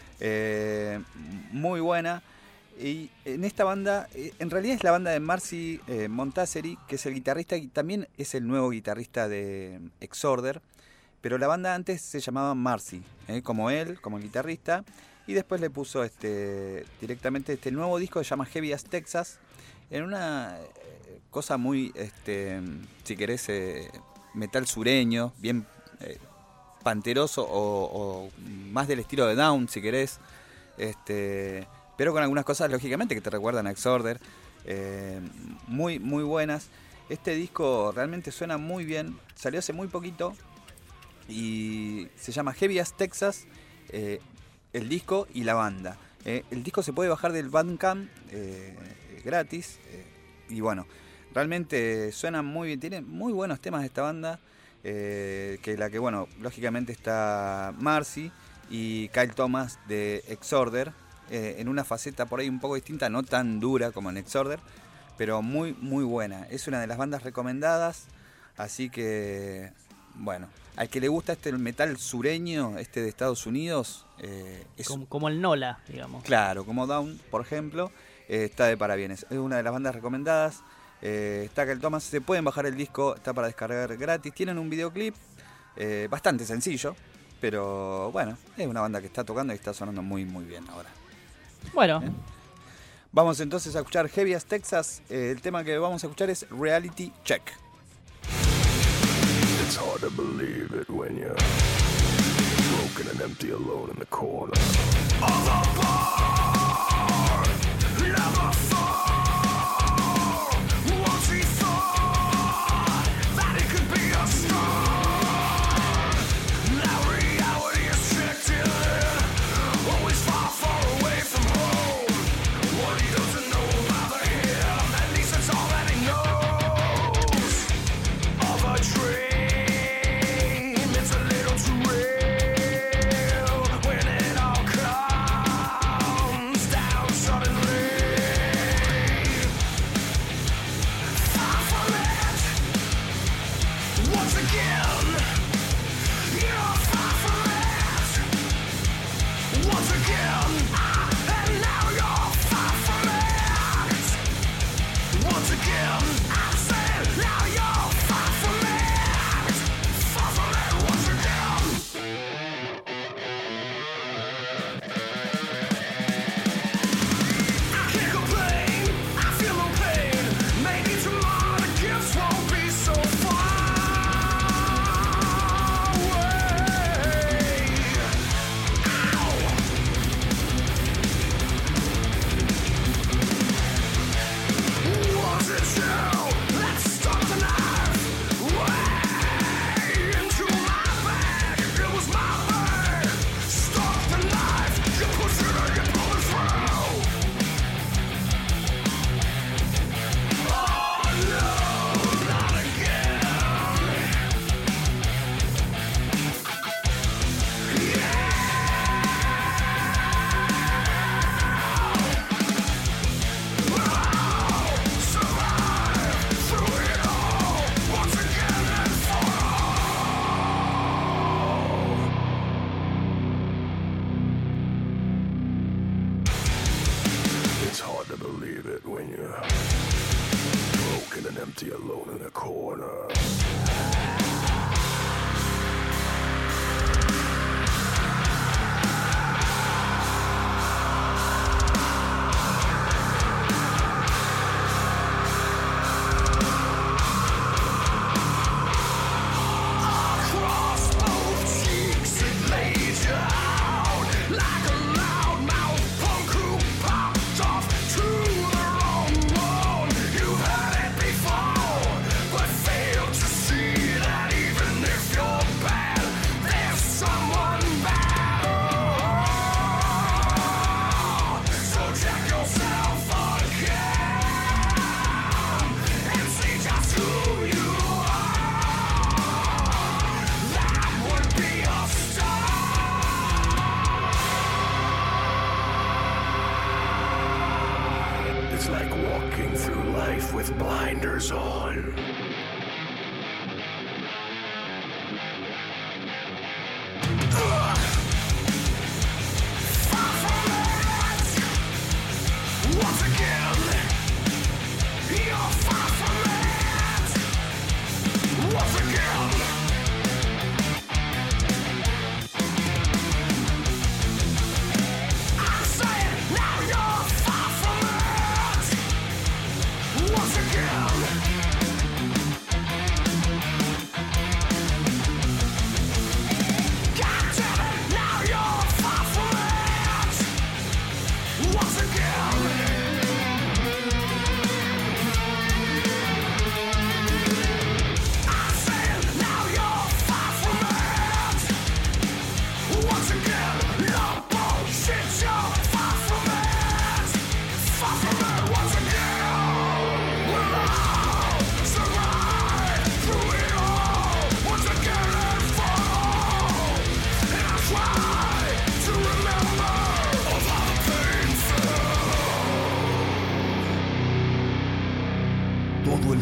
Eh, muy buena. Y en esta banda, eh, en realidad es la banda de Marcy eh, Montaseri, que es el guitarrista y también es el nuevo guitarrista de Exorder. Pero la banda antes se llamaba Marcy, eh, como él, como el guitarrista. Y después le puso este directamente este nuevo disco que se llama Heavy as Texas. En una eh, cosa muy, este, si querés, eh, metal sureño, bien eh, panteroso o, o más del estilo de Down, si querés. Este, pero con algunas cosas, lógicamente, que te recuerdan a Exorder. Eh, muy, muy buenas. Este disco realmente suena muy bien. Salió hace muy poquito y se llama Heavy as Texas. Eh, el disco y la banda. Eh, el disco se puede bajar del Bandcamp eh, gratis. Eh, y bueno, realmente suenan muy bien. Tiene muy buenos temas de esta banda. Eh, que la que, bueno, lógicamente está Marcy y Kyle Thomas de Exorder. Eh, en una faceta por ahí un poco distinta, no tan dura como en Exorder, pero muy, muy buena. Es una de las bandas recomendadas. Así que, bueno, al que le gusta este metal sureño, este de Estados Unidos, eh, es como, como el Nola, digamos. Claro, como Down, por ejemplo, eh, está de parabienes. Es una de las bandas recomendadas. Eh, está Kyle Thomas, se pueden bajar el disco, está para descargar gratis. Tienen un videoclip eh, bastante sencillo, pero bueno, es una banda que está tocando y está sonando muy, muy bien ahora. Bueno. ¿Eh? Vamos entonces a escuchar Heavy as Texas. Eh, el tema que vamos a escuchar es Reality Check. It's hard to believe it when you're broken and empty alone in the corner of a bar. Never fall. Once he thought that it could be a star. Now reality is checked in. Always far, far away from home. What he doesn't know about him, at least that's all that he knows. Of a dream.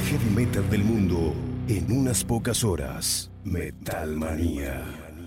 heavy metal del mundo en unas pocas horas. Metal Manía.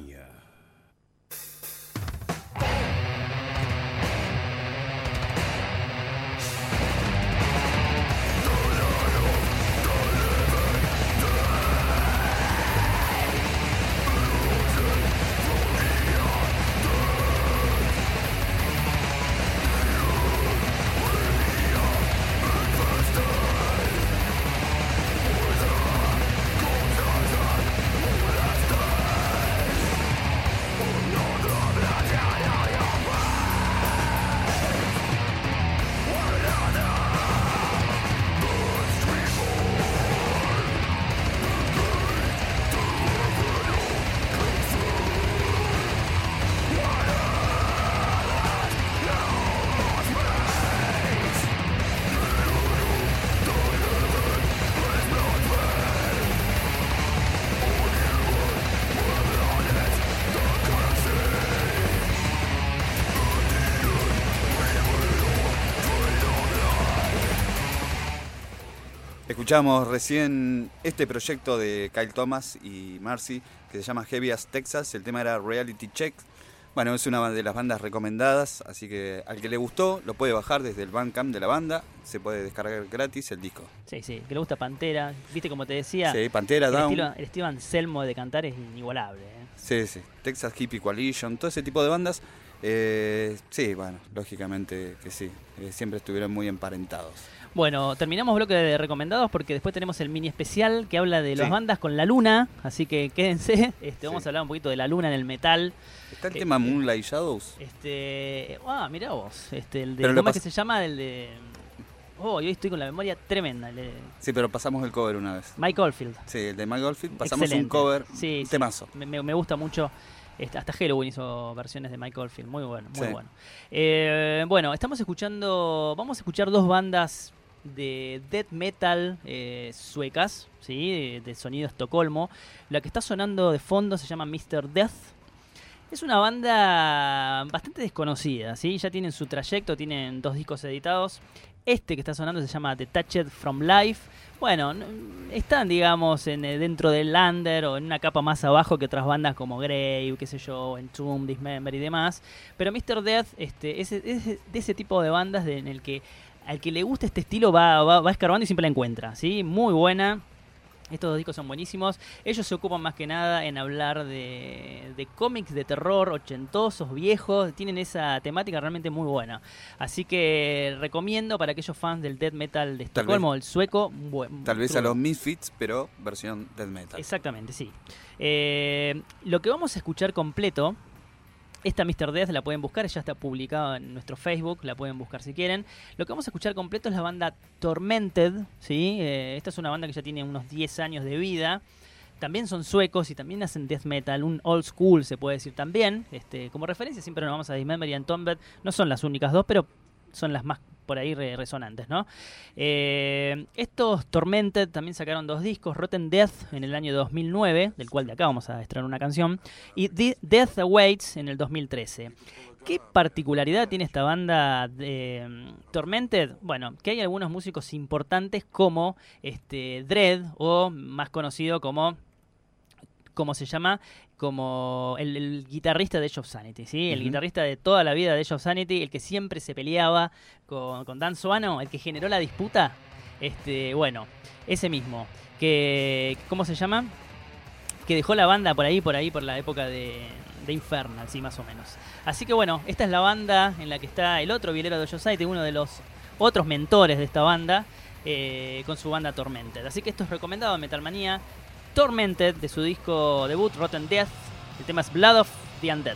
Escuchamos recién este proyecto de Kyle Thomas y Marcy que se llama Heavy as Texas. El tema era Reality Check. Bueno, es una de las bandas recomendadas, así que al que le gustó lo puede bajar desde el Bandcamp de la banda. Se puede descargar gratis el disco. Sí, sí, que le gusta Pantera. Viste, como te decía, sí, Pantera, el, Down. estilo, el estilo Anselmo de cantar es inigualable. ¿eh? Sí, sí. Texas Hippie Coalition, todo ese tipo de bandas. Eh, sí, bueno, lógicamente que sí. Eh, siempre estuvieron muy emparentados. Bueno, terminamos bloque de recomendados porque después tenemos el mini especial que habla de las Sí. bandas con la luna, así que quédense. Este, vamos Sí. a hablar un poquito de la luna en el metal. ¿Está el Eh, tema Moonlight Shadows? Este, ah, mirá vos, este, el de, Pero lo ¿cómo es que pas- se llama? El de, oh, yo estoy con la memoria tremenda, el de Sí, pero pasamos el cover una vez. Mike Oldfield. Sí, el de Mike Oldfield. Pasamos Excelente. un cover, Sí, un sí. temazo. Me, me- me gusta mucho. Este, hasta Halloween hizo versiones de Mike Oldfield. Muy bueno, muy Sí. bueno. Eh, bueno, estamos escuchando. Vamos a escuchar dos bandas de death metal eh, suecas, ¿sí? De, de sonido Estocolmo. La que está sonando de fondo se llama mister Death. Es una banda bastante desconocida, ¿sí? Ya tienen su trayecto, tienen dos discos editados. Este que está sonando se llama Detached from Life. Bueno, n- están, digamos, en, eh, dentro del under o en una capa más abajo que otras bandas como Grave, qué sé yo, Entomb, Dismember y demás. Pero mister Death este, es, es de ese tipo de bandas de- en el que al que le guste este estilo va, va, va escarbando y siempre la encuentra, ¿sí? Muy buena. Estos dos discos son buenísimos. Ellos se ocupan más que nada en hablar de, de cómics de terror ochentosos, viejos. Tienen esa temática realmente muy buena. Así que recomiendo para aquellos fans del death metal de Tal Estocolmo, vez- el sueco. un buen- Tal vez a crudo. los Misfits, pero versión death metal. Exactamente, sí. Eh, lo que vamos a escuchar completo, esta mister Death la pueden buscar, ya está publicada en nuestro Facebook, la pueden buscar si quieren. Lo que vamos a escuchar completo es la banda Tormented, ¿sí? Eh, esta es una banda que ya tiene unos diez años de vida. También son suecos y también hacen death metal, un old school se puede decir también. Este, como referencia siempre nos vamos a Dismember y Entombed, no son las únicas dos, pero son las más por ahí re- resonantes, ¿no? Eh, estos Tormented también sacaron dos discos, Rotten Death en el año dos mil nueve, del cual de acá vamos a extraer una canción, y The- Death Awaits en el dos mil trece. ¿Qué particularidad tiene esta banda de mm, Tormented? Bueno, que hay algunos músicos importantes como este Dread, o más conocido como, ¿cómo se llama? Como el, el guitarrista de Age of Sanity, ¿sí? El Ujú. guitarrista de toda la vida de Age of Sanity, el que siempre se peleaba con, con Dan Suano, el que generó la disputa. Este, bueno, ese mismo. Que, ¿cómo se llama? Que dejó la banda por ahí, por ahí, por la época de, de Infernal, sí, más o menos. Así que bueno, esta es la banda en la que está el otro violero de Age of Sanity, uno de los otros mentores de esta banda, eh, con su banda Tormented. Así que esto es recomendado en Metal Manía. Tormented, de su disco debut Rotten Death. El tema es Blood of the Undead.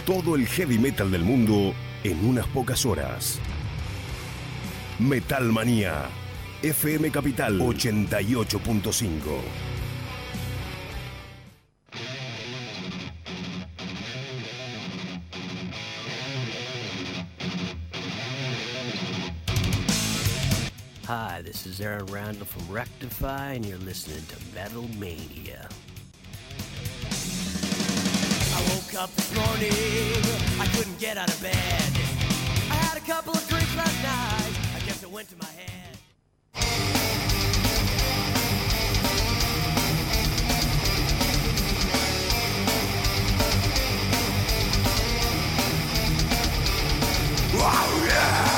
Todo el heavy metal del mundo en unas pocas horas. Metal Manía, F M Capital ochenta y ocho punto cinco. Hi, this is Aaron Randall from Rectify, and you're listening to Metal Mania. I woke up this morning, I couldn't get out of bed. I had a couple of drinks last night, I guess it went to my head. Wow, yeah!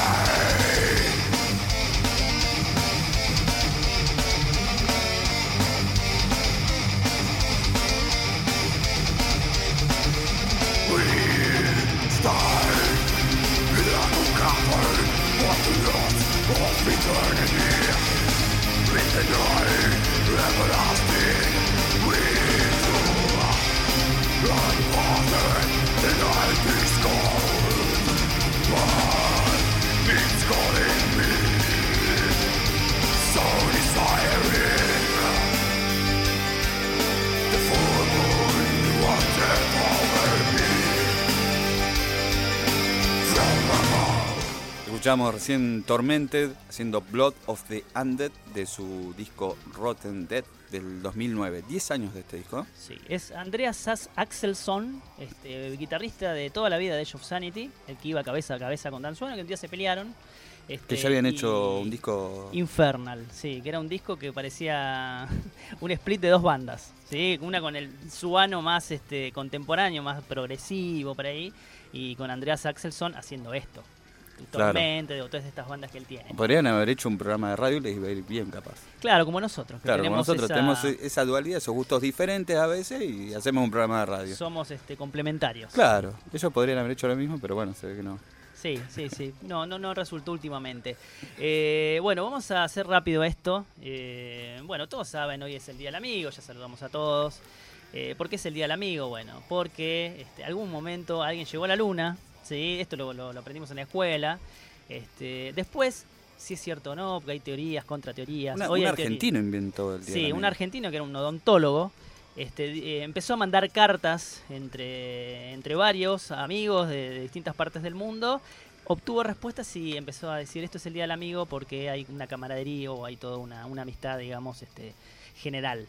Escuchamos recién Tormented haciendo Blood of the Undead de su disco Rotten Dead del dos mil nueve. diez años de este disco. Sí, es Andreas Sass Axelsson, este, guitarrista de toda la vida de Edge of Sanity, el que iba cabeza a cabeza con Dan Sueno, que un día se pelearon. Este, Que ya habían hecho un disco... Infernal, sí, que era un disco que parecía un split de dos bandas, ¿sí? Una con el Suano más este, contemporáneo, más progresivo por ahí, y con Andreas Axelsson haciendo esto. Tormente, de todas estas bandas que él tiene. Podrían haber hecho un programa de radio y les iba a ir bien capaz. Claro, como nosotros. Que claro, como nosotros esa... tenemos esa dualidad, esos gustos diferentes a veces y hacemos un programa de radio. Somos este, complementarios. Claro, ellos podrían haber hecho lo mismo, pero bueno, se ve que no. Sí, sí, sí. No, no, no resultó últimamente. Eh, bueno, vamos a hacer rápido esto. Eh, bueno, todos saben, hoy es el Día del Amigo, ya saludamos a todos. Eh, ¿Por qué es el Día del Amigo? Bueno, porque este, algún momento alguien llegó a la luna. Sí, esto lo, lo, lo aprendimos en la escuela. Este, después, si es cierto o no, porque hay teorías, contrateorías. Una, Hoy un hay argentino teoría. inventó el día. Sí, un argentino que era un odontólogo. Este, eh, empezó a mandar cartas entre, entre varios amigos de, de distintas partes del mundo. Obtuvo respuestas y empezó a decir esto es el Día del Amigo porque hay una camaradería o hay toda una, una amistad, digamos, este, general.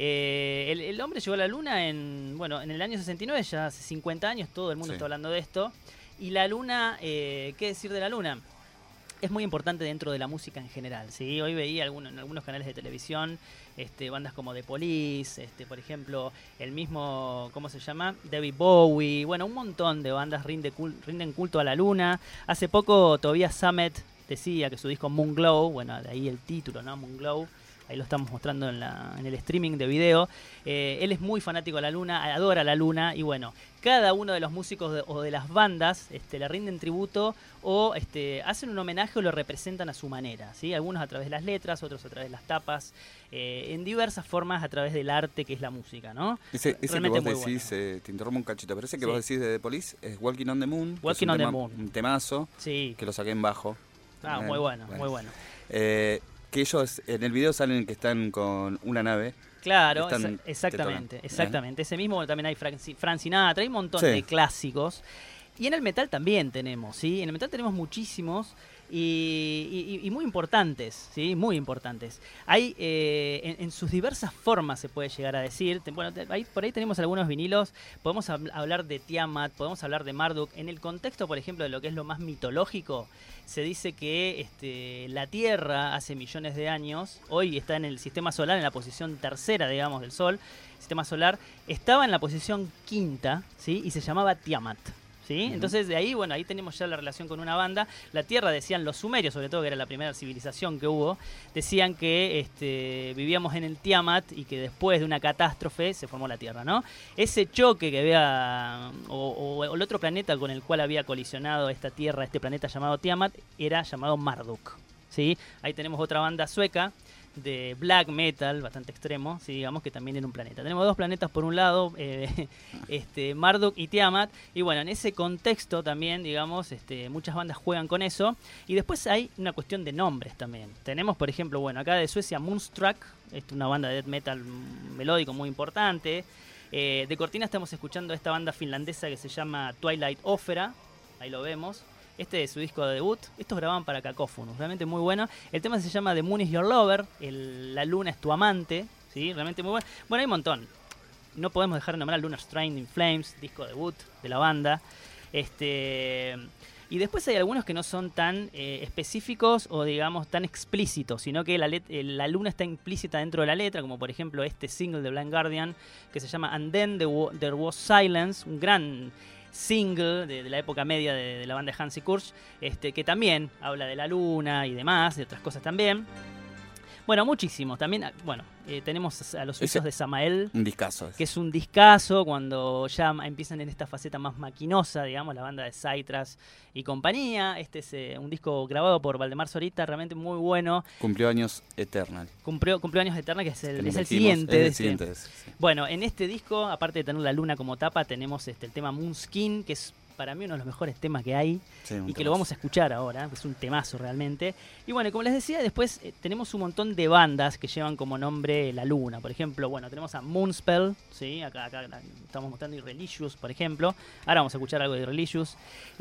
Eh, el, el hombre llegó a la luna en, bueno, en el año sesenta y nueve, ya hace cincuenta años, todo el mundo sí. está hablando de esto. Y la luna, eh, ¿qué decir de la luna? Es muy importante dentro de la música en general, ¿sí? Hoy veía algunos, en algunos canales de televisión este, bandas como The Police, este, por ejemplo, el mismo, ¿cómo se llama? David Bowie, bueno, un montón de bandas rinde cul- rinden culto a la luna. Hace poco Tobias Sammet decía que su disco Moonglow, bueno, de ahí el título, ¿no? Moonglow. Ahí lo estamos mostrando en, la, en el streaming de video. Eh, él es muy fanático de la luna, adora la luna y bueno, cada uno de los músicos de, o de las bandas este, le rinden tributo o este, hacen un homenaje o lo representan a su manera, ¿sí? Algunos a través de las letras, otros a través de las tapas, eh, en diversas formas a través del arte que es la música, ¿no? Ese, ese que vos decís, bueno. eh, te interrumpo un cachito, pero ese que sí. vos decís de The Police es Walking on the Moon. Walking on the tema, Moon. Un temazo sí. que lo saqué en bajo. Ah, eh, muy bueno, bueno. muy bueno. Eh, que ellos en el video salen que están con una nave. Claro, están, exa- exactamente, tocan, exactamente. ¿eh? Ese mismo también hay Frank, Frank Sinatra, hay un montón sí. de clásicos. Y en el metal también tenemos, ¿sí? En el metal tenemos muchísimos y, y, y muy importantes, ¿sí? Muy importantes. Hay, eh, en, en sus diversas formas se puede llegar a decir. Bueno, ahí, por ahí tenemos algunos vinilos. Podemos hab- hablar de Tiamat, podemos hablar de Marduk. En el contexto, por ejemplo, de lo que es lo más mitológico, se dice que este, la Tierra hace millones de años, hoy está en el sistema solar, en la posición tercera, digamos, del Sol, sistema solar, estaba en la posición quinta, ¿sí? Y se llamaba Tiamat. ¿Sí? Uh-huh. Entonces de ahí, bueno, ahí tenemos ya la relación con una banda. La Tierra, decían los sumerios, sobre todo que era la primera civilización que hubo, decían que este, vivíamos en el Tiamat y que después de una catástrofe se formó la Tierra, ¿no? Ese choque que había, o, o, o el otro planeta con el cual había colisionado esta Tierra, este planeta llamado Tiamat, era llamado Marduk, ¿sí? Ahí tenemos otra banda sueca de black metal, bastante extremo, sí, digamos que también en un planeta. Tenemos dos planetas por un lado, eh, este, Marduk y Tiamat, y bueno, en ese contexto también, digamos, este, muchas bandas juegan con eso, y después hay una cuestión de nombres también. Tenemos, por ejemplo, bueno, acá de Suecia, Moonstruck, es una banda de death metal melódico muy importante. Eh, de cortina estamos escuchando a esta banda finlandesa que se llama Twilight Opera, ahí lo vemos. Este es su disco de debut. Estos grababan para Cacophonous, realmente muy bueno. El tema se llama The Moon is Your Lover, el, la luna es tu amante, ¿sí? Realmente muy bueno. Bueno, hay un montón. No podemos dejar de nombrar Lunar Strain in Flames, disco debut de la banda. Este... Y después hay algunos que no son tan eh, específicos o, digamos, tan explícitos, sino que la, let- la luna está implícita dentro de la letra, como por ejemplo este single de Blind Guardian, que se llama And Then There wa- There Was Silence, un gran single de, de la época media de, de la banda de Hansi Kurz, este, que también habla de la luna y demás, de otras cosas también. Bueno, muchísimo. También, bueno, eh, tenemos a los suizos de Samael. Un discazo. Que es un discazo cuando ya empiezan en esta faceta más maquinosa, digamos, la banda de Saitras y compañía. Este es eh, un disco grabado por Valdemar Zorita, realmente muy bueno. Cumplió años Eternal. Cumplió, cumplió años Eternal, que es el, que es el dijimos, siguiente. Es el de siguiente este. sí. Bueno, en este disco, aparte de tener la luna como tapa, tenemos este, el tema Moonskin, que es para mí uno de los mejores temas que hay, Sí, y que temazo. lo vamos a escuchar ahora, es un temazo realmente. Y bueno, como les decía, después eh, tenemos un montón de bandas que llevan como nombre la luna. Por ejemplo, bueno, tenemos a Moonspell, ¿sí? acá, acá estamos mostrando Irreligious, por ejemplo. Ahora vamos a escuchar algo de Irreligious.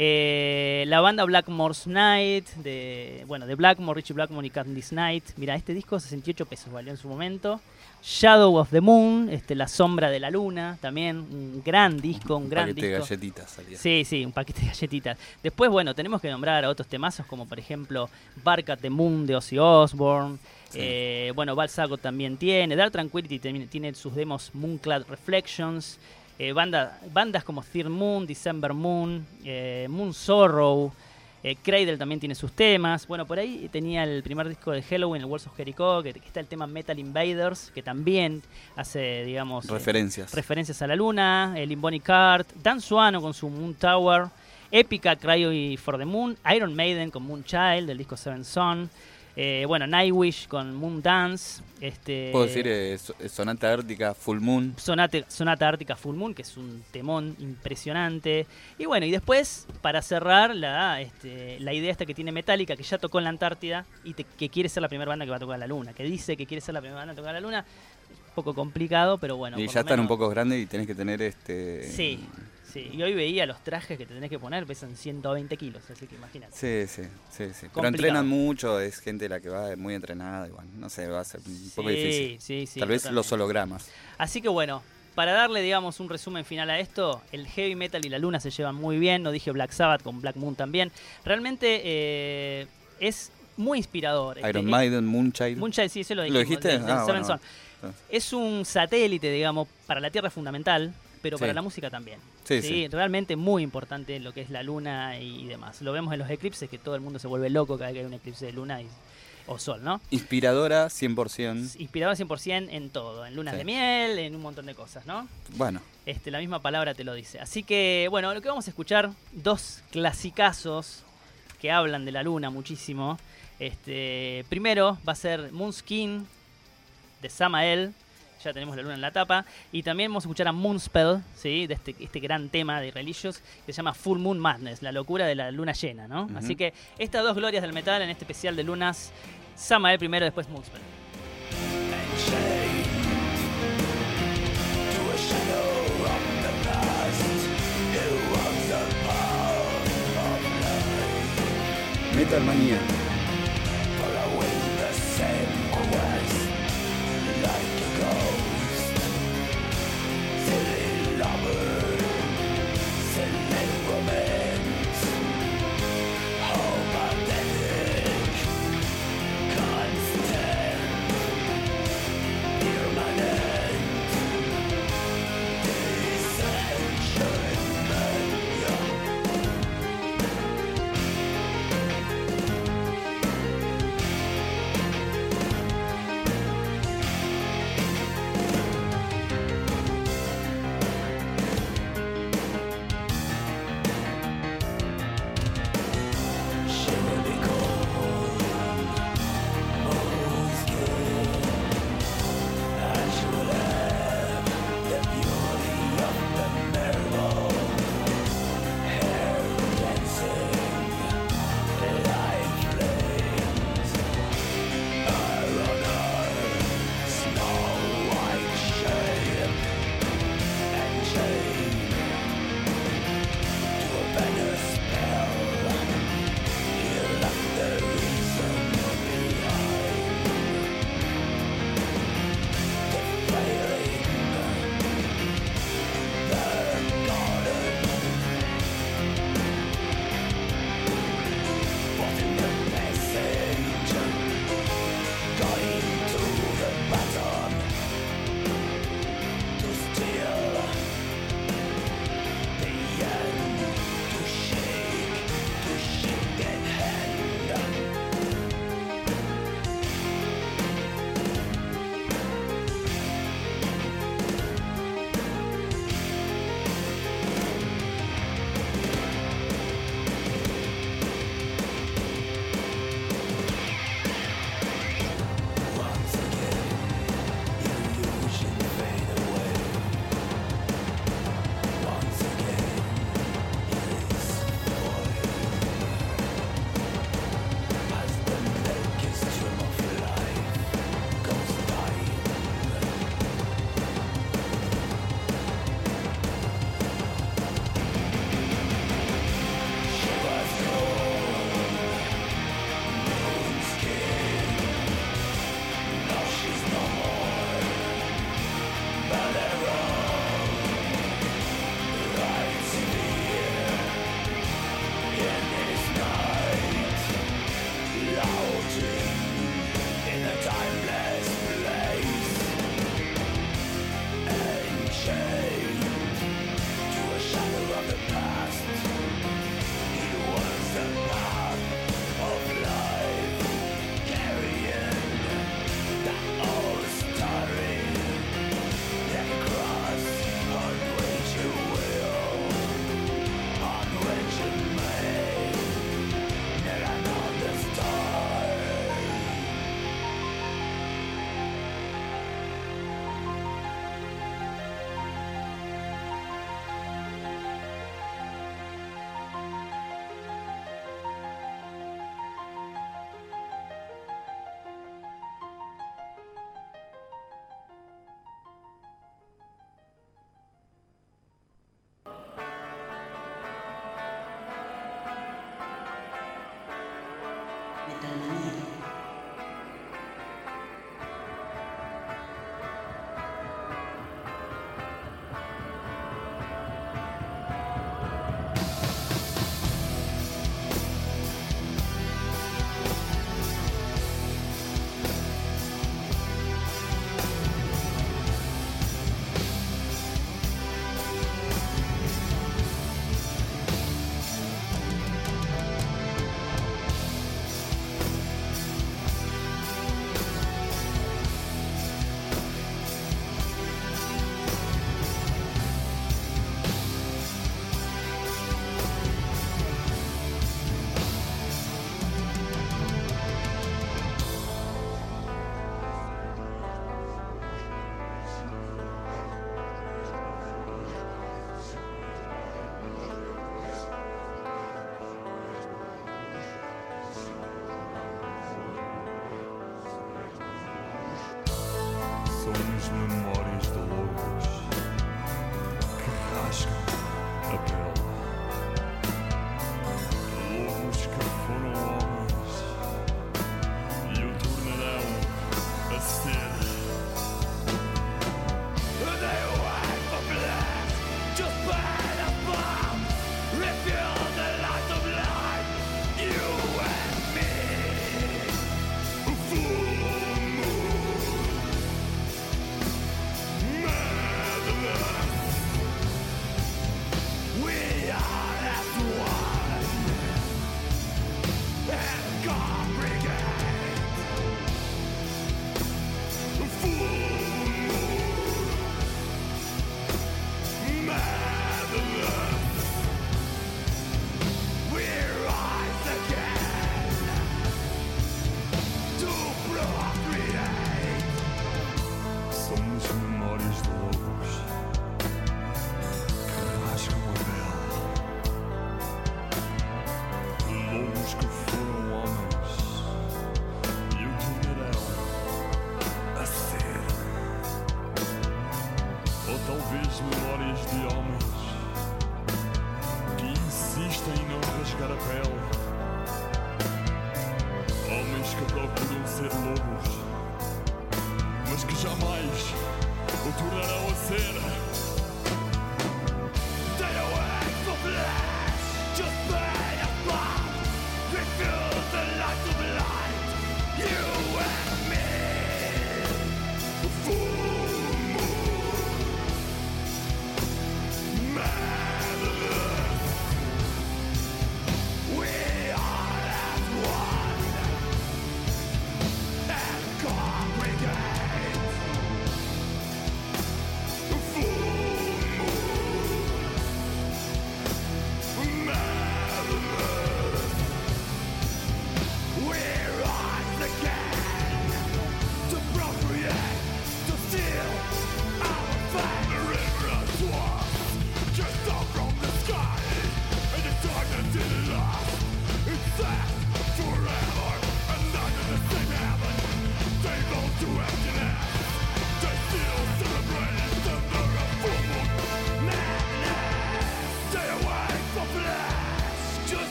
Eh, la banda Blackmore's Night, de, bueno, de Blackmore, Richie Blackmore y Candice Night. Mira, este disco sesenta y ocho pesos valió en su momento. Shadow of the Moon, este, La Sombra de la Luna, también un gran disco, un, Un gran paquete de disco. galletitas salía. Sí, sí, un paquete de galletitas. Después, bueno, tenemos que nombrar a otros temazos como por ejemplo Bark at the Moon de Ozzy Osbourne. Sí. Eh, bueno, Balsago también tiene. Dark Tranquility tiene, tiene sus demos Moonclad Reflections. Eh, banda, bandas como Third Moon, December Moon, eh, Moon Sorrow. Eh, Cradle también tiene sus temas. Bueno, por ahí tenía el primer disco de Halloween, el Walls of Jericho, que, que está el tema Metal Invaders, que también hace, digamos... Referencias. Eh, referencias a la luna. El Limboni Cart. Dan Suano con su Moon Tower. Epica, Cry for the Moon. Iron Maiden con Moonchild, del disco Seven Son. Eh, bueno, Nightwish con Moon Dance. Este, Puedo decir eh, so- Sonata Ártica, Full Moon. Sonata, Sonata Ártica Full Moon, que es un temón impresionante. Y bueno, y después, para cerrar, la, este, la idea esta que tiene Metallica, que ya tocó en la Antártida y te- que quiere ser la primera banda que va a tocar en la Luna. Que dice que quiere ser la primera banda que tocar en la Luna. Un poco complicado, pero bueno. y por ya lo están un menos- poco grandes y tenés que tener este. Sí, sí. Y hoy veía los trajes que te tenés que poner, pesan ciento veinte kilos, así que imagínate. Sí, sí, sí, sí. Pero Complicado. entrenan mucho, es gente la que va muy entrenada, igual. No sé, va a ser un poco Sí, difícil. sí, sí, Tal vez totalmente. los hologramas. Así que bueno, para darle, digamos, un resumen final a esto, el heavy metal y la luna se llevan muy bien. No dije Black Sabbath con Black Moon también. Realmente eh, es muy inspirador. Iron Este, Maiden, Moonchild. Moonchild, sí, eso lo ¿Lo dijimos. dijiste? de- de Ah, Seven bueno, Son. bueno. Es un satélite, digamos, para la Tierra fundamental, pero Sí. para la música también. Sí, sí. Realmente muy importante lo que es la luna y demás. Lo vemos en los eclipses, que todo el mundo se vuelve loco cada vez que hay un eclipse de luna y, o sol, ¿no? Inspiradora cien por ciento. Inspirador cien por ciento en todo, en lunas Sí. de miel, en un montón de cosas, ¿no? Bueno, Este, la misma palabra te lo dice. Así que, bueno, lo que vamos a escuchar, dos clasicazos que hablan de la luna muchísimo. Este, primero va a ser Moonskin de Samael. Ya tenemos la luna en la tapa. Y también vamos a escuchar a Moonspell, ¿sí? De este, este gran tema de Religious que se llama Full Moon Madness, la locura de la luna llena, ¿no? Ujú. Así que estas dos glorias del metal en este especial de lunas. Samael primero, después Moonspell. Metal Manía.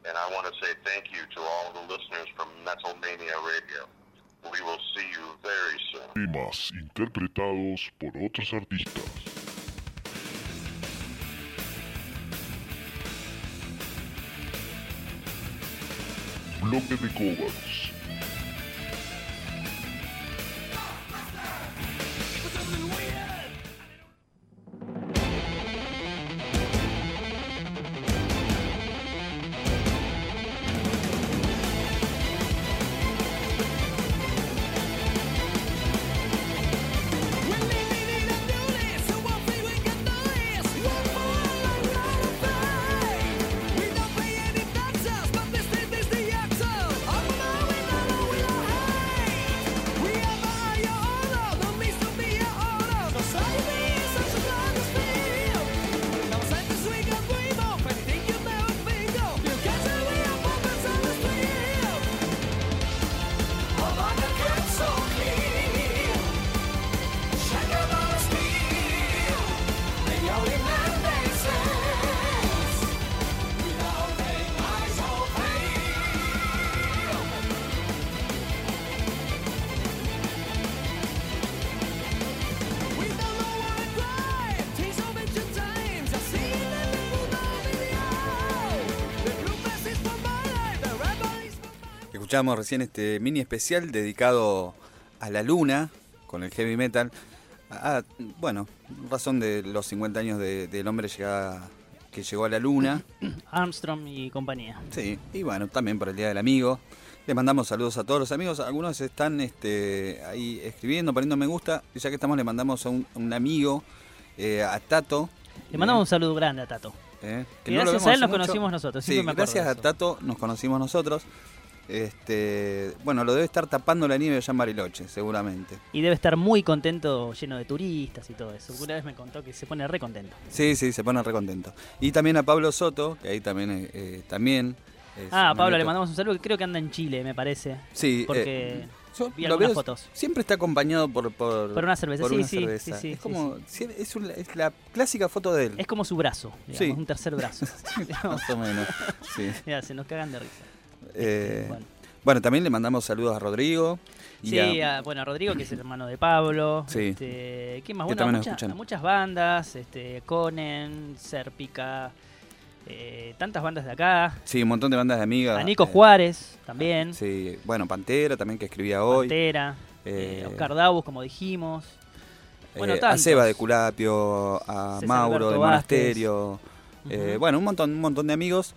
And I want to say thank you to all the listeners from Metal Mania Radio. We will see you very soon. Temas interpretados por otros artistas. Bloque de covers. Escuchamos recién este mini especial dedicado a la luna con el heavy metal. Ah, bueno, razón de los cincuenta años de, del hombre llegada, que llegó a la luna. Armstrong y compañía. Sí, y bueno, también por el Día del Amigo. Les mandamos saludos a todos los amigos. Algunos están este, ahí escribiendo, poniendo me gusta. Y ya que estamos, le mandamos a un, a un amigo, eh, a Tato. Le mandamos eh, un saludo grande a Tato. Eh, que no gracias a él nos mucho. conocimos nosotros. Sí, me gracias a Tato nos conocimos nosotros. Este, bueno, lo debe estar tapando la nieve allá en Bariloche, seguramente. Y debe estar muy contento, lleno de turistas y todo eso. Una vez me contó que se pone re contento. Sí, sí, se pone re contento. Y también a Pablo Soto, que ahí también eh, también es Ah, Pablo, le mandamos un saludo, que creo que anda en Chile, me parece. Sí. Porque eh, yo vi lo algunas veo, fotos. Siempre está acompañado por... Por, por una cerveza, por sí, una sí, cerveza. sí, sí. Es como, sí, sí. Es, un, es la clásica foto de él. Es como su brazo, digamos, sí. un tercer brazo. Más o menos, sí. Mira, se nos cagan de risa. Eh, bueno. Bueno, también le mandamos saludos a Rodrigo. Y sí, a... A, bueno, a Rodrigo, que es el hermano de Pablo. Sí. Este, ¿Quién más? Bueno, a, mucha, a muchas bandas, este, Conen, Serpica, eh, tantas bandas de acá. Sí, un montón de bandas de amigas. A Nico eh, Juárez también. Sí, bueno, Pantera también, que escribía hoy. Pantera, eh, eh, Oscar Davos, como dijimos. Bueno, eh, a Seba de Culapio, a César Mauro Alberto de Monasterio. Uh-huh. eh, bueno, un montón, un montón de amigos.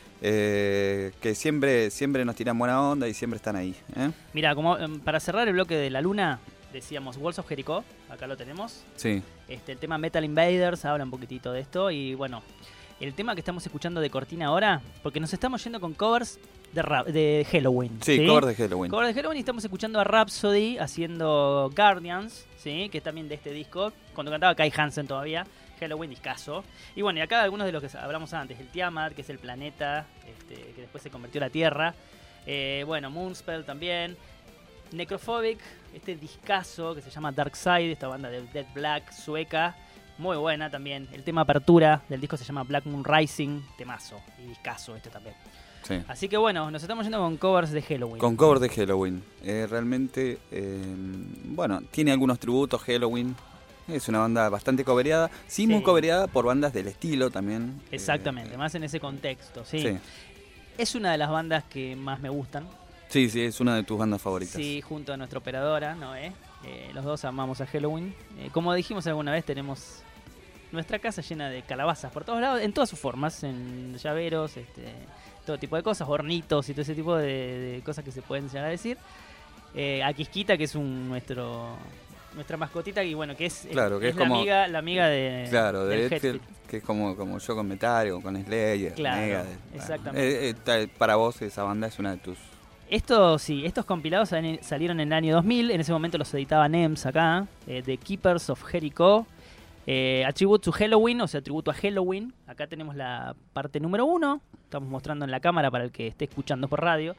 Eh, que siempre siempre nos tiran buena onda y siempre están ahí. ¿eh? Mira, como eh, para cerrar el bloque de la luna, decíamos Walls of Jericho, acá lo tenemos. Sí. Este, el tema Metal Invaders habla un poquitito de esto y bueno, el tema que estamos escuchando de cortina ahora, porque nos estamos yendo con covers de, rap, de Halloween. Sí, ¿sí? covers de Halloween. Covers de Halloween y estamos escuchando a Rhapsody haciendo Guardians, ¿sí? Que es también de este disco, cuando cantaba Kai Hansen todavía. Halloween, discazo. Y bueno, y acá algunos de los que hablamos antes, el Tiamat, que es el planeta, este, que después se convirtió en la Tierra. Eh, bueno, Moonspell también. Necrophobic, este discazo que se llama Dark Side, esta banda de Dead Black sueca. Muy buena también. El tema apertura del disco se llama Black Moon Rising, temazo. Y discazo este también. Sí. Así que bueno, nos estamos yendo con covers de Halloween. Con covers de Halloween. Eh, realmente, eh, bueno, tiene algunos tributos Halloween. Es una banda bastante cobereada, sí, sí, muy cobereada por bandas del estilo también. Exactamente, eh, más en ese contexto, sí. sí. Es una de las bandas que más me gustan. Sí, sí, es una de tus bandas favoritas. Sí, junto a nuestra operadora, Noé. Eh, los dos amamos a Halloween. Eh, como dijimos alguna vez, tenemos nuestra casa llena de calabazas por todos lados, en todas sus formas, en llaveros, este, todo tipo de cosas, hornitos y todo ese tipo de, de cosas que se pueden llegar a decir. Eh, a Quisquita, que es un nuestro... nuestra mascotita, y bueno, que es, claro, que es, es la, como, amiga, la amiga de claro, de Hetfield, que es como, como yo con Metallica, con Slayer, claro, Megadeth. Exactamente. Eh, eh, para vos esa banda es una de tus... Esto sí, estos compilados salieron en el año dos mil, en ese momento los editaba N E M S acá, eh, The Keepers of Jericho, eh, A Tribute to Halloween, o sea, tributo a Halloween. Acá tenemos la parte número uno, estamos mostrando en la cámara para el que esté escuchando por radio.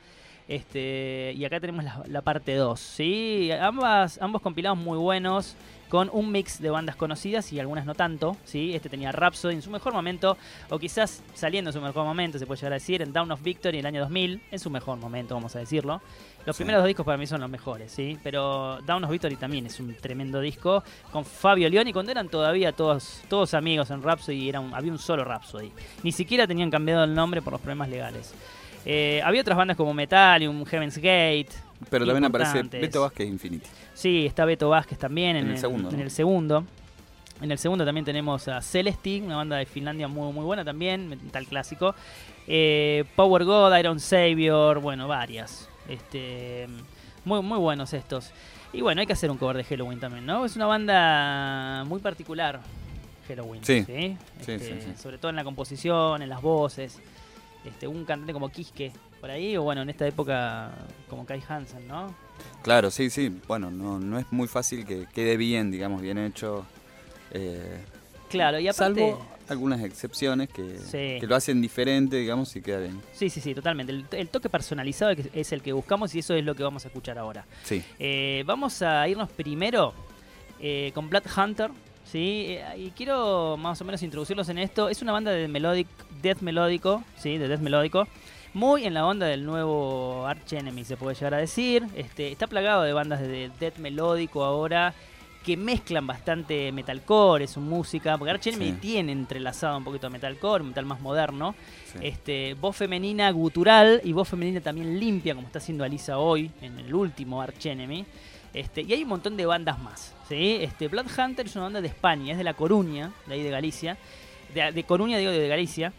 Este, y acá tenemos la, la parte dos, ¿sí? Ambas, ambos compilados muy buenos, con un mix de bandas conocidas y algunas no tanto, ¿sí? Este tenía Rhapsody en su mejor momento, o quizás saliendo en su mejor momento, se puede llegar a decir, en Dawn of Victory en el año dos mil, en su mejor momento, vamos a decirlo. Los sí. primeros dos discos para mí son los mejores, ¿sí? Pero Dawn of Victory también es un tremendo disco, con Fabio Leoni, cuando eran todavía todos, todos amigos en Rhapsody, era un, había un solo Rhapsody. Ni siquiera tenían cambiado el nombre por los problemas legales. Eh, había otras bandas como Metallium, Heaven's Gate. Pero también aparece Beto Vázquez Infinity. Sí, está Beto Vázquez también en, en, el, segundo, ¿no? en el segundo. En el segundo también tenemos a Celestic, una banda de Finlandia muy, muy buena también, metal clásico. Eh, Power God, Iron Savior, bueno, varias. Este, muy, muy buenos estos. Y bueno, hay que hacer un cover de Helloween también, ¿no? Es una banda muy particular, Helloween. Sí, ¿sí? Este, sí, sí, sí. Sobre todo en la composición, en las voces. Este, un cantante como Kiske por ahí, o bueno, en esta época como Kai Hansen, ¿no? Claro, sí, sí. Bueno, no, no es muy fácil que quede bien, digamos, bien hecho. Eh, claro, y aparte... Salvo algunas excepciones que, sí. que lo hacen diferente, digamos, y queda bien. Sí, sí, sí, totalmente. El, el toque personalizado es el que buscamos y eso es lo que vamos a escuchar ahora. Sí. Eh, vamos a irnos primero eh, con Blood Hunter. Sí, y quiero más o menos introducirlos en esto. Es una banda de melodic, death melódico, sí, de death melódico, muy en la onda del nuevo Arch Enemy, se puede llegar a decir. Este, está plagado de bandas de death melódico ahora que mezclan bastante metalcore, su música, porque Arch Enemy sí. tiene entrelazado un poquito de metalcore, metal más moderno. Sí. Este, voz femenina gutural y voz femenina también limpia, como está haciendo Alisa hoy en el último Arch Enemy. Este, y hay un montón de bandas más, ¿sí? Este, Blood Hunter es una banda de España, es de La Coruña, de ahí de Galicia. De, de Coruña, digo, de Galicia.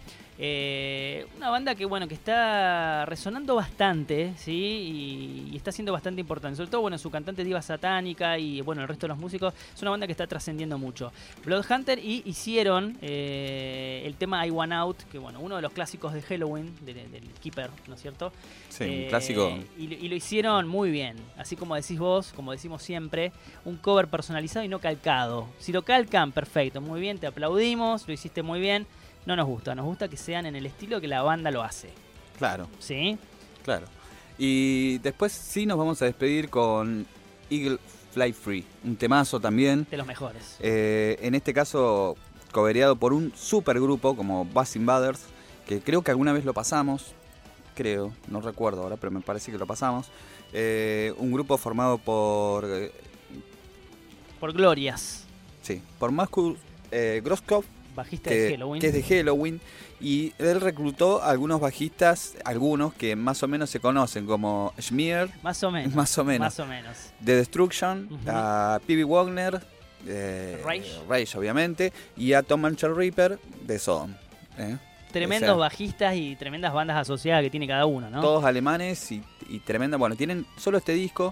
Eh, una banda que, bueno, que está resonando bastante, ¿sí? Y, y está siendo bastante importante. Sobre todo, bueno, su cantante Diva Satánica y, bueno, el resto de los músicos. Es una banda que está trascendiendo mucho. Blood Hunter y hicieron eh, el tema I Want Out, que, bueno, uno de los clásicos de Halloween, de, de, del Keeper, ¿no es cierto? Sí, eh, un clásico. Y, y lo hicieron muy bien. Así como decís vos, como decimos siempre, un cover personalizado y no calcado. Si lo calcan, perfecto, muy bien, te aplaudimos, lo hiciste muy bien. No nos gusta, nos gusta que sean en el estilo que la banda lo hace. Claro. ¿Sí? Claro. Y después sí nos vamos a despedir con Eagle Fly Free, un temazo también. De los mejores. Eh, en este caso, cobereado por un supergrupo como Bass Invaders, que creo que alguna vez lo pasamos, creo, no recuerdo ahora, pero me parece que lo pasamos. Eh, un grupo formado por... Eh, por Glorias. Sí, por Marcus eh, Grosskopf, bajista que, de Helloween. que es de Helloween, y él reclutó a algunos bajistas, algunos que más o menos se conocen, como Schmier, más o menos, más o menos, más o menos. The Destruction, Uh-huh. a P B Wagner, eh, Rage. Rage obviamente, y a Tom Manchel Reaper de Sodom. ¿eh? Tremendos o sea, bajistas y tremendas bandas asociadas que tiene cada uno, ¿no? Todos alemanes y, y tremenda, bueno, tienen solo este disco,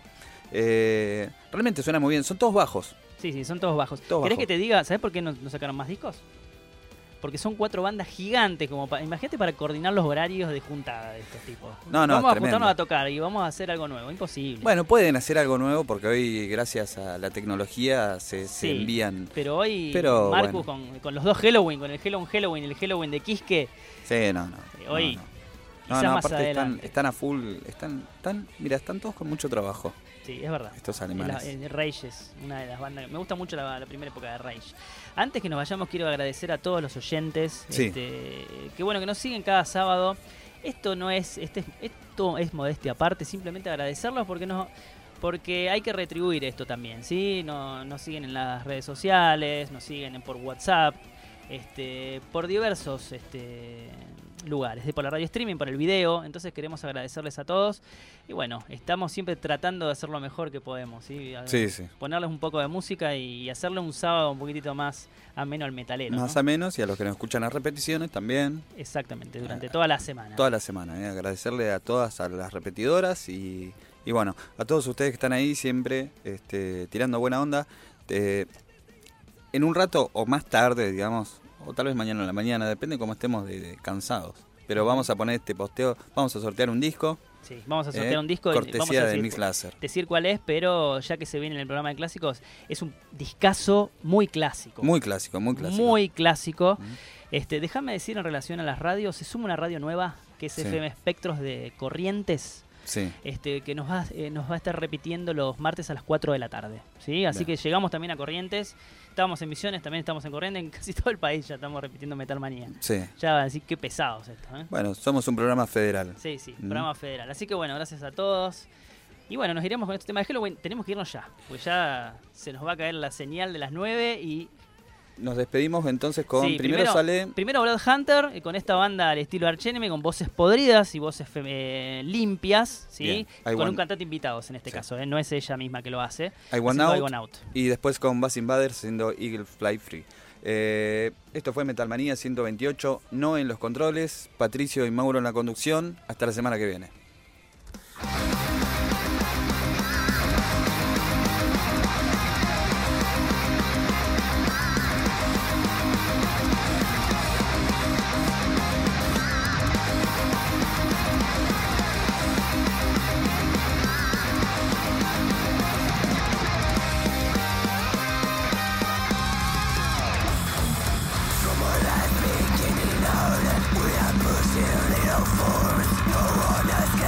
eh, realmente suena muy bien, son todos bajos. Sí, sí, son todos bajos. Todos ¿Querés bajos. que te diga, ¿sabés por qué no, no sacaron más discos? Porque son cuatro bandas gigantes, como pa, imagínate para coordinar los horarios de juntada de estos tipos. No, no, vamos a tremendo. juntarnos a tocar y vamos a hacer algo nuevo, imposible. Bueno, pueden hacer algo nuevo porque hoy, gracias a la tecnología, se, sí, se envían. Pero hoy, pero, Marcus, bueno. con, con los dos Halloween, con el Halloween Halloween y el Halloween de Kiske. Sí, no, no. Hoy, no, no. quizás No, no, más aparte están, adelante. están a full, están, están, mira, están todos con mucho trabajo. Sí, es verdad. Estos alemanes. El, el Rage es una de las bandas. Me gusta mucho la, la primera época de Rage. Antes que nos vayamos, quiero agradecer a todos los oyentes. Sí. Este, que bueno, que nos siguen cada sábado. Esto no es, este, esto es modestia aparte, simplemente agradecerlos porque no, porque hay que retribuir esto también, ¿sí? No, nos siguen en las redes sociales, nos siguen por WhatsApp, este, por diversos este, lugares, por la radio streaming, por el video. Entonces queremos agradecerles a todos. Y bueno, estamos siempre tratando de hacer lo mejor que podemos, ¿sí? Sí, sí. Ponerles un poco de música y hacerle un sábado un poquitito más ameno al metalero. Más ¿no? a menos, y a los que nos escuchan las repeticiones también. Exactamente, durante toda la semana. Toda la semana, ¿eh? Agradecerle a todas a las repetidoras y, y bueno, a todos ustedes que están ahí siempre este, tirando buena onda. Eh, en un rato o más tarde, digamos, o tal vez mañana en la mañana, depende cómo estemos de, de cansados. Pero vamos a poner este posteo, vamos a sortear un disco. Sí, vamos a sortear eh, un disco. Cortesía vamos a decir, de Mix Laser. Decir cuál es, pero ya que se viene en el programa de clásicos, es un discazo muy clásico. Muy clásico, muy clásico. Muy clásico. Mm. Este, déjame decir en relación a las radios, se suma una radio nueva que es Sí. F M Espectros de Corrientes. Sí. este, que nos va, eh, nos va a estar repitiendo los martes a las cuatro de la tarde. ¿Sí? Así Bien. que llegamos también a Corrientes. Estábamos en Misiones, también estamos en Corrientes. En casi todo el país ya estamos repitiendo Metal Manía. Sí. Ya van a decir qué pesados esto. ¿eh? Bueno, somos un programa federal. Sí, sí, ¿Mm? programa federal. Así que bueno, gracias a todos. Y bueno, nos iremos con este tema de Halloween. Tenemos que irnos ya, porque ya se nos va a caer la señal de las nueve y... Nos despedimos entonces con... Sí, primero, sale... Primero Blood Hunter, eh, con esta banda al estilo Arch Enemy, con voces podridas y voces eh, limpias, ¿sí? Bien. I Con want- un cantante invitados en este Sí. caso, ¿eh? No es ella misma que lo hace. I Want haciendo Out, I Want Out. y después con Bass Invaders siendo Eagle Fly Free. Eh, esto fue Metal Manía ciento veintiocho, no en los controles, Patricio y Mauro en la conducción. Hasta la semana que viene. We are pushing little force, no one has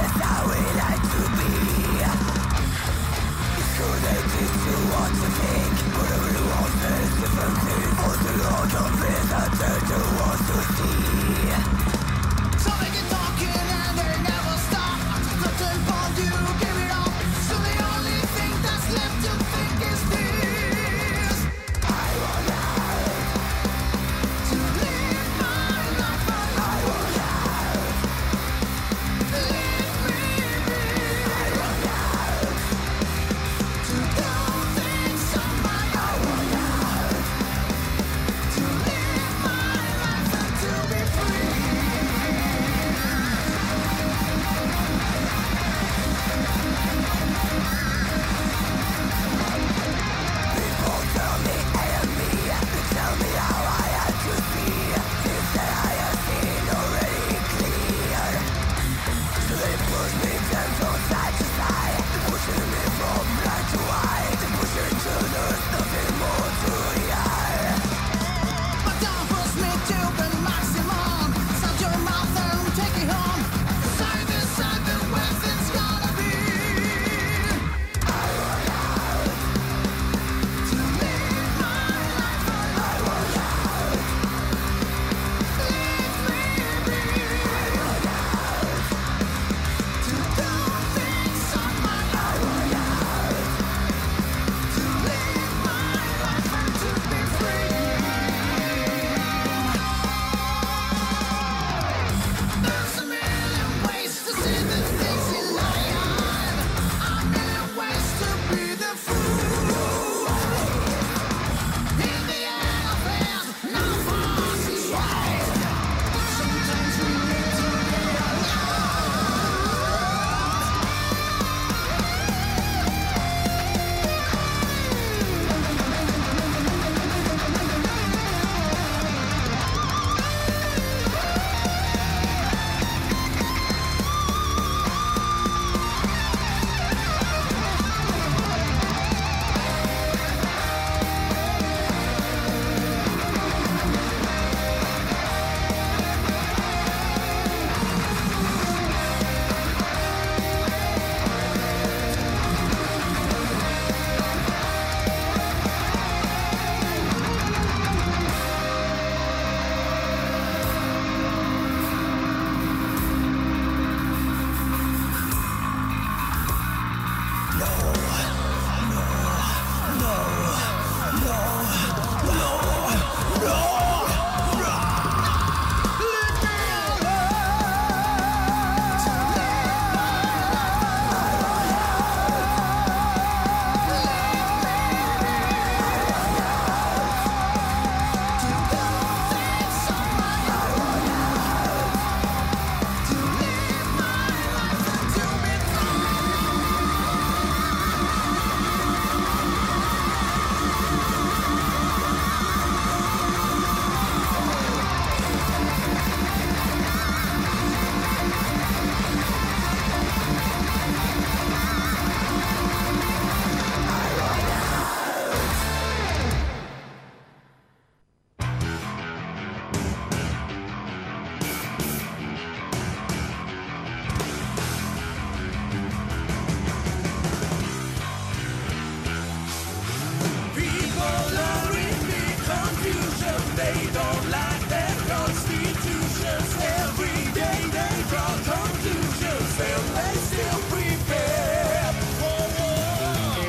they don't like their constitutions. Every day they draw conclusions, and they still prepare for war.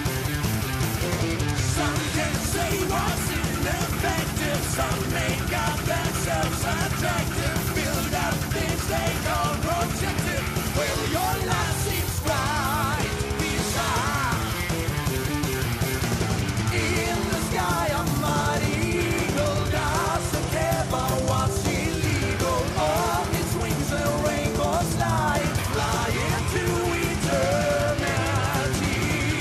Some can say what's ineffective, some make up themselves attractive, build up things they call projective. Well, your life seems bright, bizarre. In the sky, a mighty eagle doesn't care about what's illegal. On its wings, a rainbow's light, flying to eternity.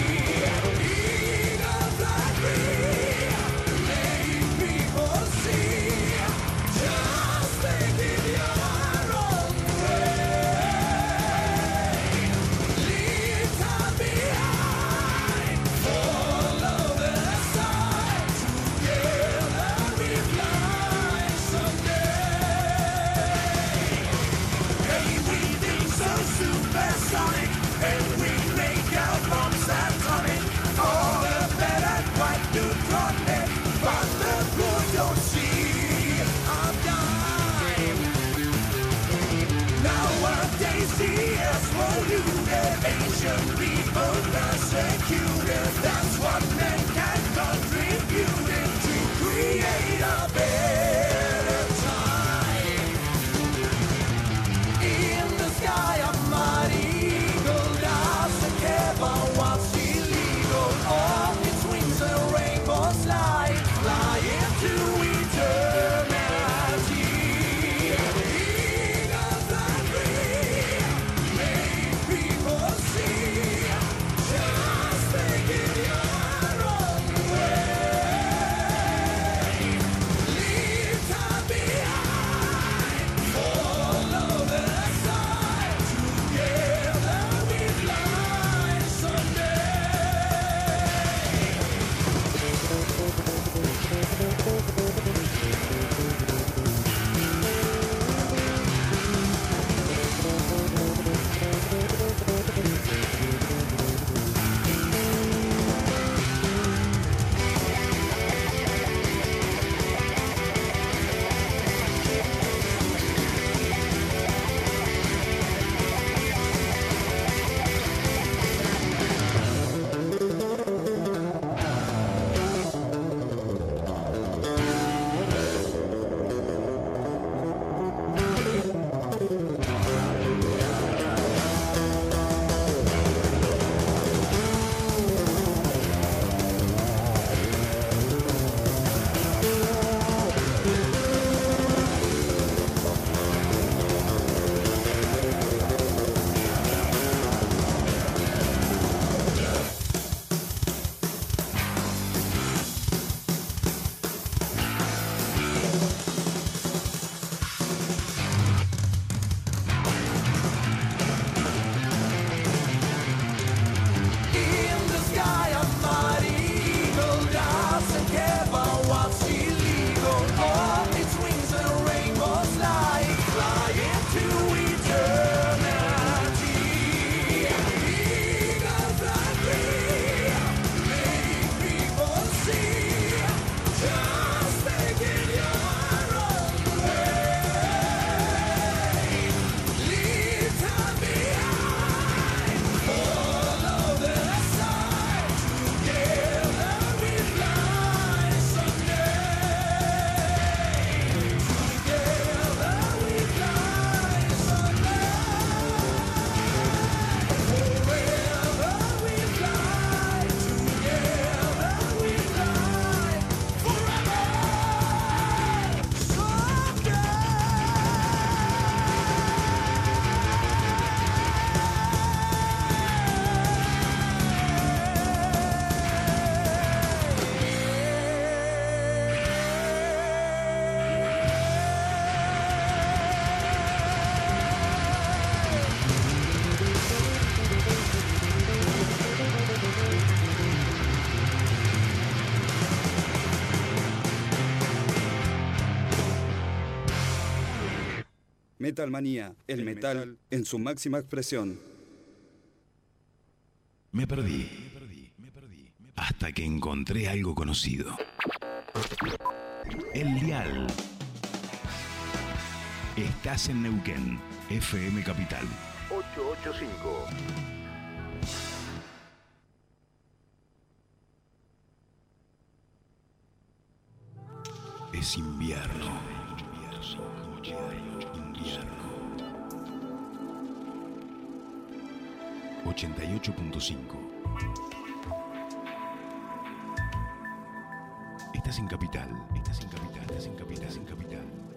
Eagle fly free, make people see. Just think in your own way. Leave time behind, follow the sun. Together we fly someday. Hey, we think so supersonic, and we make our bombs atomic. All the bad and white neutronic, but the good don't see our dime. Nowadays the earth's polluted, ancient people persecuted. That's what mankind contributed to create a better time. In the sky, a mighty eagle doesn't care about what's illegal. On its wings, a rainbow's light, flying to eternity. Eagle fly free, make people see. Just think in your own way. Leave time behind, follow the sun. Together we fly someday. In the sky, a mighty eagle doesn't care about what's illegal. On its wings, a rainbow's light, flying to eternity. Eagle fly free, make people see. Just think in your own way. Leave time behind, follow the sun. Together we fly someday. Together we fly someday. Forever we fly. Together we fly forever. Metal Manía, el, el metal, metal en su máxima expresión. Me perdí, me perdí, me perdí, me perdí, hasta que encontré algo conocido. El dial. Estás en Neuquén, F M Capital. ocho ocho cinco. Es invierno. Invierno. ochenta y ocho punto cinco. Estás en Capital. Estás en Capital. Estás en Capital. Estás en Capital.